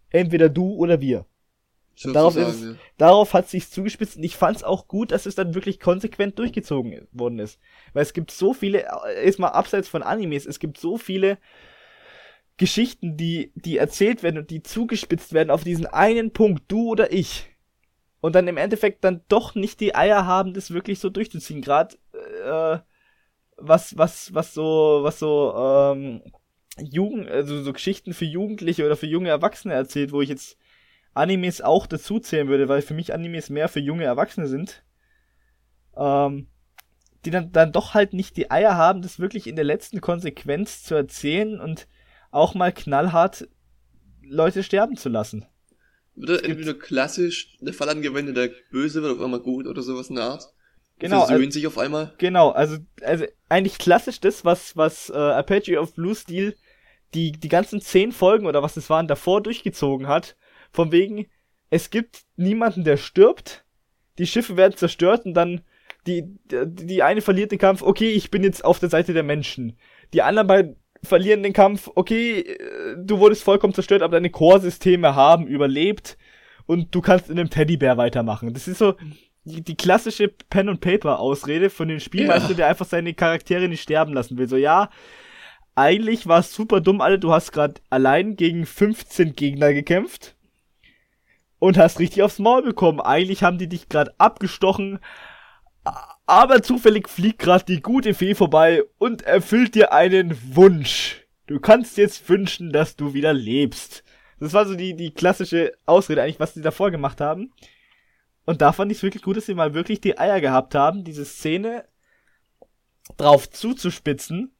entweder du oder wir. So Darauf, zu ist sagen, es, ja. darauf hat sich's zugespitzt und ich fand's auch gut, dass es dann wirklich konsequent durchgezogen worden ist. Weil es gibt so viele, jetzt mal abseits von Animes, es gibt so viele Geschichten, die, die erzählt werden und die zugespitzt werden auf diesen einen Punkt, du oder ich. Und dann im Endeffekt dann doch nicht die Eier haben, das wirklich so durchzuziehen. Gerade äh, was, was, was so, was so ähm, Jugend, also so Geschichten für Jugendliche oder für junge Erwachsene erzählt, wo ich jetzt Animes auch dazu zählen würde, weil für mich Animes mehr für junge Erwachsene sind. Ähm, die dann, dann doch halt nicht die Eier haben, das wirklich in der letzten Konsequenz zu erzählen und auch mal knallhart Leute sterben zu lassen. Wird entweder klassisch der Fall angewendet, der Böse wird auf einmal gut oder sowas in der Art. Genau, Versöhnen also- sich auf einmal. Genau, also, also eigentlich klassisch das, was, was äh, Apache of Blue Steel die, die ganzen zehn Folgen oder was es waren davor durchgezogen hat. Von wegen, es gibt niemanden, der stirbt, die Schiffe werden zerstört und dann die, die, die eine verliert den Kampf, okay, ich bin jetzt auf der Seite der Menschen. Die anderen beiden verlieren den Kampf, okay, äh, du wurdest vollkommen zerstört, aber deine Core-Systeme haben überlebt und du kannst in einem Teddybär weitermachen. Das ist so die, die klassische Pen-and-Paper-Ausrede von dem Spielmeister, Ja. der einfach seine Charaktere nicht sterben lassen will. So, ja, eigentlich war es super dumm, Alter, du hast gerade allein gegen fünfzehn Gegner gekämpft und hast richtig aufs Maul bekommen. Eigentlich haben die dich gerade abgestochen, aber zufällig fliegt gerade die gute Fee vorbei und erfüllt dir einen Wunsch. Du kannst jetzt wünschen, dass du wieder lebst. Das war so die, die klassische Ausrede eigentlich, was sie davor gemacht haben. Und da fand ich es wirklich gut, dass sie mal wirklich die Eier gehabt haben, diese Szene drauf zuzuspitzen.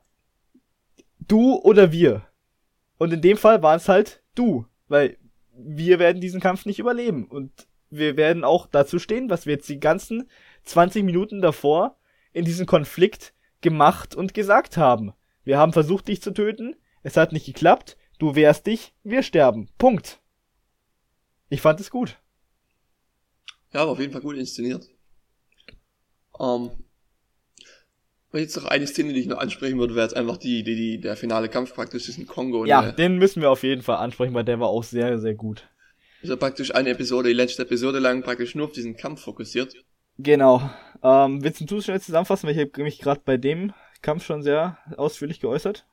Du oder wir. Und in dem Fall war es halt du. Weil wir werden diesen Kampf nicht überleben. Und wir werden auch dazu stehen, was wir jetzt die ganzen zwanzig Minuten davor in diesem Konflikt gemacht und gesagt haben. Wir haben versucht, dich zu töten. Es hat nicht geklappt. Du wehrst dich. Wir sterben. Punkt. Ich fand es gut. Ja, aber auf jeden Fall gut inszeniert. Ähm, und jetzt noch eine Szene, die ich noch ansprechen würde, wäre jetzt einfach die, die, die, der finale Kampf praktisch zwischen Kongo und Ja, der, den müssen wir auf jeden Fall ansprechen, weil der war auch sehr, sehr gut. ist ja praktisch eine Episode, die letzte Episode lang praktisch nur auf diesen Kampf fokussiert. Genau. Ähm, willst du schnell zusammenfassen, weil ich habe mich gerade bei dem Kampf schon sehr ausführlich geäußert.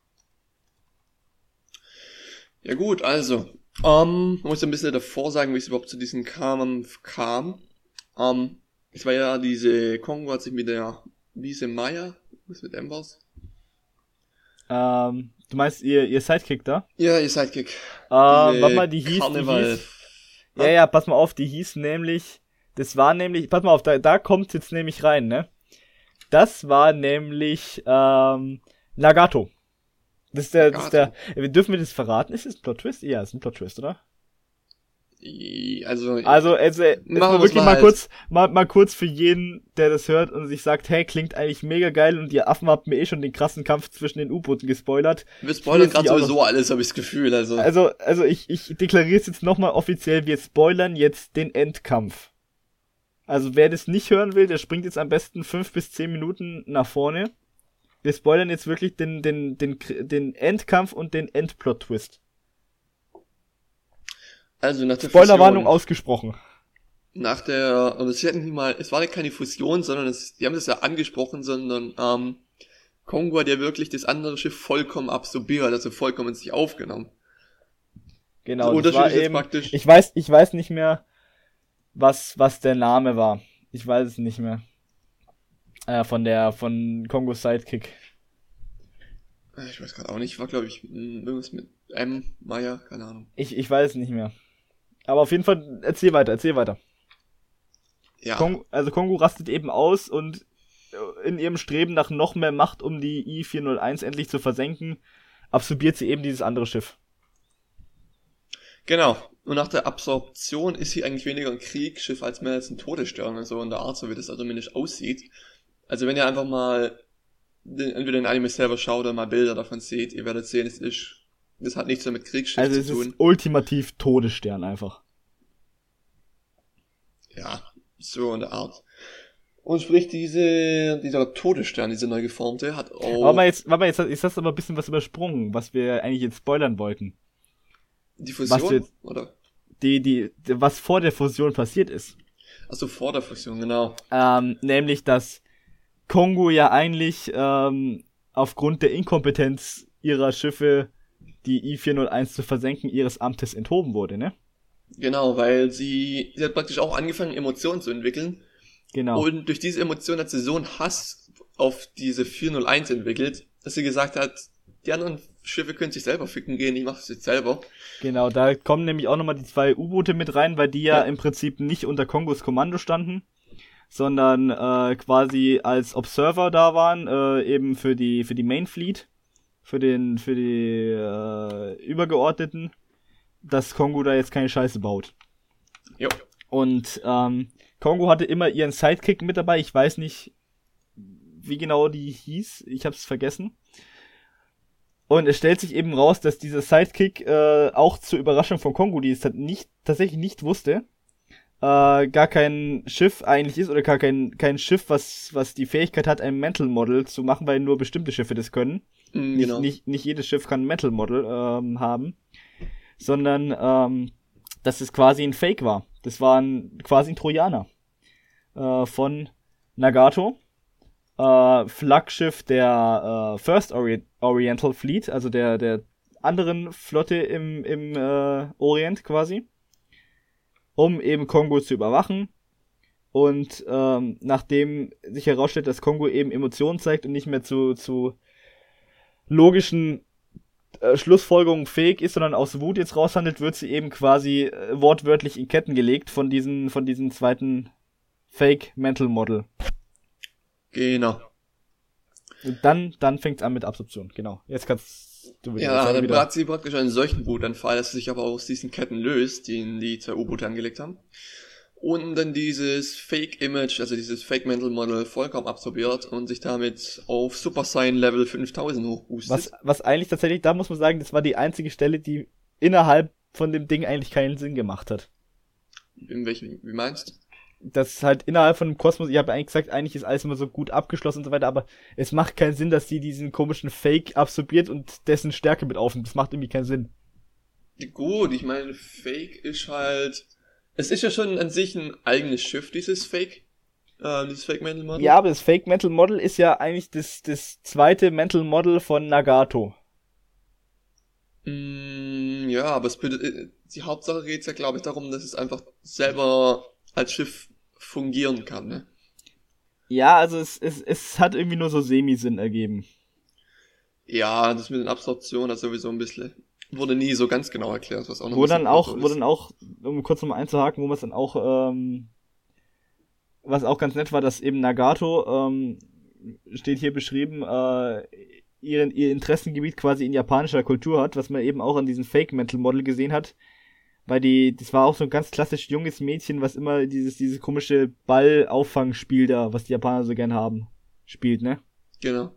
Ja gut, also, ähm, man muss ein bisschen davor sagen, wie es überhaupt zu diesem Kampf kam. Ähm, es war ja diese, Kongo hat sich mit der Wiese Maya, was mit dem war's? Ähm, du meinst ihr, ihr Sidekick da? Ja, ihr Sidekick. Ähm, warte mal, die hieß, Karneval. die hieß, ja, ja, pass mal auf, die hieß nämlich, das war nämlich, pass mal auf, da, da kommt jetzt nämlich rein, ne? Das war nämlich, ähm, Nagato. Das ist der, das ist der, dürfen wir das verraten? Ist das ein Plot-Twist? Ja, ist ein Plot-Twist, oder? Also, Also, also, jetzt Machen mal wir's wirklich mal mal als- kurz, mal, mal kurz für jeden, der das hört und sich sagt, hey, klingt eigentlich mega geil und ihr Affen habt mir eh schon den krassen Kampf zwischen den U-Booten gespoilert. wir spoilern Ich will gerade jetzt nicht sowieso alles, habe ich das Gefühl, also. Also, also ich, ich deklariere es jetzt nochmal offiziell, wir spoilern jetzt den Endkampf. Also wer das nicht hören will, der springt jetzt am besten fünf bis zehn Minuten nach vorne. Wir spoilern jetzt wirklich den, den, den, den Endkampf und den Endplot-Twist. Also nach der Spoilerwarnung Fusion, ausgesprochen. nach der, und es hatten nicht mal, es war ja keine Fusion, sondern es, die haben das ja angesprochen, sondern, ähm, Kongo hat ja wirklich das andere Schiff vollkommen absorbiert, also vollkommen in sich aufgenommen. Genau, Der das war Unterschied ist jetzt eben, praktisch- ich weiß, ich weiß nicht mehr, was, was der Name war. Ich weiß es nicht mehr. Äh, von der, von Kongo Sidekick. Ich weiß gerade auch nicht, war glaube ich, mh, irgendwas mit M, Maya, keine Ahnung. Ich, ich weiß es nicht mehr. Aber auf jeden Fall, erzähl weiter, erzähl weiter. Ja, Kongo, also Kongo rastet eben aus und in ihrem Streben nach noch mehr Macht, um die I vier null eins endlich zu versenken, absorbiert sie eben dieses andere Schiff. genau. Und nach der Absorption ist sie eigentlich weniger ein Kriegsschiff als mehr als ein Todesstern, also in der Art, so wie das also zumindest aussieht. Also wenn ihr einfach mal den, entweder den Anime selber schaut oder mal Bilder davon seht, ihr werdet sehen, es ist, das hat nichts mehr mit Kriegsschiff Also zu es tun. ist ultimativ Todesstern einfach. Ja, so in der Art. Und sprich, diese, dieser Todesstern, diese neu geformte, hat auch... Aber mal jetzt, warte mal, jetzt, jetzt hast du aber ein bisschen was übersprungen, was wir eigentlich jetzt spoilern wollten. Die Fusion, was jetzt, oder? Die, die, was vor der Fusion passiert ist. Achso, vor der Fusion, genau. Ähm, nämlich, dass Kongo ja eigentlich ähm, aufgrund der Inkompetenz ihrer Schiffe, die I vier null eins zu versenken, ihres Amtes enthoben wurde, ne? Genau, weil sie, sie hat praktisch auch angefangen, Emotionen zu entwickeln. Genau. Und durch diese Emotionen hat sie so einen Hass auf diese vier null eins entwickelt, dass sie gesagt hat, die anderen Schiffe können sich selber ficken gehen, ich mach das jetzt selber. Genau, da kommen nämlich auch nochmal die zwei U-Boote mit rein, weil die ja, Ja. im Prinzip nicht unter Kongos Kommando standen, sondern äh, quasi als Observer da waren, äh, eben für die für die Main Fleet, für den für die äh, Übergeordneten, dass Kongo da jetzt keine Scheiße baut. Jo. Und ähm, Kongo hatte immer ihren Sidekick mit dabei, ich weiß nicht, wie genau die hieß, ich hab's vergessen. Und es stellt sich eben raus, dass dieser Sidekick äh, auch zur Überraschung von Kongo, die es nicht, tatsächlich nicht wusste, äh, gar kein Schiff eigentlich ist oder gar kein, kein Schiff, was, was die Fähigkeit hat, ein Mental Model zu machen, weil nur bestimmte Schiffe das können. Mhm, Nicht, genau. nicht, nicht jedes Schiff kann ein Mental Model ähm, haben, sondern ähm, dass es quasi ein Fake war. Das war ein, quasi ein Trojaner äh, von Nagato. Äh, Flaggschiff der äh, First Ori- Oriental Fleet, also der der anderen Flotte im im äh, Orient quasi, um eben Kongo zu überwachen. Und ähm, nachdem sich herausstellt, dass Kongo eben Emotionen zeigt und nicht mehr zu zu logischen äh, Schlussfolgerungen fähig ist, sondern aus Wut jetzt raushandelt, wird sie eben quasi äh, wortwörtlich in Ketten gelegt von diesen von diesem zweiten Fake Mental Model. Genau. Und dann, dann fängt's an mit Absorption, genau. Jetzt kannst du wieder. Ja, sagen, dann wieder. hat sie praktisch einen solchen Wutanfall, dass sie sich aber aus diesen Ketten löst, die die zwei U-Boote angelegt haben. Und dann dieses Fake-Image, also dieses Fake-Mental-Model vollkommen absorbiert und sich damit auf Super Saiyan Level fünftausend hochboostet. Was, was eigentlich tatsächlich, da muss man sagen, das war die einzige Stelle, die innerhalb von dem Ding eigentlich keinen Sinn gemacht hat. In welchem, wie meinst du? Das halt innerhalb von dem Kosmos, ich habe eigentlich gesagt, eigentlich ist alles immer so gut abgeschlossen und so weiter, aber es macht keinen Sinn, dass sie diesen komischen Fake absorbiert und dessen Stärke mit aufnimmt. Das macht irgendwie keinen Sinn. Gut, ich meine, Fake ist halt, es ist ja schon an sich ein eigenes Schiff, dieses Fake, äh, dieses Fake Mental Model. Ja, aber das Fake Mental Model ist ja eigentlich das, das zweite Mental Model von Nagato. Mm, ja, aber es bedeutet, die Hauptsache geht's ja, glaube ich, darum, dass es einfach selber als Schiff fungieren kann, ne? Ja, also es, es, es hat irgendwie nur so Semi-Sinn ergeben. Ja, das mit den Absorptionen hat sowieso ein bisschen, wurde nie so ganz genau erklärt, was auch noch Wo ein bisschen dann auch, kontrovers wo ist. dann auch, um kurz nochmal einzuhaken, wo man es dann auch, ähm, was auch ganz nett war, dass eben Nagato, ähm, steht hier beschrieben, äh, ihren, ihr Interessengebiet quasi in japanischer Kultur hat, was man eben auch an diesem Fake-Mental-Model gesehen hat. Weil die, das war auch so ein ganz klassisch junges Mädchen, was immer dieses, dieses komische Ball-Auffangspiel da, was die Japaner so gern haben, spielt, ne? Genau.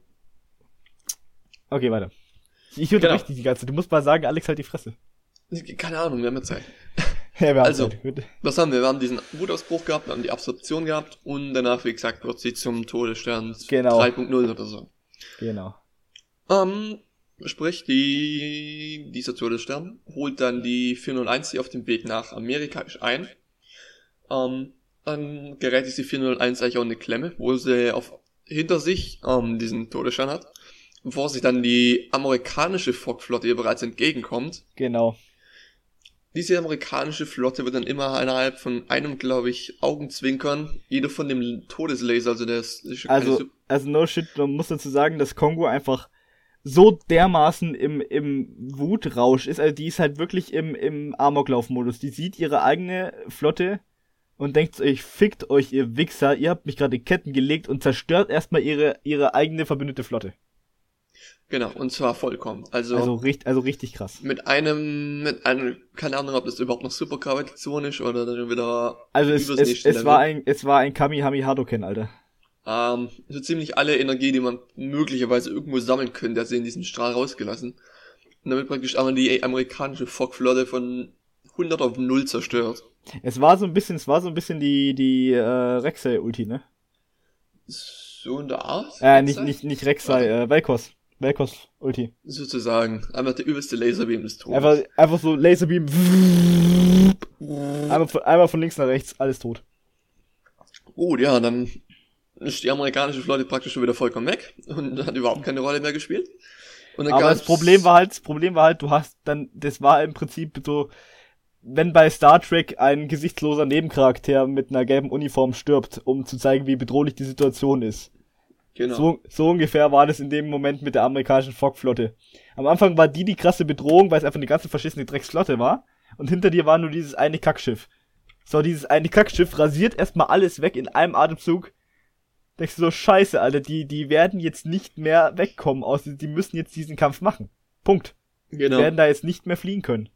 Okay, weiter. Ich unterbreche Genau. dich die ganze Zeit. Du musst mal sagen, Alex, halt die Fresse. Keine Ahnung, wir haben ja Zeit. Ja, wir haben Also, Zeit. Gut. Was haben wir? Wir haben diesen Wutausbruch gehabt, wir haben die Absorption gehabt und danach, wie gesagt, wird sie zum Todesstern Genau. drei Punkt null oder so. Genau. Ähm, sprich, die, dieser Todesstern holt dann die vier null eins, die auf dem Weg nach Amerika ist, ein. Ähm, dann gerät diese vier null eins eigentlich auch in eine Klemme, wo sie auf, hinter sich ähm, diesen Todesstern hat, bevor sich dann die amerikanische Fock-Flotte ihr bereits entgegenkommt. Genau. Diese amerikanische Flotte wird dann immer innerhalb von einem, glaube ich, Augenzwinkern, jeder von dem Todeslaser, also der ist, ist keine Also, Sup- also no shit, man muss dazu sagen, dass Kongo einfach so dermaßen im, im Wutrausch ist, also die ist halt wirklich im, im Amoklauf-Modus. Die sieht ihre eigene Flotte und denkt euch, fickt euch, ihr Wichser, ihr habt mich gerade in Ketten gelegt und zerstört erstmal ihre, ihre eigene verbündete Flotte. Genau, und zwar vollkommen. Also, Also, richtig, also richtig krass. mit einem, mit einem, keine Ahnung, ob das überhaupt noch Supergravitation ist oder dann wieder Also es, übers es, nächste es Level. war ein, es war ein Kamihami Hadoken, Alter. Ähm, so ziemlich alle Energie, die man möglicherweise irgendwo sammeln könnte, hat sie in diesen Strahl rausgelassen. Und damit praktisch einmal die amerikanische Fock-Flotte von hundert auf null zerstört. Es war so ein bisschen, es war so ein bisschen die, die, äh, Rek'Sai-Ulti, ne? So in der Art? Äh, nicht, nicht, nicht Rek'Sai, äh, Vel'Koz. Velkos-Ulti. Sozusagen. Einfach der übelste Laserbeam des Todes. Einfach, einfach so Laserbeam. Einmal von, einmal von links nach rechts, alles tot. Gut, ja, dann ist die amerikanische Flotte praktisch schon wieder vollkommen weg und hat überhaupt keine Rolle mehr gespielt. Und dann Aber gab's- das Problem war halt, das Problem war halt, du hast dann, das war im Prinzip so, wenn bei Star Trek ein gesichtsloser Nebencharakter mit einer gelben Uniform stirbt, um zu zeigen, wie bedrohlich die Situation ist. Genau. So, so ungefähr war das in dem Moment mit der amerikanischen Fock-Flotte. Am Anfang war die die krasse Bedrohung, weil es einfach eine ganze verschissene Drecksflotte war. Und hinter dir war nur dieses eine Kackschiff. So, dieses eine Kackschiff rasiert erstmal alles weg in einem Atemzug. Denkst du so, scheiße, Alter, die, die werden jetzt nicht mehr wegkommen aus, die müssen jetzt diesen Kampf machen. Punkt. Genau. Die werden da jetzt nicht mehr fliehen können.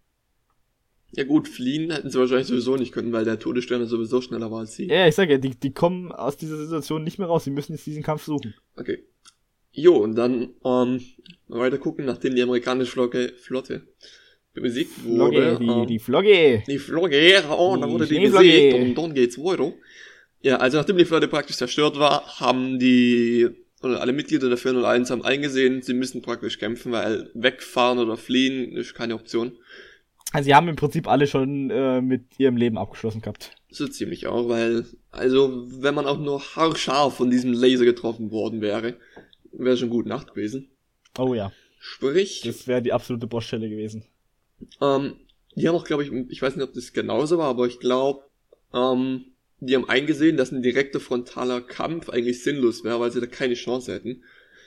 Ja gut, fliehen hätten sie wahrscheinlich sowieso nicht können, weil der Todesstern sowieso schneller war als sie. Ja, ich sag ja, die, die kommen aus dieser Situation nicht mehr raus, die müssen jetzt diesen Kampf suchen. Okay. Jo, und dann ähm, mal weiter gucken, nachdem die amerikanische Flotte, Flotte besiegt wurde. Flogge, die, ähm, die Flogge. Die Flogge, oh, dann Die wurde die Schneeflogge. besiegt und dann geht's weiter. Ja, also nachdem die Flotte praktisch zerstört war, haben die, oder alle Mitglieder der vier null eins haben eingesehen, sie müssen praktisch kämpfen, weil wegfahren oder fliehen ist keine Option. Also, sie haben im Prinzip alle schon äh, mit ihrem Leben abgeschlossen gehabt. So ziemlich auch, weil, also, wenn man auch nur haarscharf von diesem Laser getroffen worden wäre, wäre schon gut Nacht gewesen. Oh ja, Sprich, das wäre die absolute Bossstelle gewesen. ähm, die haben auch, glaube ich, ich weiß nicht, ob das genauso war, aber ich glaube, ähm, die haben eingesehen, dass ein direkter frontaler Kampf eigentlich sinnlos wäre, weil sie da keine Chance hätten.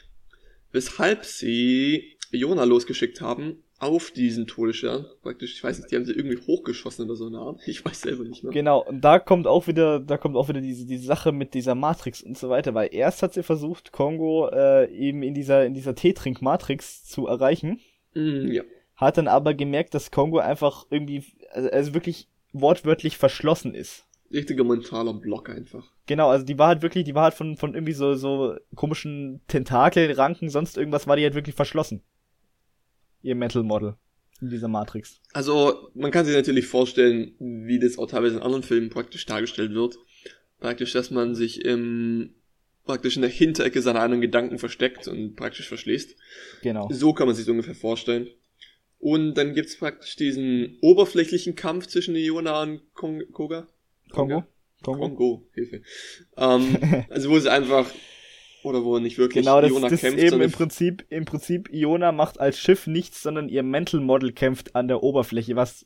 Weshalb sie Iona losgeschickt haben auf diesen Todesstern. Praktisch, ich weiß nicht, die haben sie irgendwie hochgeschossen oder so eine Art. Ich weiß selber nicht mehr. Genau, und da kommt auch wieder, da kommt auch wieder diese, diese Sache mit dieser Matrix und so weiter, weil erst hat sie versucht, Kongo äh, eben in dieser, in dieser Teetrink-Matrix zu erreichen, Mm, ja. hat dann aber gemerkt, dass Kongo einfach irgendwie, also, also wirklich wortwörtlich verschlossen ist. Richtiger mentaler Block einfach. Genau, also die war halt wirklich, die war halt von, von irgendwie so, so komischen Tentakelranken, sonst irgendwas war die halt wirklich verschlossen. Ihr Mental Model in dieser Matrix. Also, man kann sich natürlich vorstellen, wie das auch teilweise in anderen Filmen praktisch dargestellt wird. Praktisch, dass man sich im, praktisch in der Hinterecke seiner eigenen Gedanken versteckt und praktisch verschließt. Genau. So kann man sich ungefähr vorstellen. Und dann gibt's praktisch diesen oberflächlichen Kampf zwischen Iona und Kong- Koga. Kongo? Kongo? Kongo, Hilfe. Ähm, also wo sie einfach, oder wo nicht wirklich Genau, das, Iona das ist kämpft, eben sondern im Prinzip, im Prinzip, Iona macht als Schiff nichts, sondern ihr Mental Model kämpft an der Oberfläche, was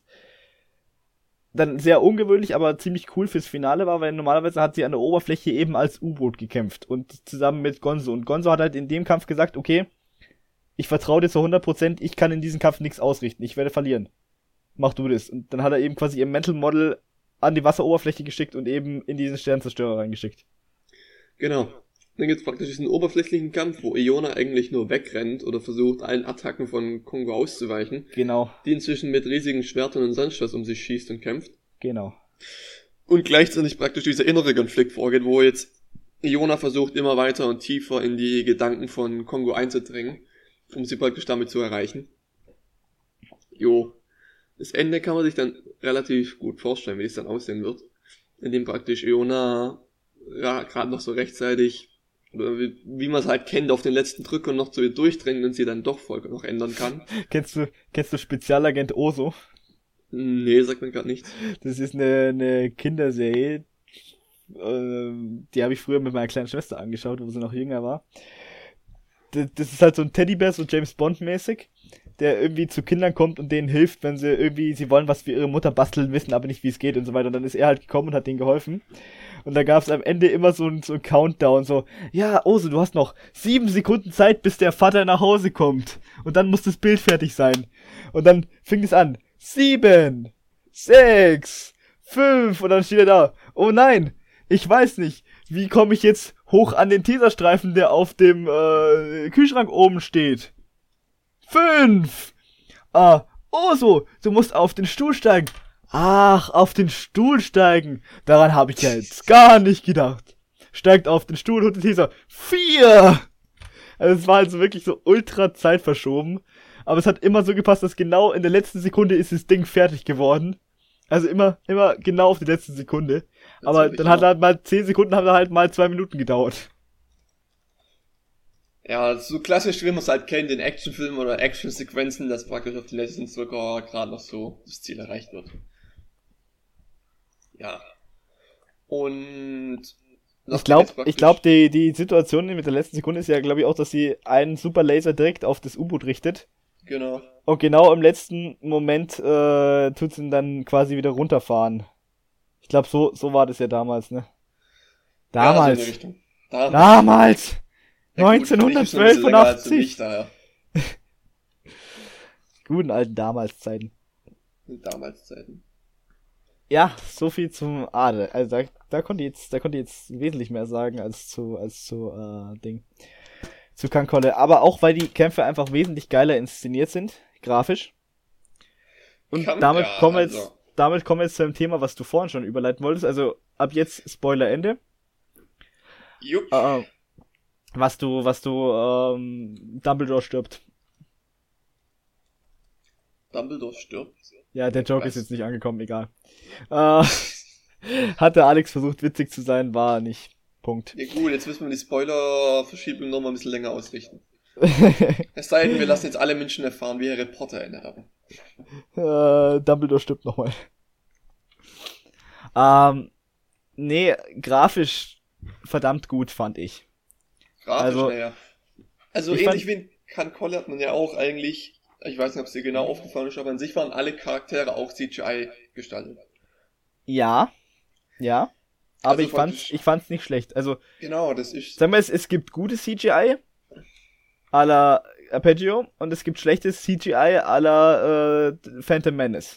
dann sehr ungewöhnlich, aber ziemlich cool fürs Finale war, weil normalerweise hat sie an der Oberfläche eben als U-Boot gekämpft und zusammen mit Gonzo. Und Gonzo hat halt in dem Kampf gesagt, okay, ich vertraue dir zu hundert Prozent, ich kann in diesem Kampf nichts ausrichten, ich werde verlieren. Mach du das. Und dann hat er eben quasi ihr Mental Model an die Wasseroberfläche geschickt und eben in diesen Sternzerstörer reingeschickt. Genau. Dann gibt's praktisch diesen oberflächlichen Kampf, wo Iona eigentlich nur wegrennt oder versucht, allen Attacken von Kongo auszuweichen, Genau, die inzwischen mit riesigen Schwertern und sonst was um sich schießt und kämpft. genau. Und gleichzeitig praktisch dieser innere Konflikt vorgeht, wo jetzt Iona versucht, immer weiter und tiefer in die Gedanken von Kongo einzudringen, um sie praktisch damit zu erreichen. Jo. Das Ende kann man sich dann relativ gut vorstellen, wie es dann aussehen wird. Indem praktisch Iona ja gerade noch so rechtzeitig, oder wie, wie man es halt kennt, auf den letzten Drücker noch zu ihr durchdringt und sie dann doch voll noch ändern kann. Kennst du, kennst du Spezialagent Oso? Nee, sagt mir gerade nichts. Das ist eine, eine Kinderserie, ähm, die habe ich früher mit meiner kleinen Schwester angeschaut, wo sie noch jünger war. Das, das ist halt so ein Teddybär, so James Bond mäßig, der irgendwie zu Kindern kommt und denen hilft, wenn sie irgendwie, sie wollen was für ihre Mutter basteln, wissen aber nicht, wie es geht und so weiter. Und dann ist er halt gekommen und hat denen geholfen. Und da gab es am Ende immer so ein, so ein Countdown, so, ja, Oso, du hast noch sieben Sekunden Zeit, bis der Vater nach Hause kommt. Und dann muss das Bild fertig sein. Und dann fing es an. Sieben, sechs, fünf, und dann steht er da. Oh nein, ich weiß nicht, wie komme ich jetzt hoch an den Teserstreifen, der auf dem äh, Kühlschrank oben steht? Fünf. Ah, Oso, du musst auf den Stuhl steigen. Ach, auf den Stuhl steigen. Daran habe ich ja jetzt gar nicht gedacht. Steigt auf den Stuhl, holt den Teser. Vier. Also es war also wirklich so ultra zeitverschoben. Aber es hat immer so gepasst, dass genau in der letzten Sekunde ist das Ding fertig geworden. Also immer, immer genau auf die letzte Sekunde. Aber dann hat halt mal zehn Sekunden, haben da halt mal zwei Minuten gedauert. Ja, so klassisch, wie man es halt kennt, in Actionfilmen oder Actionsequenzen, dass praktisch auf den letzten Drücker gerade noch so das Ziel erreicht wird. Ja. Und... Ich glaube, ich glaube, die, die Situation mit der letzten Sekunde ist ja, glaube ich, auch, dass sie einen Superlaser direkt auf das U-Boot richtet. Genau. Und genau im letzten Moment äh, tut sie ihn dann quasi wieder runterfahren. Ich glaube, so, so war das ja damals, ne? Damals. Ja, also damals. Damals. Ja, gut, neunzehnhundertzwölfundachtzig. Daher. Guten alten Damals-Zeiten. Damals-Zeiten. Ja, so viel zum Adel. Also da, da konnte ich jetzt, da konnte ich jetzt wesentlich mehr sagen als zu, als zu äh, Ding, zu Kankolle. Aber auch weil die Kämpfe einfach wesentlich geiler inszeniert sind, grafisch. Und Kann, damit ja, kommen wir jetzt, also. damit kommen wir jetzt zu einem Thema, was du vorhin schon überleiten wolltest. Also ab jetzt Spoiler Ende. Jupp. Äh, was du, was du, ähm, Dumbledore stirbt. Dumbledore stirbt. Ja, der Joke Was? ist jetzt nicht angekommen, egal. Äh, hatte Alex versucht, witzig zu sein, war er nicht. Punkt. Ja gut, jetzt müssen wir die Spoiler-Verschiebung nochmal ein bisschen länger ausrichten. Es sei denn, wir lassen jetzt alle Menschen erfahren, wie Harry Potter endet haben. äh, Dumbledore stirbt nochmal. Ähm, nee, grafisch verdammt gut, fand ich. Grafisch, Also, naja. Also ich ähnlich fand- wie in Kankolle hat man ja auch eigentlich, ich weiß nicht, ob es dir genau aufgefallen ist, aber an sich waren alle Charaktere auch C G I gestaltet. Ja, ja. Aber Also ich fand's, praktisch- ich fand's nicht schlecht. Also, Genau, das ist... sagen wir es, es gibt gutes C G I à la Arpeggio und es gibt schlechtes C G I à la äh, Phantom Menace.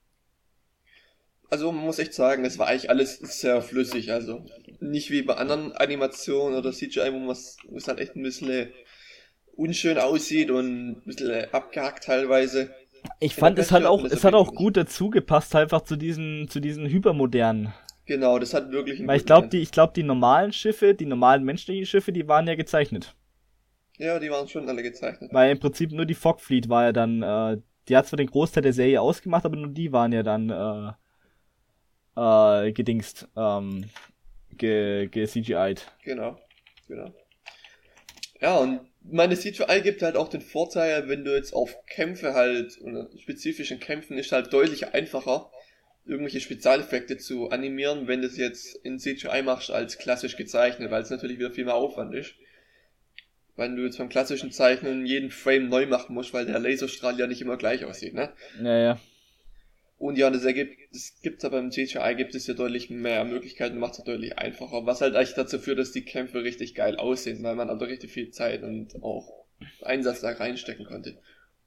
Also man muss echt sagen, es war eigentlich alles sehr flüssig, also nicht wie bei anderen Animationen oder C G I, wo man es wo es halt echt ein bisschen unschön aussieht und ein bisschen abgehackt teilweise. Ich In fand, der es hat Bachelor auch, hat das es hat auf auch jeden Fall gut dazu gepasst, einfach zu diesen, zu diesen hypermodernen. Genau, das hat wirklich einen Weil ich guten glaube, Kern. die, ich glaube, die normalen Schiffe, die normalen menschlichen Schiffe, die waren ja gezeichnet. Ja, die waren schon alle gezeichnet. Weil im Prinzip nur die Fog Fleet war ja dann, äh, die hat zwar den Großteil der Serie ausgemacht, aber nur die waren ja dann, äh, äh, gedingst, ähm, ge, ge C G I'd. Genau, genau. Ja, und meine C G I gibt halt auch den Vorteil, wenn du jetzt auf Kämpfe halt, oder spezifischen Kämpfen ist halt deutlich einfacher, irgendwelche Spezialeffekte zu animieren, wenn du es jetzt in C G I machst als klassisch gezeichnet, weil es natürlich wieder viel mehr Aufwand ist. Weil du jetzt beim klassischen Zeichnen jeden Frame neu machen musst, weil der Laserstrahl ja nicht immer gleich aussieht, ne? Ja, ja. Und ja, das ergibt, das gibt's aber im C G I gibt es ja deutlich mehr Möglichkeiten, macht es deutlich einfacher, was halt eigentlich dazu führt, dass die Kämpfe richtig geil aussehen, weil man also richtig viel Zeit und auch Einsatz da reinstecken konnte.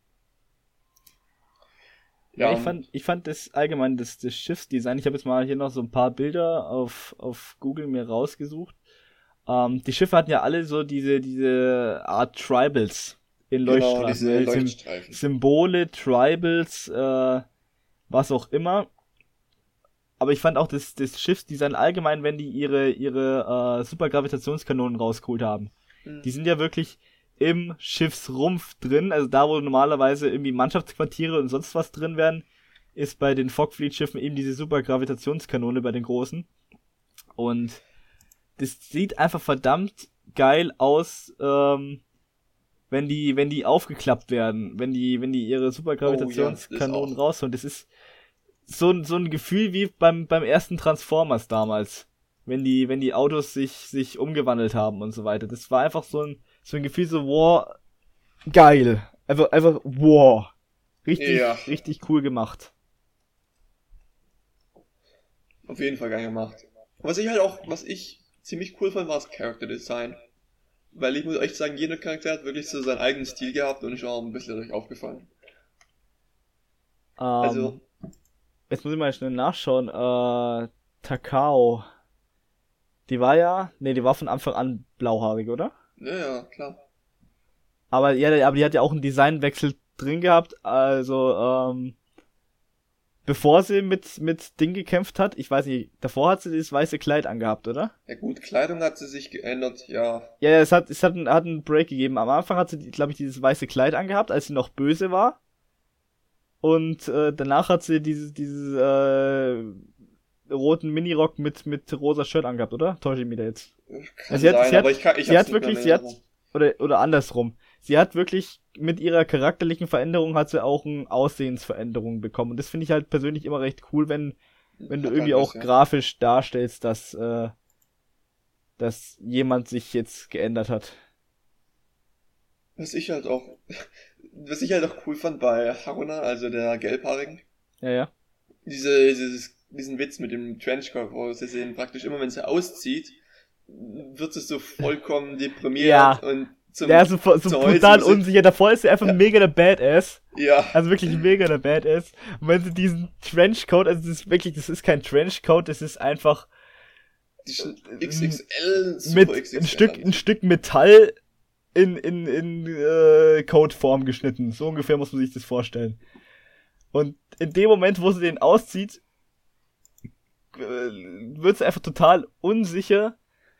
Ja, ich fand, ich fand das allgemein, das, das Schiffsdesign, ich habe jetzt mal hier noch so ein paar Bilder auf, auf Google mir rausgesucht. Ähm, die Schiffe hatten ja alle so diese, diese Art Tribals in Genau, Leuchtstreifen. diese äh, Sym- Leuchtstreifen. Symbole, Tribals, äh, was auch immer. Aber ich fand auch das, das Schiffsdesign allgemein, wenn die ihre, ihre äh, Supergravitationskanonen rausgeholt haben. Mhm. Die sind ja wirklich im Schiffsrumpf drin, also da, wo normalerweise irgendwie Mannschaftsquartiere und sonst was drin wären, ist bei den Fog Fleet Schiffen eben diese Supergravitationskanone bei den großen. Und das sieht einfach verdammt geil aus, ähm, wenn die, wenn die aufgeklappt werden, wenn die, wenn die ihre Supergravitationskanonen Oh ja, das auch. rausholen. Das ist so ein, so ein Gefühl wie beim, beim ersten Transformers damals. Wenn die, wenn die Autos sich, sich umgewandelt haben und so weiter. Das war einfach so ein, so ein Gefühl so, wow, geil. Einfach, einfach, wow. Richtig, Ja. richtig cool gemacht. Auf jeden Fall geil gemacht. Was ich halt auch, was ich ziemlich cool fand, war das Character Design. Weil ich muss echt sagen, jeder Charakter hat wirklich so seinen eigenen Stil gehabt und ist auch ein bisschen dadurch aufgefallen. Ähm, Also, Jetzt muss ich mal schnell nachschauen. Äh, Takao. Die war ja, nee, die war von Anfang an blauhaarig, oder? ja, ja, klar. Aber ja, aber die hat ja auch einen Designwechsel drin gehabt. Also, ähm, bevor sie mit, mit Ding gekämpft hat, ich weiß nicht, davor hat sie dieses weiße Kleid angehabt, oder? Ja gut, Kleidung hat sie sich geändert, ja. Ja, ja, es hat, es hat, einen, hat einen Break gegeben. Am Anfang hat sie, glaube ich, dieses weiße Kleid angehabt, als sie noch böse war. Und äh, danach hat sie dieses, dieses äh, roten Minirock mit, mit rosa Shirt angehabt, oder? Täusche ich mich da jetzt? Kann Also sie hat- sein, sie hat- aber ich kann, ich sie hab's hat nicht mehr wirklich, in sie hat, Erinnerung. oder, oder andersrum. Sie hat wirklich, mit ihrer charakterlichen Veränderung hat sie auch eine Aussehensveränderung bekommen. Und das finde ich halt persönlich immer recht cool, wenn, wenn du Hat irgendwie halt auch was, ja. grafisch darstellst, dass, äh, dass jemand sich jetzt geändert hat. Was ich halt auch, was ich halt auch cool fand bei Haruna, also der Gelbhaarigen, Ja, ja. diese, dieses, diesen Witz mit dem Trenchcoat, wo sie sehen, praktisch immer, wenn sie auszieht, wird sie so vollkommen deprimiert Ja. und zum, Der ist so, so zur brutal Holzmusik. unsicher. Davor ist er einfach Ja. mega der Badass. Ja. Also wirklich mega der Badass. Und wenn sie diesen Trenchcoat, also das ist wirklich, das ist kein Trenchcoat, das ist einfach Die Sch- X X L, Super mit X X L. ein Stück, ein Stück Metall in, in, in äh, Coatform geschnitten. So ungefähr muss man sich das vorstellen. Und in dem Moment, wo sie den auszieht, äh, wird sie einfach total unsicher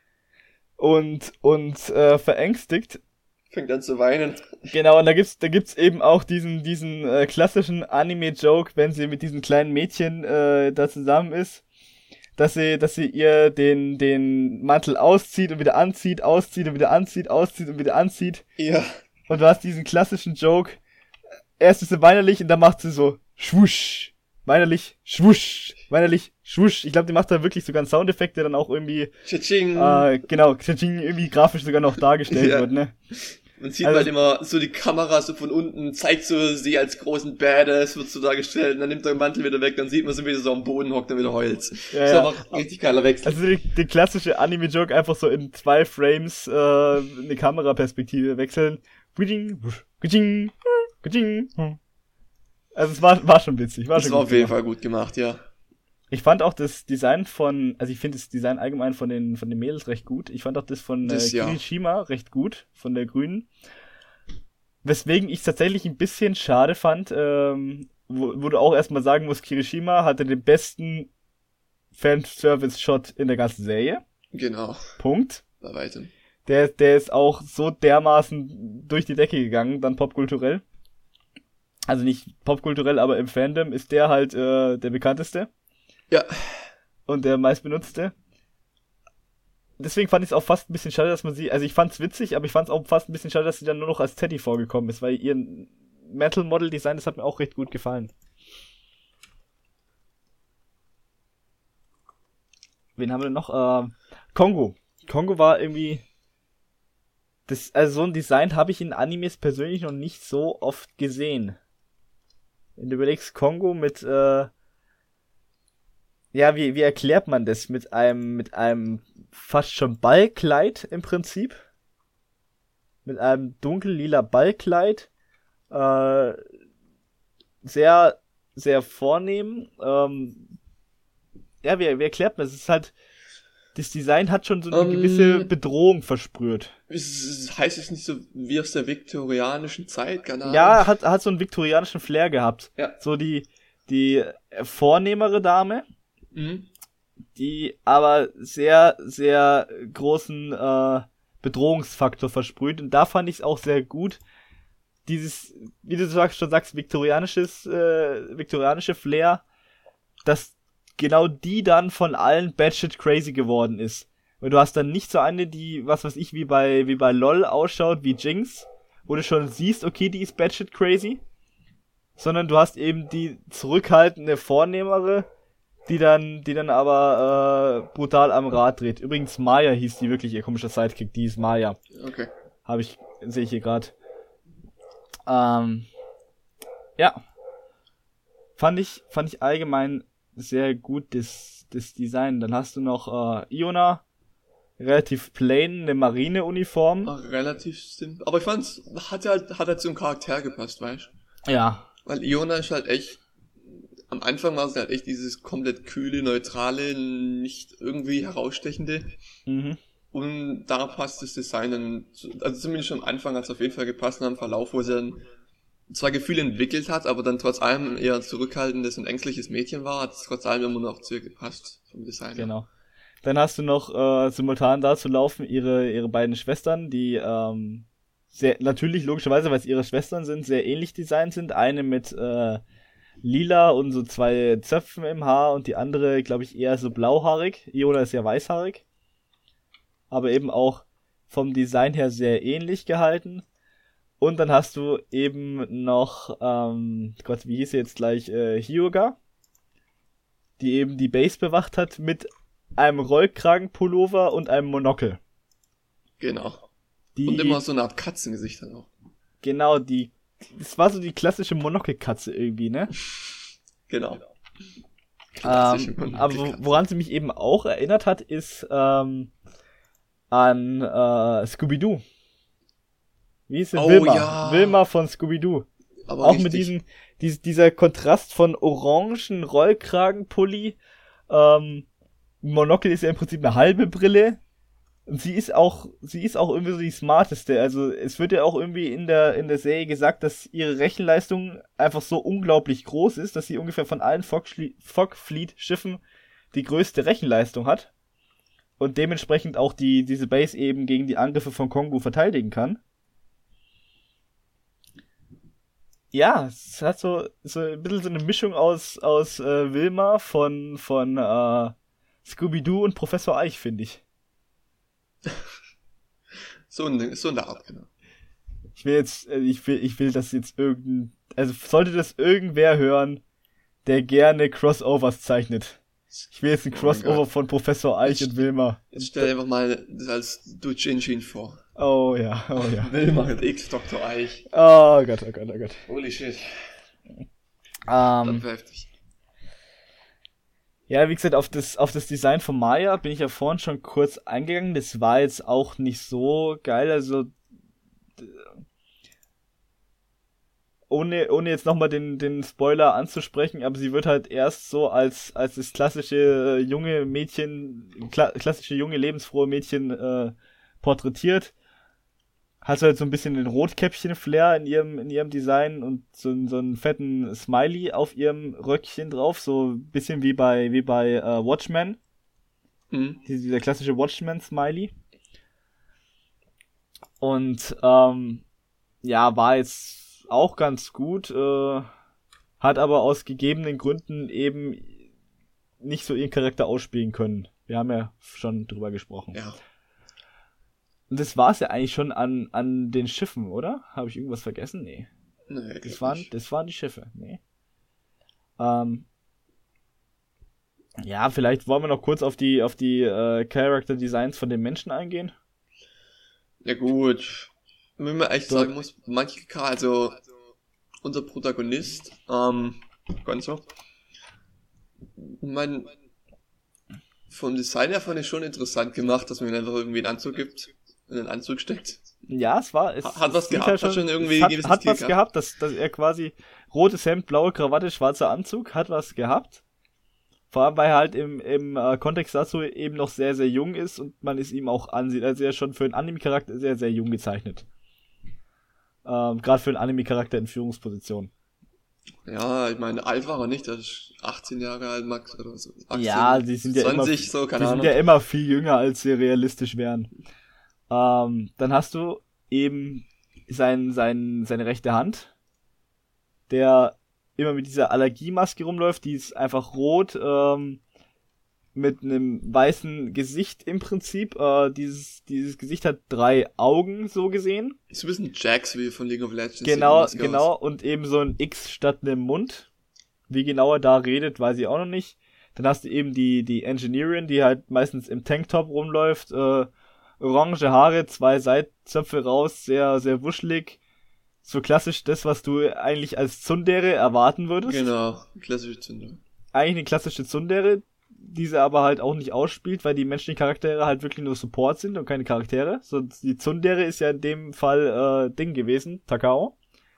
und, und äh, verängstigt. Fängt an zu weinen. Genau, und da gibt's, da gibt's eben auch diesen, diesen äh, klassischen Anime-Joke, wenn sie mit diesem kleinen Mädchen äh, da zusammen ist, dass sie, dass sie ihr den, den Mantel auszieht und wieder anzieht, auszieht und wieder anzieht, auszieht und wieder anzieht. Ja. Und du hast diesen klassischen Joke. Erst ist sie weinerlich und dann macht sie so schwusch. Weinerlich, schwusch. Weinerlich, schwusch. Ich glaube, die macht da wirklich sogar einen Soundeffekt, der dann auch irgendwie, Tsching. äh, genau, irgendwie grafisch sogar noch dargestellt Ja. wird, ne? Man sieht also- halt immer so die Kamera so von unten, zeigt so sie als großen Badass, wird so dargestellt, und dann nimmt er den Mantel wieder weg, dann sieht man sie wieder so am Boden hockt und wieder heult. Ja, Das ist ja. einfach ein richtig geiler Wechsel. Also die, die klassische Anime-Joke einfach so in zwei Frames äh, eine Kameraperspektive wechseln. Gujing, wusch, gujing, gujing. Also es war, war schon witzig. War das schon war gut auf jeden gemacht. Fall gut gemacht, ja. Ich fand auch das Design von, also ich finde das Design allgemein von den von den Mädels recht gut. Ich fand auch das von äh, Das, ja. Kirishima recht gut, von der Grünen. Weswegen ich es tatsächlich ein bisschen schade fand, ähm, wo, wo du auch erstmal sagen musst, Kirishima hatte den besten Fanservice-Shot in der ganzen Serie. Genau, Punkt. bei weitem. Der, der ist auch so dermaßen durch die Decke gegangen, dann popkulturell. Also nicht popkulturell, aber im Fandom ist der halt äh, der bekannteste Ja, und der meistbenutzte. Deswegen fand ich es auch fast ein bisschen schade, dass man sie, also ich fand's witzig, aber ich fand's auch fast ein bisschen schade, dass sie dann nur noch als Teddy vorgekommen ist, weil ihr Metal Model Design, das hat mir auch recht gut gefallen. Wen haben wir denn noch? Ähm, Kongo. Kongo war irgendwie, das, also so ein Design habe ich in Animes persönlich noch nicht so oft gesehen. Wenn du überlegst, Kongo mit, äh, ja, wie, wie erklärt man das? Mit einem, mit einem fast schon Ballkleid im Prinzip. Mit einem dunkel-lila Ballkleid. Äh, sehr, sehr vornehm. Ähm, ja, wie, wie erklärt man das? Es ist halt, das Design hat schon so eine Ähm, gewisse Bedrohung versprüht. es ist- heißt es nicht so wie aus der viktorianischen Zeit, keine Ahnung. Ja, hat, hat so einen viktorianischen Flair gehabt. Ja. So die, die vornehmere Dame, Mhm. die aber sehr, sehr großen äh, Bedrohungsfaktor versprüht. Und da fand ich es auch sehr gut, dieses, wie du sagst, schon sagst, viktorianisches, äh, viktorianische Flair, dass genau die dann von allen batshit crazy geworden ist. Weil du hast dann nicht so eine, die, was weiß ich, wie bei, wie bei LOL ausschaut, wie Jinx, wo du schon siehst, okay, die ist batshit crazy, sondern du hast eben die zurückhaltende, vornehmere, die dann, die dann aber äh, brutal am Rad dreht. Übrigens, Maya hieß die wirklich, ihr komischer Sidekick, die ist Maya. Okay. Habe ich, sehe ich hier gerade. Ähm, ja. Fand ich, fand ich allgemein sehr gut, das, das Design. Dann hast du noch äh, Iona, relativ plain, eine Marineuniform. Ach, relativ simpel. Aber ich fand's, hat halt, hat halt zum Charakter gepasst, weißt du? Ja, Weil Iona ist halt echt, am Anfang war es halt echt dieses komplett kühle, neutrale, nicht irgendwie herausstechende. mhm. Und da passt das Design dann, zu- also zumindest schon am Anfang hat es auf jeden Fall gepasst, und am Verlauf, wo sie dann zwar Gefühle entwickelt hat, aber dann trotz allem eher ein zurückhaltendes und ängstliches Mädchen war, hat es trotz allem immer noch zu ihr gepasst vom Design. her. Genau. Dann hast du noch äh, simultan dazu laufen ihre ihre beiden Schwestern, die ähm, sehr natürlich logischerweise, weil es ihre Schwestern sind, sehr ähnlich designt sind. Eine mit äh, lila und so zwei Zöpfen im Haar und die andere, glaube ich, eher so blauhaarig. Iona ist ja weißhaarig. Aber eben auch vom Design her sehr ähnlich gehalten. Und dann hast du eben noch, ähm, Gott, wie hieß sie jetzt gleich, äh, Hyuga, die eben die Base bewacht hat mit einem Rollkragenpullover und einem Monokel. Genau. Die, und immer so eine Art Katzengesicht dann auch. Genau, die, das war so die klassische Monokelkatze irgendwie, ne? Genau. Ähm, aber wo- woran sie mich eben auch erinnert hat, ist ähm, an äh, Scooby-Doo. Wie hieß sie? Oh, Wilma. ja. Wilma von Scooby-Doo. Aber Auch richtig. mit diesem, dies, dieser Kontrast von orangen Rollkragenpulli. Ähm, Monokel ist ja im Prinzip eine halbe Brille. Und sie ist auch, sie ist auch irgendwie so die smarteste. Also es wird ja auch irgendwie in der in der Serie gesagt, dass ihre Rechenleistung einfach so unglaublich groß ist, dass sie ungefähr von allen Fog-Fleet-Schiffen die größte Rechenleistung hat. Und dementsprechend auch die diese Base eben gegen die Angriffe von Kongu verteidigen kann. Ja, es hat so, so ein bisschen so eine Mischung aus, aus äh, Wilma von, von äh, Scooby-Doo und Professor Eich, finde ich. So in, so in der Art, genau. Ich will jetzt, äh, ich will, ich will das jetzt irgendein, also sollte das irgendwer hören, der gerne Crossovers zeichnet. Ich will jetzt ein Oh mein Crossover Gott. von Professor Eich Jetzt- und Wilma. Jetzt stell dir einfach mal das als Doujinjin vor. Oh ja, oh ja. Wilma mit X, Doktor Eich. Oh Gott, oh Gott, oh Gott. Holy shit. Ähm, Das wäre heftig. Ja, wie gesagt, auf das, auf das Design von Maya bin ich ja vorhin schon kurz eingegangen. Das war jetzt auch nicht so geil, also d- ohne, ohne jetzt nochmal den, den Spoiler anzusprechen, aber sie wird halt erst so als, als das klassische äh, junge Mädchen, kla klassische junge, lebensfrohe Mädchen äh, porträtiert. Hat halt so ein bisschen den Rotkäppchen-Flair in ihrem, in ihrem Design und so, so einen fetten Smiley auf ihrem Röckchen drauf, so ein bisschen wie bei, wie bei äh, Watchmen. Mhm. Diese- Dieser klassische Watchmen-Smiley. Und, ähm, ja, war jetzt auch ganz gut, äh, hat aber aus gegebenen Gründen eben nicht so ihren Charakter ausspielen können. Wir haben ja schon drüber gesprochen. Ja. Und das war's ja eigentlich schon an, an den Schiffen, oder? Habe ich irgendwas vergessen? Nee. Nee, Das glaub waren, nicht. das waren die Schiffe, nee. Ähm, ja, vielleicht wollen wir noch kurz auf die, auf die äh, Character Designs von den Menschen eingehen. Ja gut. Wenn man echt So. sagen muss, manche K, also unser Protagonist, ähm, Gonzo, ich mein, vom Design her fand ich schon interessant gemacht, dass man ihm einfach irgendwie einen Anzug gibt, in den Anzug steckt. Ja, es war, es Ha- hat was sieht gehabt, hat schon irgendwie es hat, gewisses hat Stil was gehabt. gehabt, dass, dass er quasi rotes Hemd, blaue Krawatte, schwarzer Anzug, hat was gehabt. Vor allem, weil er halt im, im äh, Kontext dazu eben noch sehr, sehr jung ist und man es ihm auch ansieht. Also er ist schon für einen Anime-Charakter sehr, sehr jung gezeichnet. Ähm, Gerade für einen Anime-Charakter in Führungsposition. Ja, ich meine, alt war er nicht, er ist achtzehn Jahre alt, Max, oder so. achtzehn, Ja, die sind ja zwanzig, immer, so, keine die sind Ahnung. ja immer viel jünger, als sie realistisch wären. Ähm, dann hast du eben sein, sein, seine rechte Hand, der immer mit dieser Allergiemaske rumläuft, die ist einfach rot, ähm, mit einem weißen Gesicht im Prinzip. Äh, dieses, dieses Gesicht hat drei Augen, so gesehen. Ist ein bisschen Jax wie von League of Legends. sieht Genau, die Maske genau, aus. und eben so ein X statt einem Mund. Wie genau er da redet, weiß ich auch noch nicht. Dann hast du eben die, die Engineerin, die halt meistens im Tanktop rumläuft, äh, orange Haare, zwei Seitzöpfe raus, sehr, sehr wuschelig. So klassisch das, was du eigentlich als Tsundere erwarten würdest. Genau, klassische Zünder. Eigentlich eine klassische Tsundere, die sie aber halt auch nicht ausspielt, weil die menschlichen Charaktere halt wirklich nur Support sind und keine Charaktere. So, die Tsundere ist ja in dem Fall äh, Ding gewesen, Takao.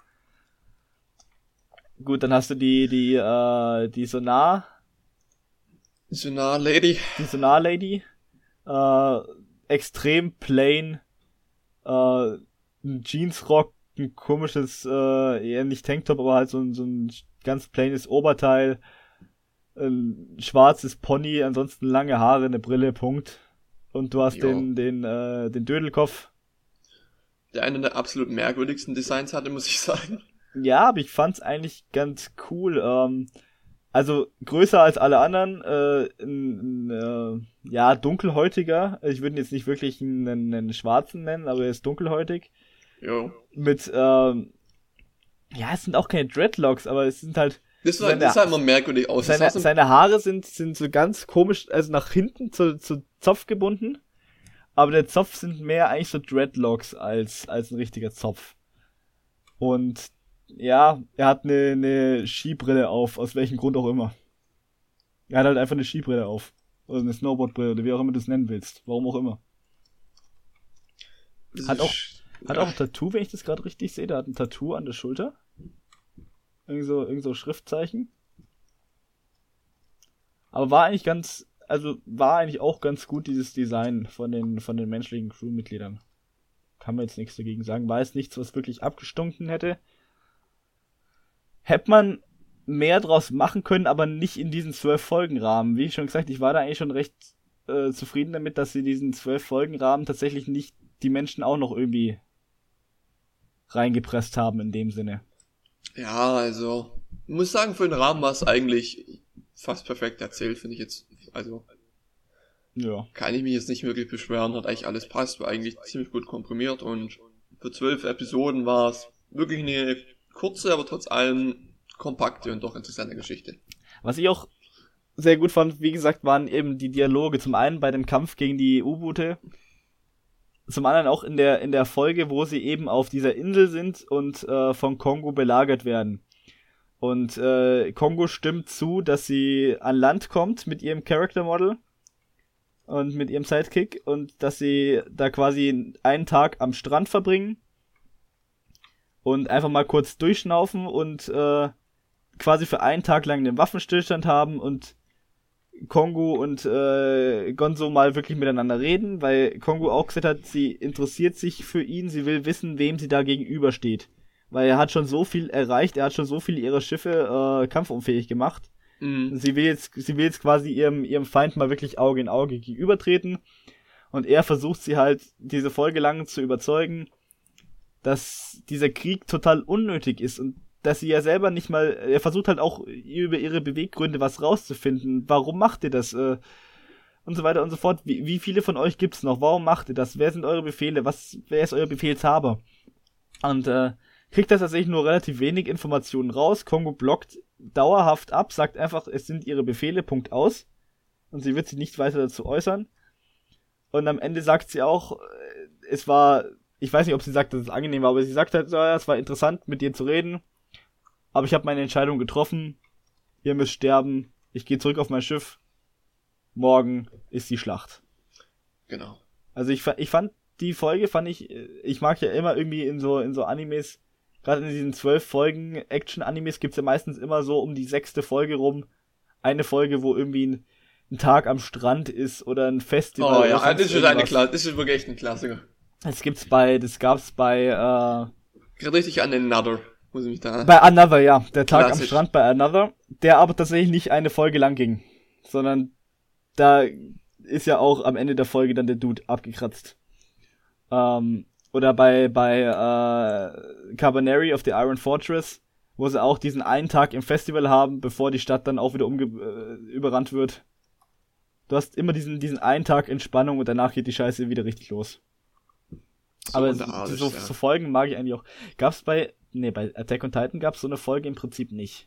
Gut, dann hast du die, die, äh, die Sonar, Sonar Lady. die Sonar-Lady, äh, extrem plain, äh, ein Jeansrock, ein komisches, äh, eher nicht Tanktop, aber halt so ein, so ein ganz plaines Oberteil, ein schwarzes Pony, ansonsten lange Haare, eine Brille, Punkt. Und du hast Jo. den, den, äh, den Dödelkopf. Der einer der absolut merkwürdigsten Designs hatte, muss ich sagen. Ja, aber ich fand's eigentlich ganz cool. Ähm, also größer als alle anderen, äh, ein, ein, äh, ja, dunkelhäutiger. Ich würde ihn jetzt nicht wirklich einen, einen Schwarzen nennen, aber er ist dunkelhäutig. Jo. Mit, ähm, ja, es sind auch keine Dreadlocks, aber es sind halt... Das sah, das sah immer merkwürdig aus. Seine, so seine Haare sind, sind so ganz komisch, also nach hinten zu, zu Zopf gebunden. Aber der Zopf sind mehr eigentlich so Dreadlocks als, als ein richtiger Zopf. Und ja, er hat eine, eine Skibrille auf, aus welchem Grund auch immer. Er hat halt einfach eine Skibrille auf. Oder eine Snowboardbrille, oder wie auch immer du es nennen willst. Warum auch immer. Hat auch, hat auch ein Tattoo, wenn ich das gerade richtig sehe. Der hat ein Tattoo an der Schulter. Irgend so, irgend so Schriftzeichen. Aber war eigentlich ganz, also war eigentlich auch ganz gut dieses Design von den, von den menschlichen Crewmitgliedern. Kann man jetzt nichts dagegen sagen. War jetzt nichts, was wirklich abgestunken hätte. Hätte man mehr draus machen können, aber nicht in diesen zwölf Folgen-Rahmen. Wie schon gesagt, ich war da eigentlich schon recht äh, zufrieden damit, dass sie diesen zwölf Folgen-Rahmen tatsächlich nicht die Menschen auch noch irgendwie reingepresst haben in dem Sinne. Ja, also, ich muss sagen, für den Rahmen war es eigentlich fast perfekt erzählt, finde ich jetzt. Also, ja. Kann ich mich jetzt nicht wirklich beschweren, hat eigentlich alles passt, war eigentlich ziemlich gut komprimiert und für zwölf Episoden war es wirklich eine kurze, aber trotz allem kompakte und doch interessante Geschichte. Was ich auch sehr gut fand, wie gesagt, waren eben die Dialoge. Zum einen bei dem Kampf gegen die U-Boote, zum anderen auch in der in der Folge, wo sie eben auf dieser Insel sind und äh, von Kongo belagert werden. Und äh, Kongo stimmt zu, dass sie an Land kommt mit ihrem Character Model und mit ihrem Sidekick und dass sie da quasi einen Tag am Strand verbringen und einfach mal kurz durchschnaufen und äh, quasi für einen Tag lang den Waffenstillstand haben und Kongo und äh, Gonzo mal wirklich miteinander reden, weil Kongo auch gesagt hat, sie interessiert sich für ihn, sie will wissen, wem sie da gegenübersteht. Weil er hat schon so viel erreicht, er hat schon so viele ihrer Schiffe äh, kampfunfähig gemacht. Mhm. Sie will jetzt, sie will jetzt quasi ihrem, ihrem Feind mal wirklich Auge in Auge gegenübertreten. Und er versucht sie halt diese Folge lang zu überzeugen, dass dieser Krieg total unnötig ist und dass sie ja selber nicht mal, er versucht halt auch über ihre Beweggründe was rauszufinden. Warum macht ihr das? Äh, und so weiter und so fort. Wie, wie viele von euch gibt's noch? Warum macht ihr das? Wer sind eure Befehle? Was, wer ist euer Befehlshaber? Und äh, kriegt das tatsächlich nur relativ wenig Informationen raus. Kongo blockt dauerhaft ab, sagt einfach, es sind ihre Befehle, Punkt aus. Und sie wird sich nicht weiter dazu äußern. Und am Ende sagt sie auch, es war, ich weiß nicht, ob sie sagt, dass es angenehm war, aber sie sagt halt, so, ja, es war interessant, mit dir zu reden. Aber ich habe meine Entscheidung getroffen. Ihr müsst sterben. Ich gehe zurück auf mein Schiff. Morgen ist die Schlacht. Genau. Also ich, ich fand, die Folge fand ich, ich mag ja immer irgendwie in so, in so Animes, gerade in diesen zwölf Folgen Action-Animes gibt's ja meistens immer so um die sechste Folge rum eine Folge, wo irgendwie ein, ein Tag am Strand ist oder ein Festival. Oh ja, das ist eine Klasse, das ist wirklich echt ein Klassiker. Das gibt's bei, das gab's bei, äh... Gerade richtig an Another, muss ich mich da... Bei Another, ja. Der Tag Klassisch. am Strand bei Another, der aber tatsächlich nicht eine Folge lang ging, sondern da ist ja auch am Ende der Folge dann der Dude abgekratzt. Ähm, oder bei, bei, äh, Carbonari of the Iron Fortress, wo sie auch diesen einen Tag im Festival haben, bevor die Stadt dann auch wieder umge äh, überrannt wird. Du hast immer diesen, diesen einen Tag Entspannung und danach geht die Scheiße wieder richtig los. So Aber so, Art, so, ja. so Folgen mag ich eigentlich auch. Gab's bei, nee, bei Attack on Titan gab's so eine Folge im Prinzip nicht.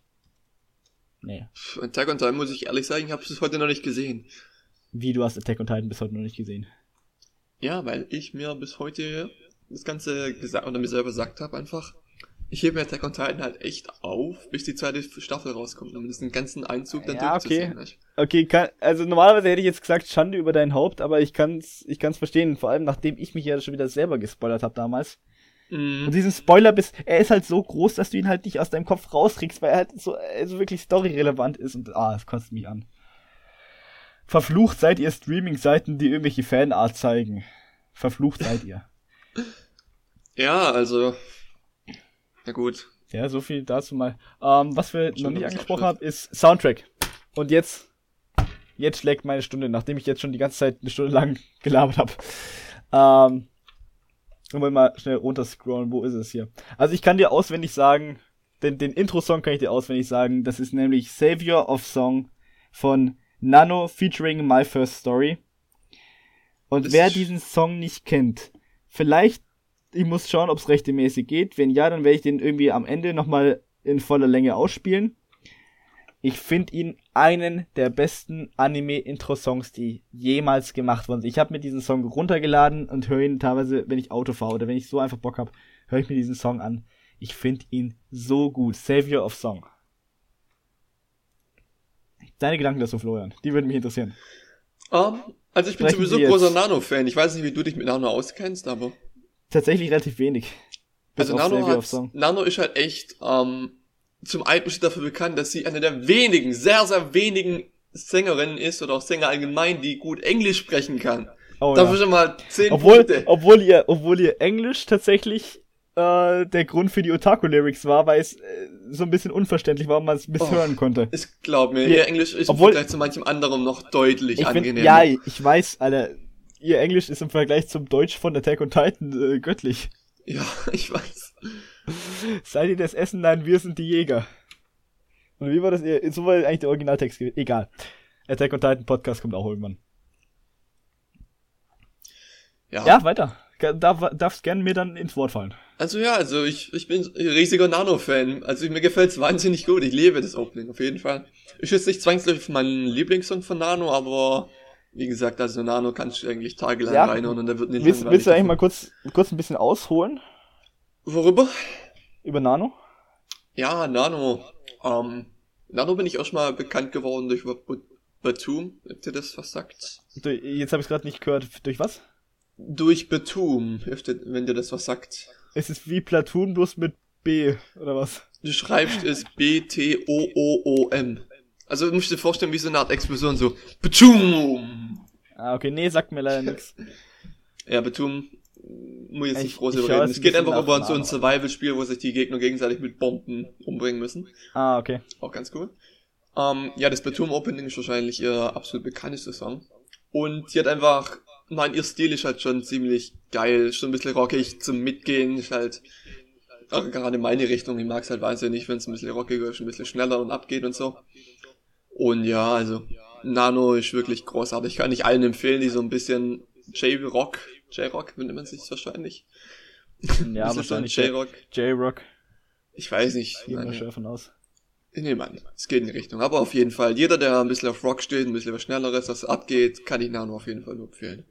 Nee. Attack on Titan, muss ich ehrlich sagen, ich habe es bis heute noch nicht gesehen. Wie, du hast Attack on Titan bis heute noch nicht gesehen? Ja, weil ich mir bis heute das Ganze gesagt oder mir selber gesagt habe, einfach, ich hebe mir Attack on Titan halt echt auf, bis die zweite Staffel rauskommt, um diesen ganzen Einzug dann Ja, durchzusehen. okay. Nicht? Okay, kann, also normalerweise hätte ich jetzt gesagt, Schande über dein Haupt, aber ich kann's, ich kann's verstehen, vor allem nachdem ich mich ja schon wieder selber gespoilert habe damals. Mm. Und diesen Spoiler bis, er ist halt so groß, dass du ihn halt nicht aus deinem Kopf rauskriegst, weil er halt so, also wirklich storyrelevant ist und, ah, das kotzt mich an. Verflucht seid ihr Streaming-Seiten, die irgendwelche Fanart zeigen. Verflucht seid ihr. Ja, also, na gut. Ja, so viel dazu mal. Ähm, was wir Schon noch nicht als angesprochen Abschluss. haben, ist Soundtrack. Und jetzt, jetzt schlägt meine Stunde, nachdem ich jetzt schon die ganze Zeit eine Stunde lang gelabert habe. Ähm, wollen wir mal schnell runterscrollen, wo ist es hier? Also ich kann dir auswendig sagen, den, den Intro-Song kann ich dir auswendig sagen. Das ist nämlich Savior of Song von Nano featuring My First Story. Und das wer diesen Song nicht kennt, vielleicht, ich muss schauen, ob es rechtmäßig geht. Wenn ja, dann werde ich den irgendwie am Ende nochmal in voller Länge ausspielen. Ich finde ihn einen der besten Anime-Intro-Songs, die jemals gemacht wurden. Ich habe mir diesen Song runtergeladen und höre ihn teilweise, wenn ich Auto fahre oder wenn ich so einfach Bock habe, höre ich mir diesen Song an. Ich finde ihn so gut. Savior of Song. Deine Gedanken dazu, Florian? Die würden mich interessieren. Um, also ich bin Sprechen sowieso Sie großer jetzt. Nano-Fan. Ich weiß nicht, wie du dich mit Nano auskennst, aber... Tatsächlich relativ wenig. Bis Also auf Nano, Savior of hat, Song. Nano ist halt echt ähm, zum einen steht dafür bekannt, dass sie eine der wenigen, sehr, sehr wenigen Sängerinnen ist oder auch Sänger allgemein, die gut Englisch sprechen kann. Oh, Dafür ja. schon mal zehn Obwohl, Punkte. obwohl ihr, obwohl ihr Englisch tatsächlich äh, der Grund für die Otaku-Lyrics war, weil es äh, so ein bisschen unverständlich war und man es misshören Oh, konnte. Ich glaub mir, Ja, ihr Englisch ist obwohl- im Vergleich zu manchem anderen noch deutlich Ich find, angenehmer. ja, ich weiß, Alter, ihr Englisch ist im Vergleich zum Deutsch von Attack on Titan äh, göttlich. Ja, ich weiß. Seid ihr das Essen? Nein, wir sind die Jäger. Und wie war das? So war eigentlich der Originaltext gewesen. Egal. Attack on Titan Podcast kommt auch irgendwann. Ja, Ja, weiter. Darf, darfst gerne mir dann ins Wort fallen. also ja, also ich, ich bin ein riesiger Nano-Fan. Also mir gefällt's wahnsinnig gut. Ich liebe das Opening auf jeden Fall. Ist jetzt nicht zwangsläufig mein Lieblingssong von Nano, aber wie gesagt, also Nano kannst du eigentlich tagelang Ja. reinhören und da wird nicht Willst, langweilig willst du eigentlich davon. mal kurz, kurz ein bisschen ausholen Worüber? über Nano? Ja, Nano. Ähm, Nano bin ich auch schon mal bekannt geworden durch B- Batum, ob dir das was sagt. Du, jetzt habe ich es gerade nicht gehört. Durch was? Durch Batum, wenn dir das was sagt. Es ist wie Platoon, bloß mit B, oder was? Du schreibst es B T O O O M. Also du musst dir vorstellen, wie so eine Art Explosion, so Batum. Ah, okay, nee, sagt mir leider nichts. Ja, Batum, muss jetzt Ich- nicht groß ich über schaue reden. es Es ein geht bisschen einfach nach über so ein Nano. Survival-Spiel, wo sich die Gegner gegenseitig mit Bomben umbringen müssen. Ah, okay. Auch ganz cool. Ähm, ja, das Batum Opening ist wahrscheinlich ihr absolut bekanntester Song. Und sie hat einfach, nein, ihr Stil ist halt schon ziemlich geil, ist schon ein bisschen rockig zum Mitgehen, ist halt auch gerade meine Richtung, ich mag's halt wahnsinnig, wenn es ein bisschen rockiger ist, ein bisschen schneller und abgeht und so. Und ja, also, Nano ist wirklich großartig, kann ich allen empfehlen, die so ein bisschen J-Rock, J-Rock, nennt man sich wahrscheinlich. Ja, Bisschen schon wahrscheinlich J-Rock. J-Rock. Ich weiß nicht. Gehen wir meine- schwer davon aus. Ich nehme an, es geht in die Richtung. Aber auf jeden Fall, jeder, der ein bisschen auf Rock steht, ein bisschen was Schnelleres, was abgeht, kann ich Nano auf jeden Fall nur empfehlen.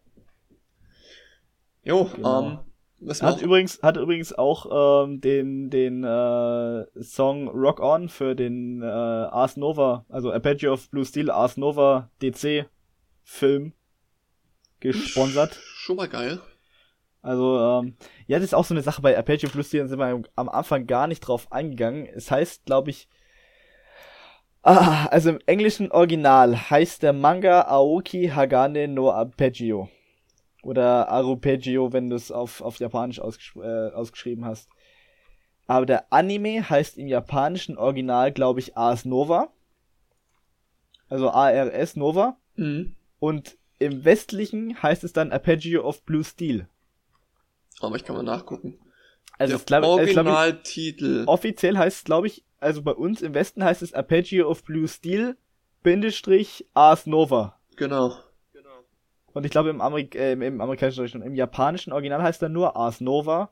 Jo, Genau. ähm, was Hat noch? übrigens, hat übrigens auch ähm, den, den äh, Song Rock On für den äh, Ars Nova, also Apache of Blue Steel Ars Nova D C Film gesponsert. Schon mal geil. Also, ähm, ja, das ist auch so eine Sache bei Apache of Blue Steel, da sind wir am Anfang gar nicht drauf eingegangen. Es heißt, glaube ich, ah, also im englischen Original heißt der Manga Aoki Hagane no Arpeggio. Oder Arpeggio, wenn du es auf, auf Japanisch ausgesch äh, ausgeschrieben hast. Aber der Anime heißt im japanischen Original, glaube ich, Ars Nova. Also A R S Nova. Mhm. Und im westlichen heißt es dann Arpeggio of Blue Steel. Aber ich kann mal nachgucken. Also Der es glaub, äh, glaub ich, Originaltitel. offiziell heißt es, glaube ich, also bei uns im Westen heißt es Arpeggio of Blue Steel, Bindestrich, Ars Nova. Genau. Und ich glaube im, Amerik äh, im amerikanischen Deutschland, im japanischen Original heißt er nur Ars Nova.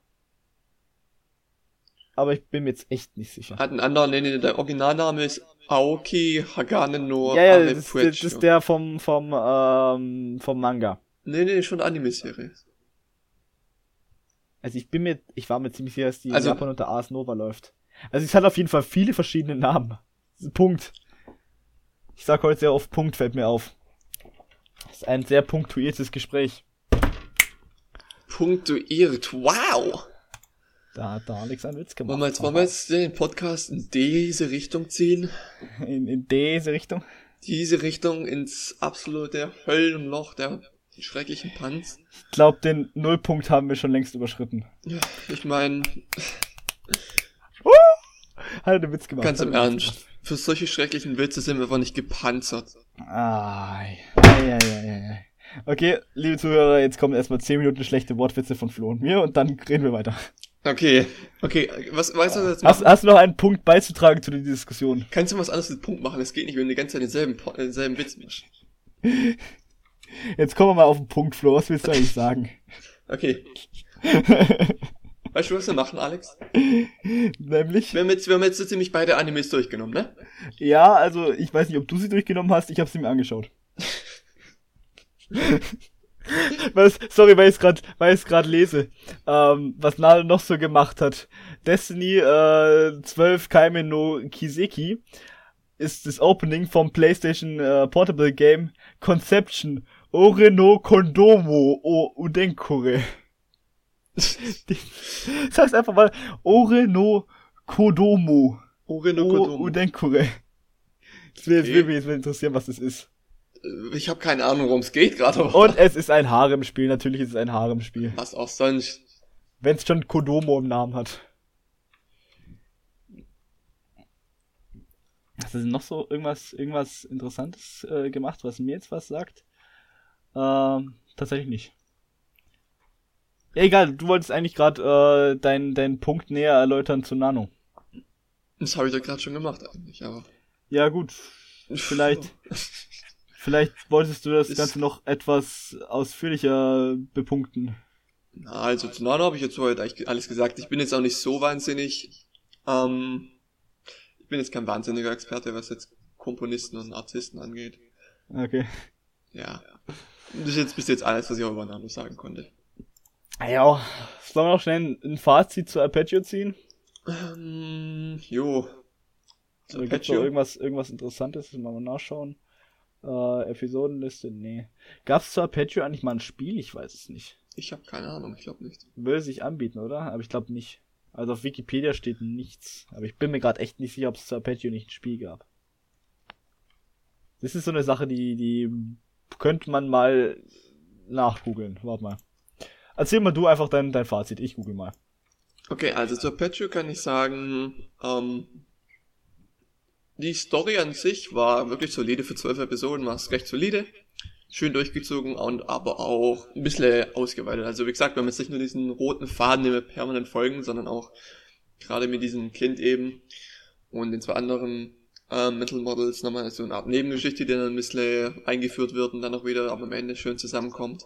Aber ich bin mir jetzt echt nicht sicher. Hat einen anderen, nee, nee, der Originalname ist Aoki Hagane no Ja, ja, das, ist- Arpeggio. das ist der vom, vom, ähm, vom Manga. Nee, nee, schon Anime-Serie. Also ich bin mir, ich war mir ziemlich sicher, dass die Also- in Japan unter Ars Nova läuft. Also es hat auf jeden Fall viele verschiedene Namen. Punkt. Ich sag heute sehr oft Punkt, fällt mir auf. Das ist ein sehr punktuiertes Gespräch. Punktuiert, wow! Da hat der Alex einen Witz gemacht. Wollen wir jetzt, wollen wir jetzt den Podcast in diese Richtung ziehen? In, in diese Richtung? Diese Richtung ins absolute Höllenloch der schrecklichen Panz. Ich glaube, den Nullpunkt haben wir schon längst überschritten. Ja, ich meine, Hat er den Witz gemacht. ganz hat im er den Witz Ernst, für solche schrecklichen Witze sind wir einfach nicht gepanzert. gemacht. Ah, ei, ei, ei, ei, ei. Okay, liebe Zuhörer, jetzt kommen erstmal zehn Minuten schlechte Wortwitze von Flo und mir und dann reden wir weiter. Okay, okay, was, weißt du, was jetzt Hast, hast du noch einen Punkt beizutragen zu der Diskussion? Kannst du was anderes mit Punkt machen? Das geht nicht, wenn du die ganze Zeit denselben, Po- denselben Witz machst. Jetzt kommen wir mal auf den Punkt, Flo. Was willst du eigentlich sagen? Okay. Weißt du, was wir machen, Alex? Nämlich? Wir haben jetzt, wir haben jetzt so ziemlich beide Animes durchgenommen, ne? Ja, also ich weiß nicht, ob du sie durchgenommen hast. Ich habe sie mir angeschaut. was, sorry, weil ich es gerade, weil ich es gerade lese. Ähm, was Nado noch so gemacht hat. Destiny äh, zwölf Kaime no Kiseki ist das Opening vom PlayStation äh, Portable Game Conception Ore no Kondomo o Udenkure. Das heißt einfach mal Ore no Kodomo. Ore no o Kodomo. Udenkure. Das will, Okay. will mich jetzt mal interessieren, was das ist. Ich habe keine Ahnung, worum es geht gerade, aber Und es ist ein Harem-Spiel. Natürlich ist es ein Harem-Spiel. was auch sonst. Wenn es schon Kodomo im Namen hat. Hast du denn noch so irgendwas, irgendwas Interessantes äh, gemacht, was mir jetzt was sagt? Ähm, tatsächlich nicht. Ja, egal, du wolltest eigentlich gerade äh, deinen deinen Punkt näher erläutern zu Nano. Das habe ich doch gerade schon gemacht eigentlich, aber... Ja gut, vielleicht vielleicht wolltest du das Ist- Ganze noch etwas ausführlicher bepunkten. Na, also zu Nano habe ich jetzt heute eigentlich alles gesagt. Ich bin jetzt auch nicht so wahnsinnig... Ähm, ich bin jetzt kein wahnsinniger Experte, was jetzt Komponisten und Artisten angeht. Okay. Ja. Das ist jetzt bis jetzt alles, was ich über Nano sagen konnte. Ja, sollen wir noch schnell ein Fazit zu Arpeggio ziehen? Ähm, jo. Oder gibt's noch irgendwas, irgendwas Interessantes? Mal nachschauen. Äh, Episodenliste? Nee. Gab's zu Arpeggio eigentlich mal ein Spiel? Ich weiß es nicht. Ich habe keine Ahnung, ich glaube nicht. Würde sich anbieten, oder? Aber ich glaube nicht. Also auf Wikipedia steht nichts. Aber ich bin mir gerade echt nicht sicher, ob es zu Arpeggio nicht ein Spiel gab. Das ist so eine Sache, die, die könnte man mal nachgoogeln. Warte mal. Erzähl mal du einfach dein, dein Fazit. Ich google mal. Okay, also zu Arpeggio kann ich sagen, ähm, die Story an sich war wirklich solide. Für zwölf Episoden war es recht solide. Schön durchgezogen und aber auch ein bisschen ausgeweitet. Also wie gesagt, wir haben jetzt nicht nur diesen roten Faden, den wir permanent folgen, sondern auch gerade mit diesem Kind eben und den zwei anderen äh, Mental Models nochmal so eine Art Nebengeschichte, die dann ein bisschen eingeführt wird und dann auch wieder aber am Ende schön zusammenkommt.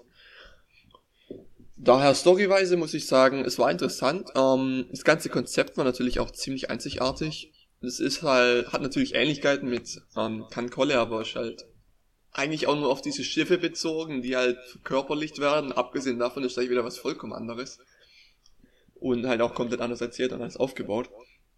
Daher storyweise muss ich sagen, es war interessant. Ähm, das ganze Konzept war natürlich auch ziemlich einzigartig. Es ist halt, hat natürlich Ähnlichkeiten mit ähm, Kankolle, aber ist halt eigentlich auch nur auf diese Schiffe bezogen, die halt verkörperlicht werden. Abgesehen davon ist gleich wieder was vollkommen anderes. Und halt auch komplett anders erzählt und anders aufgebaut.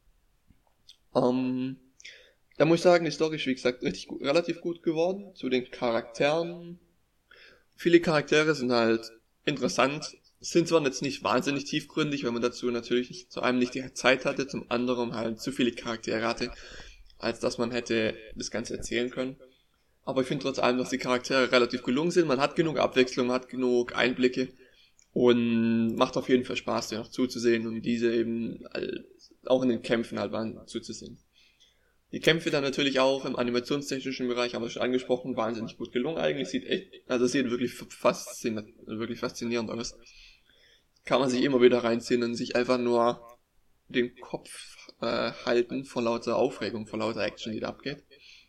Ähm, da muss ich sagen, die Story ist wie gesagt richtig gut, relativ gut geworden. Zu den Charakteren. Viele Charaktere sind halt interessant. Sind zwar jetzt nicht wahnsinnig tiefgründig, weil man dazu natürlich nicht, zu einem nicht die Zeit hatte, zum anderen halt zu viele Charaktere hatte, als dass man hätte das Ganze erzählen können. Aber ich finde trotz allem, dass die Charaktere relativ gelungen sind. Man hat genug Abwechslung, man hat genug Einblicke und macht auf jeden Fall Spaß, dir noch zuzusehen und diese eben auch in den Kämpfen halt zuzusehen. Die Kämpfe dann natürlich auch im animationstechnischen Bereich, haben wir schon angesprochen, wahnsinnig gut gelungen eigentlich. Sieht echt, also sieht wirklich faszinierend, wirklich faszinierend aus. Kann man sich immer wieder reinziehen und sich einfach nur den Kopf äh, halten vor lauter Aufregung, vor lauter Action, die da abgeht.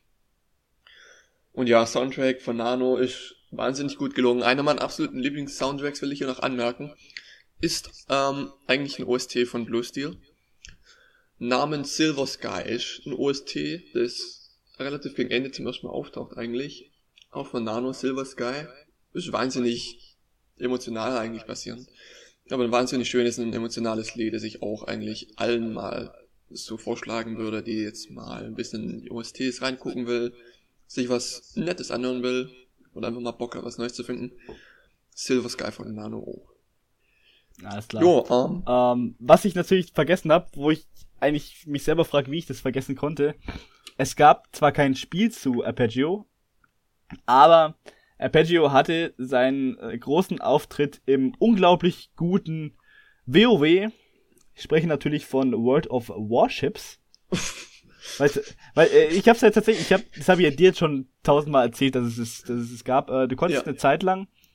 Und ja, Soundtrack von Nano ist wahnsinnig gut gelungen. Einer meiner absoluten Lieblings-Soundtracks, will ich hier noch anmerken, ist ähm, eigentlich ein O S T von Blue Steel. Namens Silver Sky ist ein O S T, das relativ gegen Ende zum ersten Mal auftaucht eigentlich. Auch von Nano, Silver Sky. Ist wahnsinnig emotional eigentlich basierend. Aber ein wahnsinnig schönes und emotionales Lied, das ich auch eigentlich allen mal so vorschlagen würde, die jetzt mal ein bisschen in die O S Ts reingucken will, sich was Nettes anhören will oder einfach mal Bock hat, was Neues zu finden. Silver Sky von Nano auch. Alles klar. Jo, ähm, Ähm, was ich natürlich vergessen habe, wo ich eigentlich mich selber frage, wie ich das vergessen konnte. Es gab zwar kein Spiel zu Arpeggio, aber Arpeggio hatte seinen äh, großen Auftritt im unglaublich guten WoW. Ich spreche natürlich von World of Warships. Weißt du, weil äh, ich hab's ja tatsächlich, ich hab, das habe ich ja dir jetzt schon tausendmal erzählt, dass es es, dass es es gab. Äh, du konntest Ja. eine Zeit lang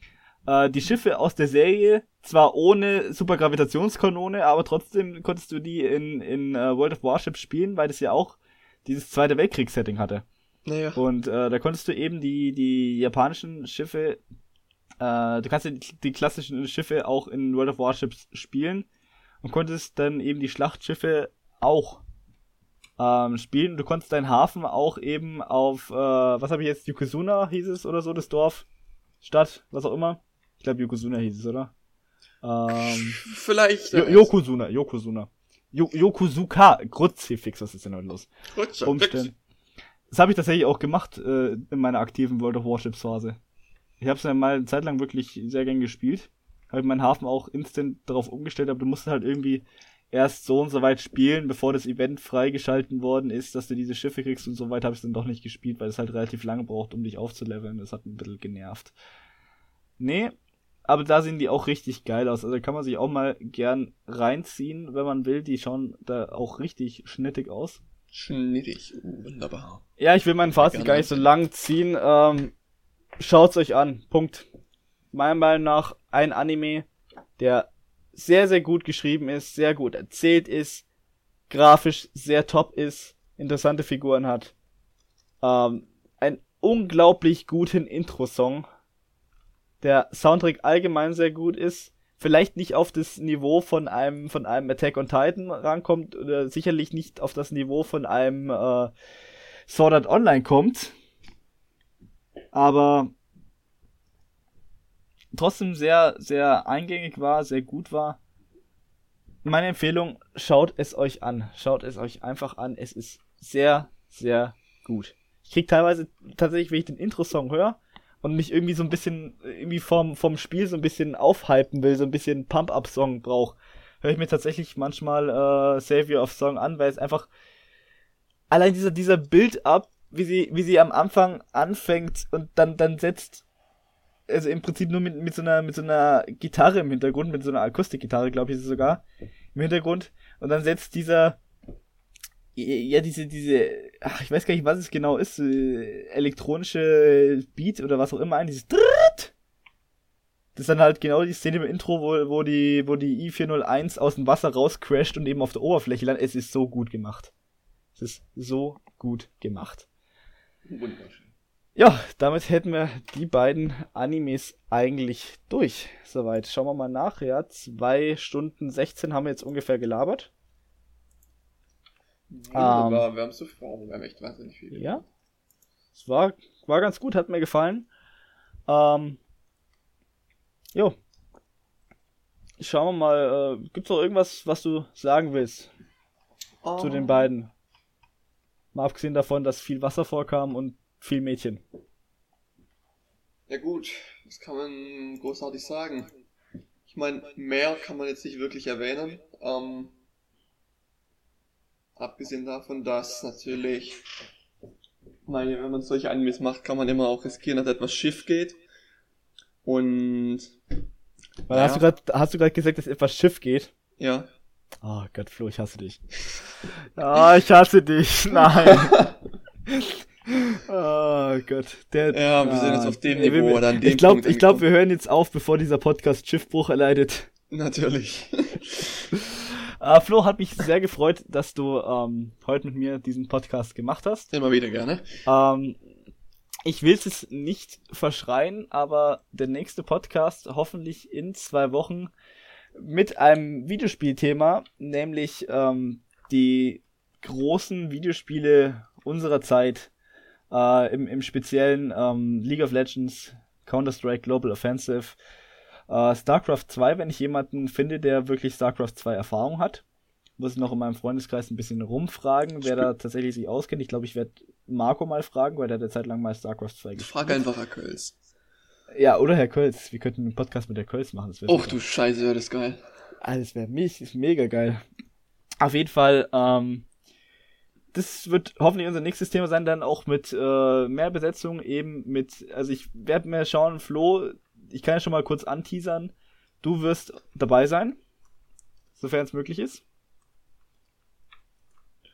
äh, die Schiffe aus der Serie, zwar ohne Supergravitationskanone, aber trotzdem konntest du die in, in uh, World of Warships spielen, weil das ja auch dieses Zweite Weltkriegs-Setting hatte. Naja. Und äh, da konntest du eben die, die japanischen Schiffe, äh, du kannst die, die klassischen Schiffe auch in World of Warships spielen und konntest dann eben die Schlachtschiffe auch ähm, spielen. Du konntest deinen Hafen auch eben auf, äh, was habe ich jetzt, Yokozuna hieß es oder so, das Dorf, Stadt, was auch immer. Ich glaube Yokozuna hieß es, oder? Ähm, Vielleicht. Jo- Yokozuna, Yokozuna. Jo- Yokozuka, Kruzifix, was ist denn heute los? Rutscher, Umstellen. Das habe ich tatsächlich auch gemacht äh, in meiner aktiven World of Warships Phase. Ich habe es ja mal eine Zeit lang wirklich sehr gern gespielt. Habe meinen Hafen auch instant darauf umgestellt, aber du musst halt irgendwie erst so und so weit spielen, bevor das Event freigeschalten worden ist, dass du diese Schiffe kriegst, und so weit habe ich es dann doch nicht gespielt, weil es halt relativ lange braucht, um dich aufzuleveln. Das hat ein bisschen genervt. Nee, aber da sehen die auch richtig geil aus. Also kann man sich auch mal gern reinziehen, wenn man will. Die schauen da auch richtig schnittig aus. Schnittig, uh, wunderbar. Ja, ich will mein Fazit Gerne. gar nicht so lang ziehen. Ähm, schaut's euch an. Punkt. Meiner Meinung nach ein Anime, der sehr, sehr gut geschrieben ist, sehr gut erzählt ist, grafisch sehr top ist, interessante Figuren hat. Ähm, einen unglaublich guten Intro-Song. Der Soundtrack allgemein sehr gut ist. Vielleicht nicht auf das Niveau von einem von einem Attack on Titan rankommt oder sicherlich nicht auf das Niveau von einem äh, Sword Art Online kommt, aber trotzdem sehr sehr eingängig war, sehr gut war. Meine Empfehlung: Schaut es euch an, schaut es euch einfach an. Es ist sehr sehr gut. Ich krieg teilweise tatsächlich, wenn ich den Intro-Song höre und mich irgendwie so ein bisschen, irgendwie vom, vom Spiel so ein bisschen aufhypen will, so ein bisschen Pump-Up-Song brauche, höre ich mir tatsächlich manchmal äh, Savior of Song an, weil es einfach allein dieser, dieser Build-Up, wie sie, wie sie am Anfang anfängt und dann, dann setzt, also im Prinzip nur mit, mit so einer, mit so einer Gitarre im Hintergrund, mit so einer Akustikgitarre, glaube ich, ist es sogar, im Hintergrund, und dann setzt dieser, ja, diese, diese, ach, ich weiß gar nicht, was es genau ist, äh, elektronische Beat oder was auch immer ein, dieses Dritt. Das ist dann halt genau die Szene im Intro, wo, wo die, wo die I vier null eins aus dem Wasser rauscrasht und eben auf der Oberfläche landet. Es ist so gut gemacht. Es ist so gut gemacht. Wunderschön. Ja, damit hätten wir die beiden Animes eigentlich durch. Soweit. Schauen wir mal nach. Ja, zwei Stunden sechzehn haben wir jetzt ungefähr gelabert. Wunderbar, um, wir haben so Fragen, wir haben echt wahnsinnig viel. Ja, es war, war ganz gut, hat mir gefallen. Ähm, jo. Schauen wir mal, äh, gibt's noch irgendwas, was du sagen willst Oh. zu den beiden? Mal abgesehen davon, dass viel Wasser vorkam und viel Mädchen. Ja gut, das kann man großartig sagen. Ich meine, mehr kann man jetzt nicht wirklich erwähnen. Ähm, abgesehen davon, dass natürlich, meine, wenn man solche Animes macht, kann man immer auch riskieren, dass etwas schief geht. Und Weil ja. hast du gerade, hast du gerade gesagt, dass etwas schief geht? ja. Oh Gott, Flo, ich hasse dich. Ah, ich hasse dich. Nein. Oh Gott. Der, Ja, wir sind jetzt auf dem Ey, Niveau wir- oder an dem Ich glaube, Punkt ich glaube, wir angekommen. hören jetzt auf, bevor dieser Podcast Schiffbruch erleidet. Natürlich. Äh, Flo, hat mich sehr gefreut, dass du ähm, heute mit mir diesen Podcast gemacht hast. Immer wieder gerne. Ähm, ich will es nicht verschreien, aber der nächste Podcast hoffentlich in zwei Wochen mit einem Videospielthema, nämlich ähm, die großen Videospiele unserer Zeit, äh, im, im speziellen ähm, League of Legends, Counter-Strike Global Offensive, äh, StarCraft zwei, wenn ich jemanden finde, der wirklich StarCraft zwei Erfahrung hat. Muss ich noch in meinem Freundeskreis ein bisschen rumfragen, wer da tatsächlich sich auskennt. Ich glaube, ich werde Marco mal fragen, weil der hat eine Zeit lang mal StarCraft zwei gespielt. Frag einfach Herr Kölz. Ja, oder Herr Kölz. Wir könnten einen Podcast mit Herr Kölz machen. Das wäre Och du Scheiße, wäre das geil. Ah, das wäre mich, ist mega geil. Auf jeden Fall, ähm, das wird hoffentlich unser nächstes Thema sein, dann auch mit äh, mehr Besetzung, eben mit, also ich werde mir schauen, Flo, ich kann ja schon mal kurz anteasern, du wirst dabei sein, sofern es möglich ist.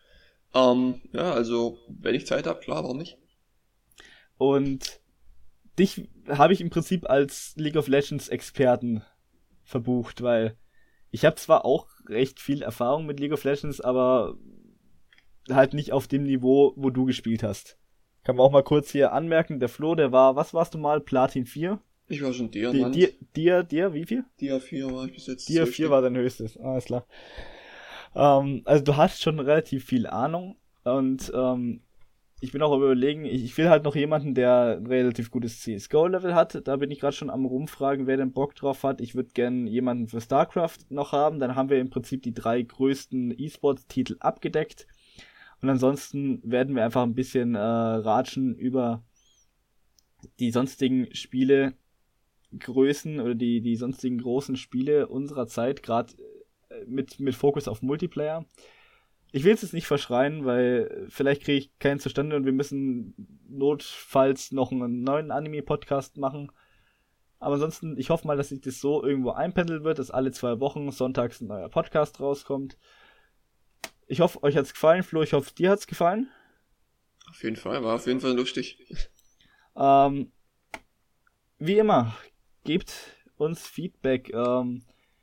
Ähm, ja, also, wenn ich Zeit habe, klar, warum nicht? Und dich habe ich im Prinzip als League of Legends Experten verbucht, weil ich habe zwar auch recht viel Erfahrung mit League of Legends, aber halt nicht auf dem Niveau, wo du gespielt hast. Kann man auch mal kurz hier anmerken, der Flo, der war, was warst du mal, Platin vier? Ich war schon Diamant. Dir, dir, dir, wie viel? Dia vier war ich bis jetzt. Dia vier war dein höchstes, alles klar. Ähm, also du hast schon relativ viel Ahnung und ähm, ich bin auch überlegen, ich, ich will halt noch jemanden, der ein relativ gutes C S G O-Level hat. Da bin ich gerade schon am rumfragen, wer denn Bock drauf hat. Ich würde gerne jemanden für StarCraft noch haben. Dann haben wir im Prinzip die drei größten E-Sports-Titel abgedeckt. Und ansonsten werden wir einfach ein bisschen äh, ratschen über die sonstigen Spiele, Größen oder die, die sonstigen großen Spiele unserer Zeit, gerade mit, mit Fokus auf Multiplayer. Ich will es jetzt nicht verschreien, weil vielleicht kriege ich keinen zustande und wir müssen notfalls noch einen neuen Anime-Podcast machen. Aber ansonsten, ich hoffe mal, dass sich das so irgendwo einpendeln wird, dass alle zwei Wochen sonntags ein neuer Podcast rauskommt. Ich hoffe, euch hat's gefallen, Flo, ich hoffe, dir hat's gefallen. Auf jeden Fall, war auf jeden Fall lustig. Ähm, wie immer, gebt uns Feedback. Ähm,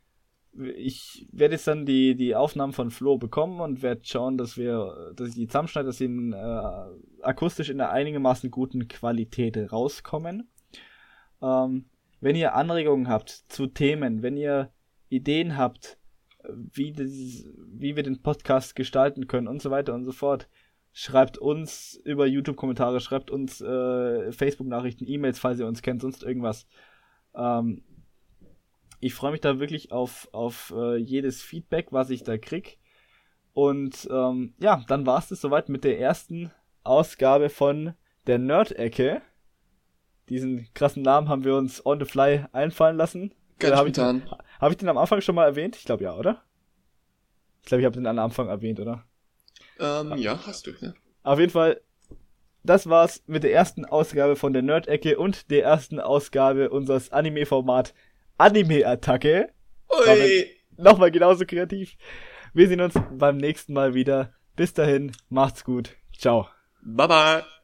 ich werde jetzt dann die, die Aufnahmen von Flo bekommen und werde schauen, dass wir, dass ich die zusammenschneide, dass sie in, äh, akustisch in einer einigermaßen guten Qualität rauskommen. Ähm, wenn ihr Anregungen habt zu Themen, wenn ihr Ideen habt, wie, das, wie wir den Podcast gestalten können und so weiter und so fort, schreibt uns über YouTube-Kommentare, schreibt uns äh, Facebook-Nachrichten, E-Mails, falls ihr uns kennt, sonst irgendwas. Ähm, ich freue mich da wirklich auf, auf äh, jedes Feedback, was ich da krieg. Und ähm, ja, dann war es das soweit mit der ersten Ausgabe von der Nerd-Ecke. Diesen krassen Namen haben wir uns on the fly einfallen lassen. Ganz habe ich, spontan. hab ich den am Anfang schon mal erwähnt? Ich glaube ja, oder? Ich glaube, ich habe den am Anfang erwähnt, oder? Ähm, ja, hast du, ja. Auf jeden Fall, das war's mit der ersten Ausgabe von der Nerd-Ecke und der ersten Ausgabe unseres Anime-Format Anime-Attacke. Ui! Nochmal genauso kreativ. Wir sehen uns beim nächsten Mal wieder. Bis dahin, macht's gut. Ciao. Bye bye!